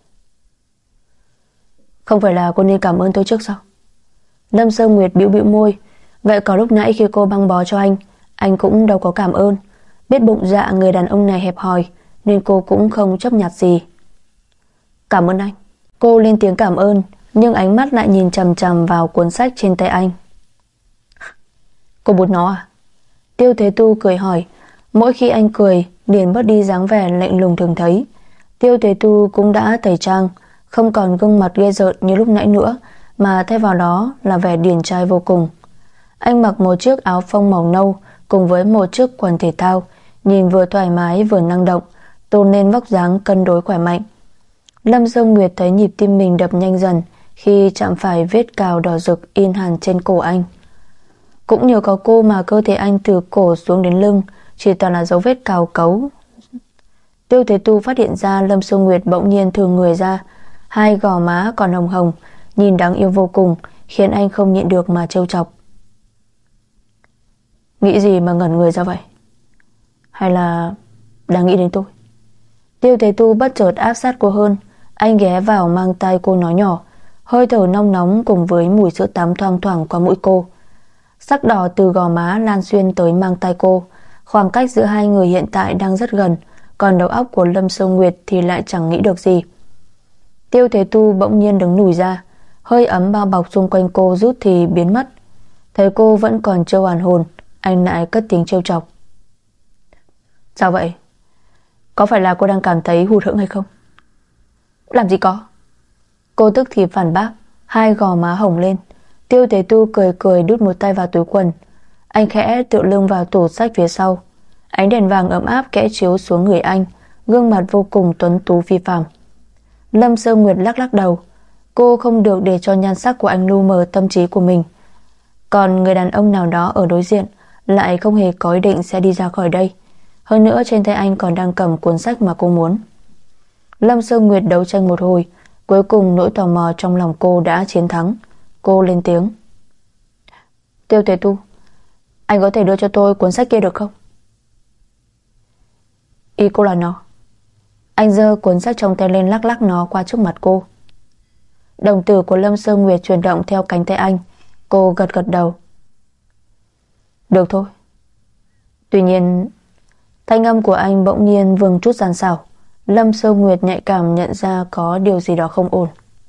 Không phải là cô nên cảm ơn tôi trước sao? Lâm Sương Nguyệt bĩu bĩu môi. Vậy có lúc nãy khi cô băng bó cho anh cũng đâu có cảm ơn. Biết bụng dạ người đàn ông này hẹp hòi, nên cô cũng không chấp nhặt gì. Cảm ơn anh. Cô lên tiếng cảm ơn, nhưng ánh mắt lại nhìn chằm chằm vào cuốn sách trên tay anh. Cô bút nó à? Tiêu Thế Tu cười hỏi. Mỗi khi anh cười liền bớt đi dáng vẻ lạnh lùng thường thấy. Tiêu Thế Tu cũng đã tẩy trang, không còn gương mặt ghê rợn như lúc nãy nữa, mà thay vào đó là vẻ điển trai vô cùng. Anh mặc một chiếc áo phông màu nâu cùng với một chiếc quần thể thao, nhìn vừa thoải mái vừa năng động, tôn lên vóc dáng cân đối khỏe mạnh. Lâm Sương Nguyệt thấy nhịp tim mình đập nhanh dần khi chạm phải vết cào đỏ rực in hẳn trên cổ anh. Cũng nhờ có cô mà cơ thể anh từ cổ xuống đến lưng chỉ toàn là dấu vết cào cấu. Tiêu Thế Tu phát hiện ra Lâm Sương Nguyệt bỗng nhiên thừa người ra, hai gò má còn hồng hồng, nhìn đáng yêu vô cùng, khiến anh không nhịn được mà trêu chọc. Nghĩ gì mà ngẩn người ra vậy? Hay là đang nghĩ đến tôi? Tiêu Thế Tu bất chợt áp sát cô hơn. Anh ghé vào mang tay cô nói nhỏ, hơi thở nóng nóng cùng với mùi sữa tắm thoang thoảng qua mũi cô. Sắc đỏ từ gò má lan xuyên tới mang tay cô. Khoảng cách giữa hai người hiện tại đang rất gần, còn đầu óc của Lâm Sương Nguyệt thì lại chẳng nghĩ được gì. Tiêu Thế Tu bỗng nhiên đứng lùi ra, hơi ấm bao bọc xung quanh cô rút thì biến mất. Thấy cô vẫn còn chưa hoàn hồn, anh lại cất tiếng trêu chọc. Sao vậy? Có phải là cô đang cảm thấy hụt hẫng hay không? Làm gì có. Cô tức thì phản bác, hai gò má hồng lên. Tiêu Thế Tu cười cười đút một tay vào túi quần. Anh khẽ tựa lưng vào tủ sách phía sau. Ánh đèn vàng ấm áp kẽ chiếu xuống người anh, gương mặt vô cùng tuấn tú phi phàm. Lâm Sương Nguyệt lắc lắc đầu. Cô không được để cho nhan sắc của anh lu mờ tâm trí của mình. Còn người đàn ông nào đó ở đối diện lại không hề có ý định sẽ đi ra khỏi đây. Hơn nữa trên tay anh còn đang cầm cuốn sách mà cô muốn. Lâm Sương Nguyệt đấu tranh một hồi, cuối cùng nỗi tò mò trong lòng cô đã chiến thắng. Cô lên tiếng. Tiêu Thế Tu, anh có thể đưa cho tôi cuốn sách kia được không? Ý cô là nó? Anh giơ cuốn sách trong tay lên lắc lắc nó qua trước mặt cô. Đồng tử của Lâm Sương Nguyệt chuyển động theo cánh tay anh. Cô gật gật đầu. Được thôi. Tuy nhiên, thanh âm của anh bỗng nhiên vương chút gian xảo. Lâm Sương Nguyệt nhạy cảm nhận ra có điều gì đó không ổn.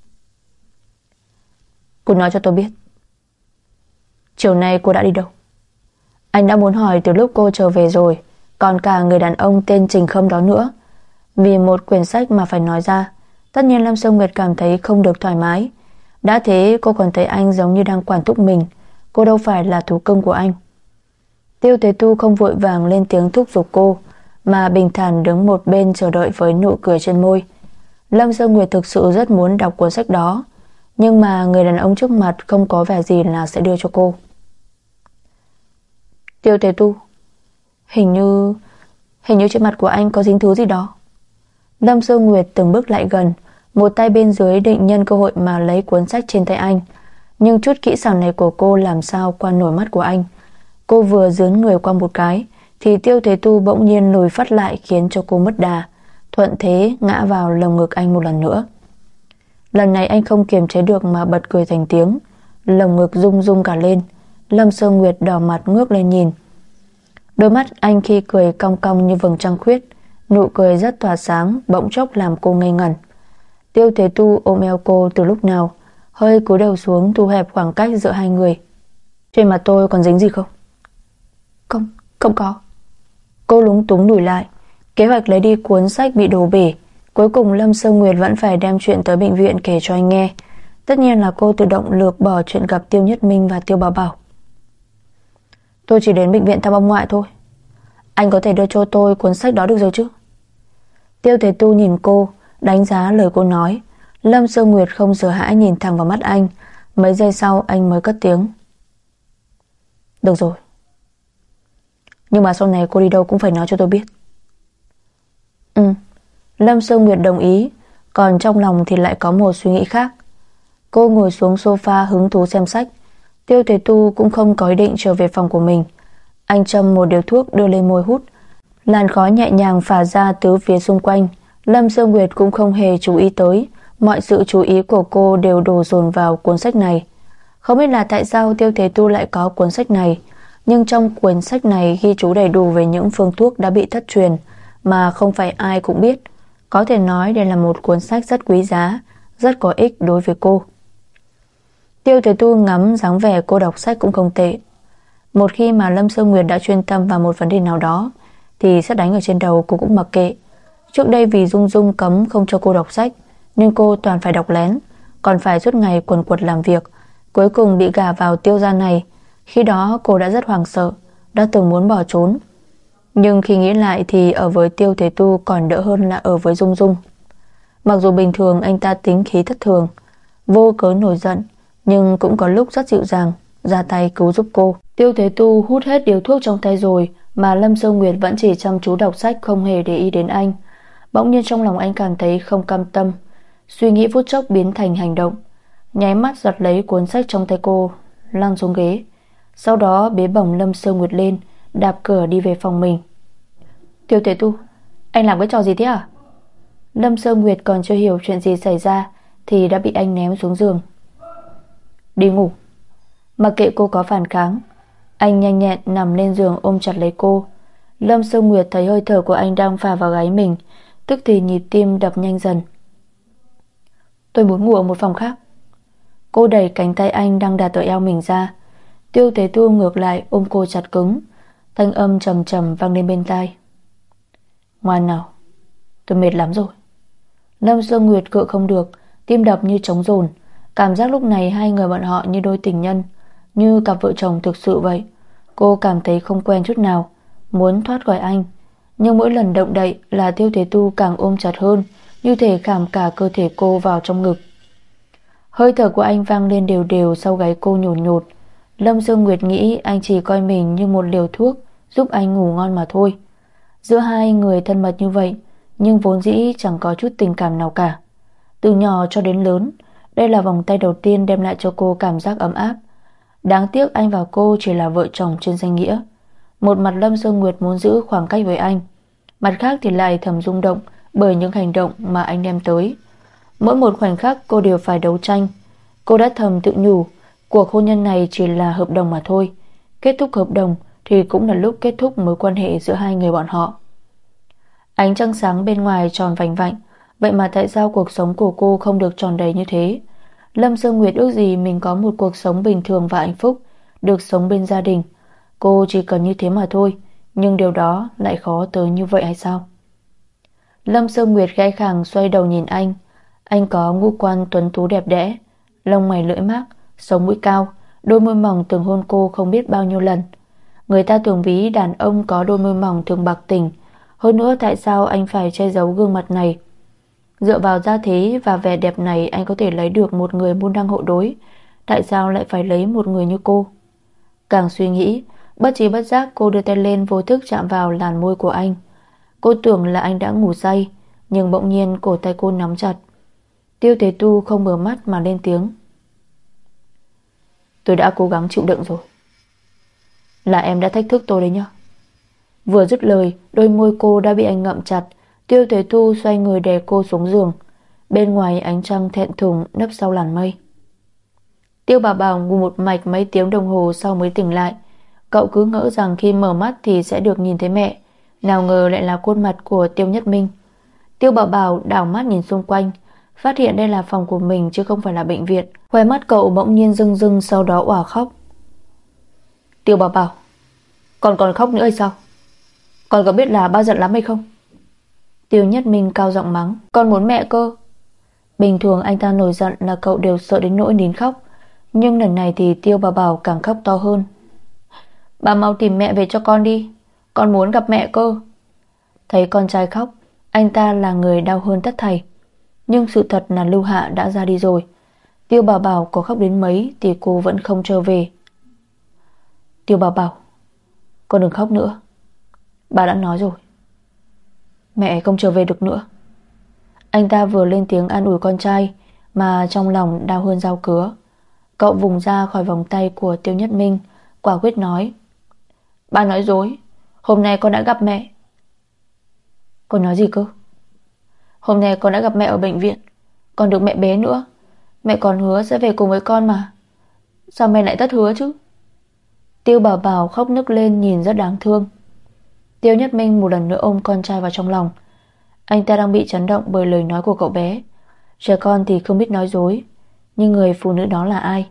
Cô nói cho tôi biết, chiều nay cô đã đi đâu? Anh đã muốn hỏi từ lúc cô trở về rồi, còn cả người đàn ông tên Trình Khâm đó nữa. Vì một quyển sách mà phải nói ra. Tất nhiên Lâm Sương Nguyệt cảm thấy không được thoải mái. Đã thế cô còn thấy anh giống như đang quản thúc mình. Cô đâu phải là thú cưng của anh. Tiêu Thế Tu không vội vàng lên tiếng thúc giục cô, mà bình thản đứng một bên chờ đợi với nụ cười trên môi. Lâm Sương Nguyệt thực sự rất muốn đọc cuốn sách đó, nhưng mà người đàn ông trước mặt không có vẻ gì là sẽ đưa cho cô. Tiêu Thế Tu, hình như trên mặt của anh có dính thứ gì đó. Lâm Sương Nguyệt từng bước lại gần, một tay bên dưới định nhân cơ hội mà lấy cuốn sách trên tay anh. Nhưng chút kỹ xảo này của cô làm sao qua nổi mắt của anh. Cô vừa dướn người qua một cái thì Tiêu Thế Tu bỗng nhiên lùi phát lại, khiến cho cô mất đà, thuận thế ngã vào lồng ngực anh một lần nữa. Lần này anh không kiềm chế được mà bật cười thành tiếng, lồng ngực rung rung cả lên. Lâm Sương Nguyệt đỏ mặt ngước lên nhìn. Đôi mắt anh khi cười cong cong như vầng trăng khuyết, nụ cười rất tỏa sáng, bỗng chốc làm cô ngây ngẩn. Tiêu Thế Tu ôm eo cô từ lúc nào, hơi cúi đầu xuống thu hẹp khoảng cách giữa hai người. Trên mặt tôi còn dính gì không? Không có. Cô lúng túng lùi lại. Kế hoạch lấy đi cuốn sách bị đổ bể. Cuối cùng Lâm Sương Nguyệt vẫn phải đem chuyện tới bệnh viện kể cho anh nghe. Tất nhiên là cô tự động lược bỏ chuyện gặp Tiêu Nhất Minh và Tiêu Bảo Bảo. Tôi chỉ đến bệnh viện thăm ông ngoại thôi. Anh có thể đưa cho tôi cuốn sách đó được rồi chứ? Tiêu Thế Tu nhìn cô, đánh giá lời cô nói. Lâm Sương Nguyệt không sợ hãi nhìn thẳng vào mắt anh. Mấy giây sau anh mới cất tiếng. Được rồi. Nhưng mà sau này cô đi đâu cũng phải nói cho tôi biết. Lâm Sương Nguyệt đồng ý, còn trong lòng thì lại có một suy nghĩ khác. Cô ngồi xuống sofa hứng thú xem sách. Tiêu Thế Tu cũng không có ý định trở về phòng của mình. Anh châm một điếu thuốc đưa lên môi hút. Làn khói nhẹ nhàng phả ra từ phía xung quanh. Lâm Sương Nguyệt cũng không hề chú ý tới. Mọi sự chú ý của cô đều đổ dồn vào cuốn sách này. Không biết là tại sao Tiêu Thế Tu lại có cuốn sách này, nhưng trong cuốn sách này ghi chú đầy đủ về những phương thuốc đã bị thất truyền mà không phải ai cũng biết. Có thể nói đây là một cuốn sách rất quý giá, rất có ích đối với cô. Tiêu Thế Tu ngắm dáng vẻ cô đọc sách cũng không tệ. Một khi mà Lâm Sương Nguyệt đã chuyên tâm vào một vấn đề nào đó thì sét đánh ở trên đầu cô cũng mặc kệ. Trước đây vì Dung Dung cấm không cho cô đọc sách, nhưng cô toàn phải đọc lén, còn phải suốt ngày quần quật làm việc. Cuối cùng bị gả vào Tiêu gia này. Khi đó cô đã rất hoảng sợ, đã từng muốn bỏ trốn. Nhưng khi nghĩ lại thì ở với Tiêu Thế Tu còn đỡ hơn là ở với Dung Dung. Mặc dù bình thường anh ta tính khí thất thường, vô cớ nổi giận, nhưng cũng có lúc rất dịu dàng, ra tay cứu giúp cô. Tiêu Thế Tu hút hết điếu thuốc trong tay rồi mà Lâm Sương Nguyệt vẫn chỉ chăm chú đọc sách, không hề để ý đến anh. Bỗng nhiên trong lòng anh cảm thấy không cam tâm. Suy nghĩ phút chốc biến thành hành động. Nháy mắt giật lấy cuốn sách trong tay cô, lăn xuống ghế. Sau đó bế bổng Lâm Sương Nguyệt lên, đạp cửa đi về phòng mình. Tiêu Thế Tu, anh làm cái trò gì thế à? Lâm Sương Nguyệt còn chưa hiểu chuyện gì xảy ra thì đã bị anh ném xuống giường. Đi ngủ. Mặc kệ cô có phản kháng, anh nhanh nhẹn nằm lên giường ôm chặt lấy cô. Lâm Sương Nguyệt thấy hơi thở của anh đang phả vào gáy mình, tức thì nhịp tim đập nhanh dần. Tôi muốn ngủ ở một phòng khác. Cô đẩy cánh tay anh đang đặt ở eo mình ra. Tiêu Thế Tu ngược lại ôm cô chặt cứng. Thanh âm trầm trầm vang lên bên tai. Ngoan nào, tôi mệt lắm rồi. Lâm Sương Nguyệt cựa không được, tim đập như trống dồn. Cảm giác lúc này hai người bọn họ như đôi tình nhân, như cặp vợ chồng thực sự vậy. Cô cảm thấy không quen chút nào, muốn thoát khỏi anh, nhưng mỗi lần động đậy là Tiêu Thế Tu càng ôm chặt hơn, như thể khảm cả cơ thể cô vào trong ngực. Hơi thở của anh vang lên đều đều sau gáy cô nhột nhột. Lâm Dương Nguyệt nghĩ anh chỉ coi mình như một liều thuốc giúp anh ngủ ngon mà thôi. Giữa hai người thân mật như vậy, nhưng vốn dĩ chẳng có chút tình cảm nào cả. Từ nhỏ cho đến lớn, đây là vòng tay đầu tiên đem lại cho cô cảm giác ấm áp. Đáng tiếc anh và cô chỉ là vợ chồng trên danh nghĩa. Một mặt Lâm Dương Nguyệt muốn giữ khoảng cách với anh, mặt khác thì lại thầm rung động bởi những hành động mà anh đem tới. Mỗi một khoảnh khắc cô đều phải đấu tranh. Cô đã thầm tự nhủ cuộc hôn nhân này chỉ là hợp đồng mà thôi. Kết thúc hợp đồng thì cũng là lúc kết thúc mối quan hệ giữa hai người bọn họ. Ánh trăng sáng bên ngoài tròn vành vạnh. Vậy mà tại sao cuộc sống của cô không được tròn đầy như thế? Lâm Sương Nguyệt ước gì mình có một cuộc sống bình thường và hạnh phúc, được sống bên gia đình. Cô chỉ cần như thế mà thôi. Nhưng điều đó lại khó tới như vậy hay sao? Lâm Sương Nguyệt khẽ khàng xoay đầu nhìn anh. Anh có ngũ quan tuấn tú đẹp đẽ, lông mày lưỡi mác, sống mũi cao, đôi môi mỏng từng hôn cô không biết bao nhiêu lần. Người ta thường ví đàn ông có đôi môi mỏng thường bạc tình. Hơn nữa tại sao anh phải che giấu gương mặt này? Dựa vào gia thế và vẻ đẹp này anh có thể lấy được một người môn đăng hộ đối. Tại sao lại phải lấy một người như cô? Càng suy nghĩ, bất trí bất giác cô đưa tay lên vô thức chạm vào làn môi của anh. Cô tưởng là anh đã ngủ say, nhưng bỗng nhiên cổ tay cô nắm chặt. Tiêu Thế Tu không mở mắt mà lên tiếng. Tôi đã cố gắng chịu đựng rồi. Là em đã thách thức tôi đấy nhá. Vừa dứt lời, đôi môi cô đã bị anh ngậm chặt. Tiêu Thế Tu xoay người đè cô xuống giường. Bên ngoài ánh trăng thẹn thùng nấp sau làn mây. Tiêu Bảo Bảo ngủ một mạch mấy tiếng đồng hồ sau mới tỉnh lại. Cậu cứ ngỡ rằng khi mở mắt thì sẽ được nhìn thấy mẹ, nào ngờ lại là khuôn mặt của Tiêu Nhất Minh. Tiêu Bảo Bảo đảo mắt nhìn xung quanh, phát hiện đây là phòng của mình chứ không phải là bệnh viện. Khóe mắt cậu bỗng nhiên rưng rưng, sau đó òa khóc. Tiêu Bảo Bảo, còn khóc nữa hay sao? Con có biết là ba giận lắm hay không? Tiêu Nhất Minh cao giọng mắng. Con muốn mẹ cơ. Bình thường anh ta nổi giận là cậu đều sợ đến nỗi nín khóc, nhưng lần này thì Tiêu Bảo Bảo càng khóc to hơn. Bà mau tìm mẹ về cho con đi, con muốn gặp mẹ cơ. Thấy con trai khóc, anh ta là người đau hơn tất thảy. Nhưng sự thật là Lưu Hạ đã ra đi rồi. Tiêu Bảo Bảo có khóc đến mấy thì cô vẫn không trở về. Tiêu Bảo Bảo, con đừng khóc nữa. Bà đã nói rồi, mẹ không trở về được nữa. Anh ta vừa lên tiếng an ủi con trai mà trong lòng đau hơn dao cứa. Cậu vùng ra khỏi vòng tay của Tiêu Nhất Minh, quả quyết nói. Bà nói dối, hôm nay con đã gặp mẹ. Con nói gì cơ? Hôm nay con đã gặp mẹ ở bệnh viện, còn được mẹ bế nữa. Mẹ còn hứa sẽ về cùng với con mà. Sao mẹ lại thất hứa chứ? Tiêu Bảo Bảo khóc nức lên nhìn rất đáng thương. Tiêu Nhất Minh một lần nữa ôm con trai vào trong lòng. Anh ta đang bị chấn động bởi lời nói của cậu bé. Trẻ con thì không biết nói dối, nhưng người phụ nữ đó là ai?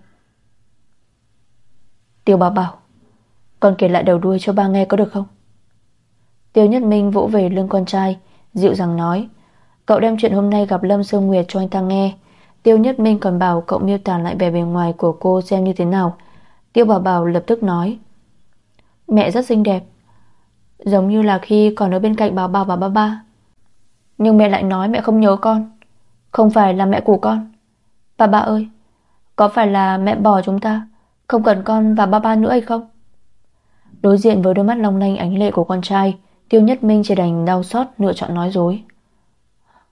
Tiêu Bảo Bảo, con kể lại đầu đuôi cho ba nghe có được không? Tiêu Nhất Minh vỗ về lưng con trai, dịu dàng nói. Cậu đem chuyện hôm nay gặp Lâm Sương Nguyệt cho anh ta nghe. Tiêu Nhất Minh còn bảo cậu miêu tả lại vẻ bề ngoài của cô xem như thế nào. Tiêu Bảo Bảo lập tức nói. Mẹ rất xinh đẹp, giống như là khi còn ở bên cạnh Bảo Bảo và ba ba. Nhưng mẹ lại nói mẹ không nhớ con, không phải là mẹ của con. Ba ba ơi, có phải là mẹ bỏ chúng ta, không cần con và ba ba nữa hay không? Đối diện với đôi mắt long lanh ánh lệ của con trai, Tiêu Nhất Minh chỉ đành đau xót lựa chọn nói dối.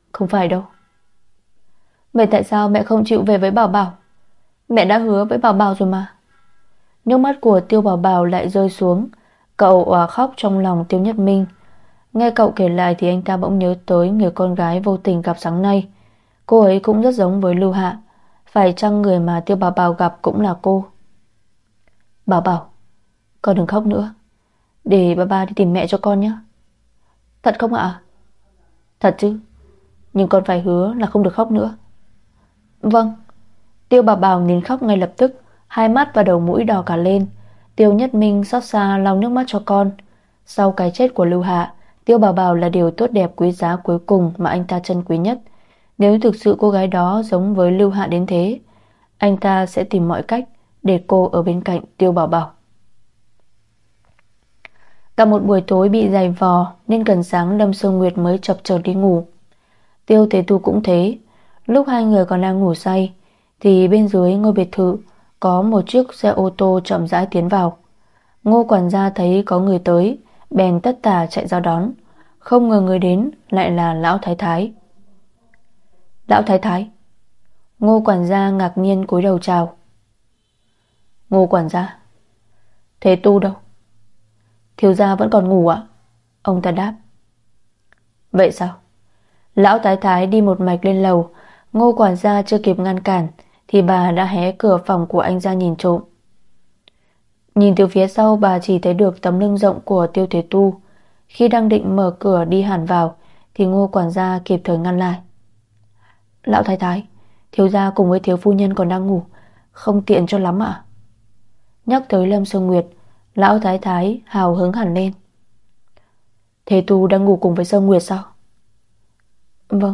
Không phải đâu. Vậy tại sao mẹ không chịu về với Bảo Bảo? Mẹ đã hứa với Bảo Bảo rồi mà. Nước mắt của Tiêu Bảo Bảo lại rơi xuống. Cậu òa khóc trong lòng Tiêu Nhất Minh. Nghe cậu kể lại thì anh ta bỗng nhớ tới người con gái vô tình gặp sáng nay. Cô ấy cũng rất giống với Lưu Hạ. Phải chăng người mà Tiêu Bảo Bảo gặp cũng là cô? Bảo Bảo, con đừng khóc nữa. Để ba đi tìm mẹ cho con nhé. Thật không ạ? Thật chứ. Nhưng con phải hứa là không được khóc nữa. Vâng. Tiêu Bảo Bảo nín khóc ngay lập tức. Hai mắt và đầu mũi đỏ cả lên. Tiêu Nhất Minh xót xa lau nước mắt cho con. Sau cái chết của Lưu Hạ, Tiêu Bảo Bảo là điều tốt đẹp quý giá cuối cùng mà anh ta trân quý nhất. Nếu thực sự cô gái đó giống với Lưu Hạ đến thế, anh ta sẽ tìm mọi cách để cô ở bên cạnh Tiêu Bảo Bảo. Cả một buổi tối bị dày vò nên gần sáng Lâm Sương Nguyệt mới chập chờn đi ngủ. Tiêu Thế Tu cũng thế. Lúc hai người còn đang ngủ say thì bên dưới ngôi biệt thự có một chiếc xe ô tô chậm rãi tiến vào. Ngô quản gia thấy có người tới, bèn tất tả chạy ra đón. Không ngờ người đến lại là Lão Thái Thái. Lão Thái Thái. Ngô quản gia ngạc nhiên cúi đầu chào. Ngô quản gia. Thế Tu đâu? Thiếu gia vẫn còn ngủ ạ? Ông ta đáp. Vậy sao? Lão Thái Thái đi một mạch lên lầu. Ngô quản gia chưa kịp ngăn cản thì bà đã hé cửa phòng của anh ra nhìn trộm. Nhìn từ phía sau, bà chỉ thấy được tấm lưng rộng của Tiêu Thế Tu. Khi đang định mở cửa đi hẳn vào thì Ngô quản gia kịp thời ngăn lại. Lão Thái Thái, thiếu gia cùng với thiếu phu nhân còn đang ngủ, không tiện cho lắm ạ. Nhắc tới Lâm Sương Nguyệt, Lão Thái Thái hào hứng hẳn lên. Thế Tu đang ngủ cùng với Sương Nguyệt sao? Vâng.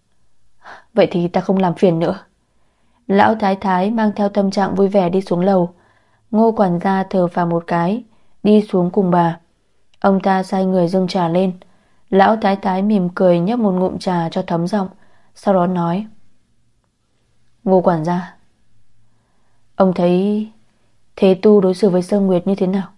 Vậy thì ta không làm phiền nữa. Lão Thái Thái mang theo tâm trạng vui vẻ đi xuống lầu. Ngô quản gia thở phào một cái, đi xuống cùng bà. Ông ta sai người dâng trà lên. Lão Thái Thái mỉm cười nhấp một ngụm trà cho thấm giọng, sau đó nói. Ngô quản gia, ông thấy Thế Tu đối xử với Sương Nguyệt như thế nào?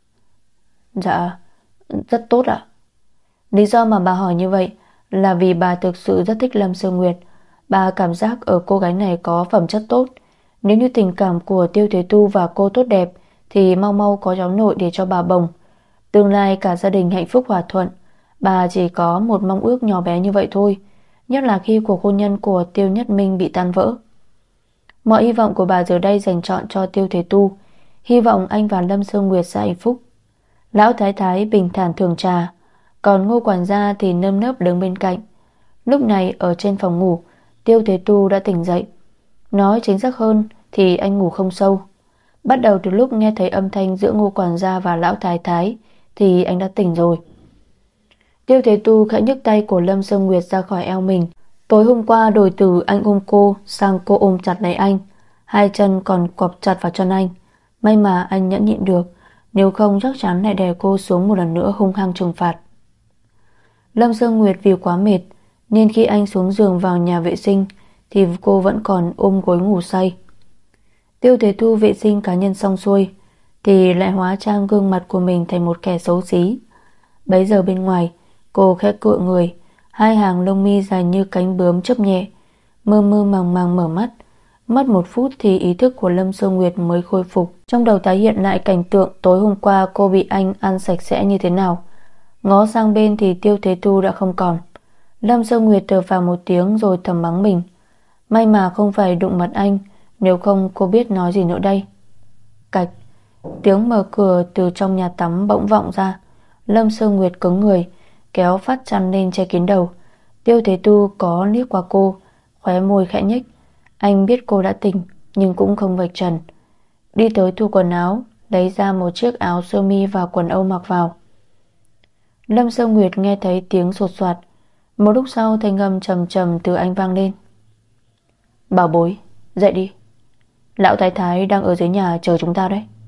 Dạ, rất tốt ạ. Lý do mà bà hỏi như vậy là vì bà thực sự rất thích Lâm Sương Nguyệt. Bà cảm giác ở cô gái này có phẩm chất tốt. Nếu như tình cảm của Tiêu Thế Tu và cô tốt đẹp thì mau mau có cháu nội để cho bà bồng. Tương lai cả gia đình hạnh phúc hòa thuận. Bà chỉ có một mong ước nhỏ bé như vậy thôi. Nhất là khi cuộc hôn nhân của Tiêu Nhất Minh bị tan vỡ. Mọi hy vọng của bà giờ đây dành trọn cho Tiêu Thế Tu. Hy vọng anh và Lâm Sương Nguyệt sẽ hạnh phúc. Lão Thái Thái bình thản thưởng trà, còn Ngô quản gia thì nơm nớp đứng bên cạnh. Lúc này ở trên phòng ngủ, Tiêu Thế Tu đã tỉnh dậy. Nói chính xác hơn thì anh ngủ không sâu. Bắt đầu từ lúc nghe thấy âm thanh giữa Ngô quản gia và Lão Thái Thái thì anh đã tỉnh rồi. Tiêu Thế Tu khẽ nhấc tay của Lâm Sương Nguyệt ra khỏi eo mình. Tối hôm qua đổi từ anh ôm cô sang cô ôm chặt lấy anh, hai chân còn quặp chặt vào chân anh. May mà anh nhẫn nhịn được, nếu không chắc chắn lại đè cô xuống một lần nữa hung hăng trừng phạt. Lâm Sương Nguyệt vì quá mệt nên khi anh xuống giường vào nhà vệ sinh thì cô vẫn còn ôm gối ngủ say. Tiêu Thế Tu vệ sinh cá nhân xong xuôi thì lại hóa trang gương mặt của mình thành một kẻ xấu xí. Bấy giờ bên ngoài, cô khẽ cựa người, hai hàng lông mi dài như cánh bướm chớp nhẹ, mơ mơ màng màng mở mắt. Mất một phút thì ý thức của Lâm Sương Nguyệt mới khôi phục. Trong đầu tái hiện lại cảnh tượng tối hôm qua cô bị anh ăn sạch sẽ như thế nào. Ngó sang bên thì Tiêu Thế Tu đã không còn. Lâm Sương Nguyệt thở phào một tiếng rồi thầm mắng mình. May mà không phải đụng mặt anh, nếu không cô biết nói gì nữa đây. Cạch, tiếng mở cửa từ trong nhà tắm bỗng vọng ra. Lâm Sương Nguyệt cứng người, kéo phát chăn lên che kín đầu. Tiêu Thế Tu có liếc qua cô, khóe môi khẽ nhếch. Anh biết cô đã tỉnh nhưng cũng không vạch trần. Đi tới tủ quần áo, lấy ra một chiếc áo sơ mi và quần âu mặc vào. Lâm Sương Nguyệt nghe thấy tiếng sột soạt. Một lúc sau thanh âm trầm trầm từ anh vang lên. Bảo bối, dậy đi. Lão Thái Thái đang ở dưới nhà chờ chúng ta đấy.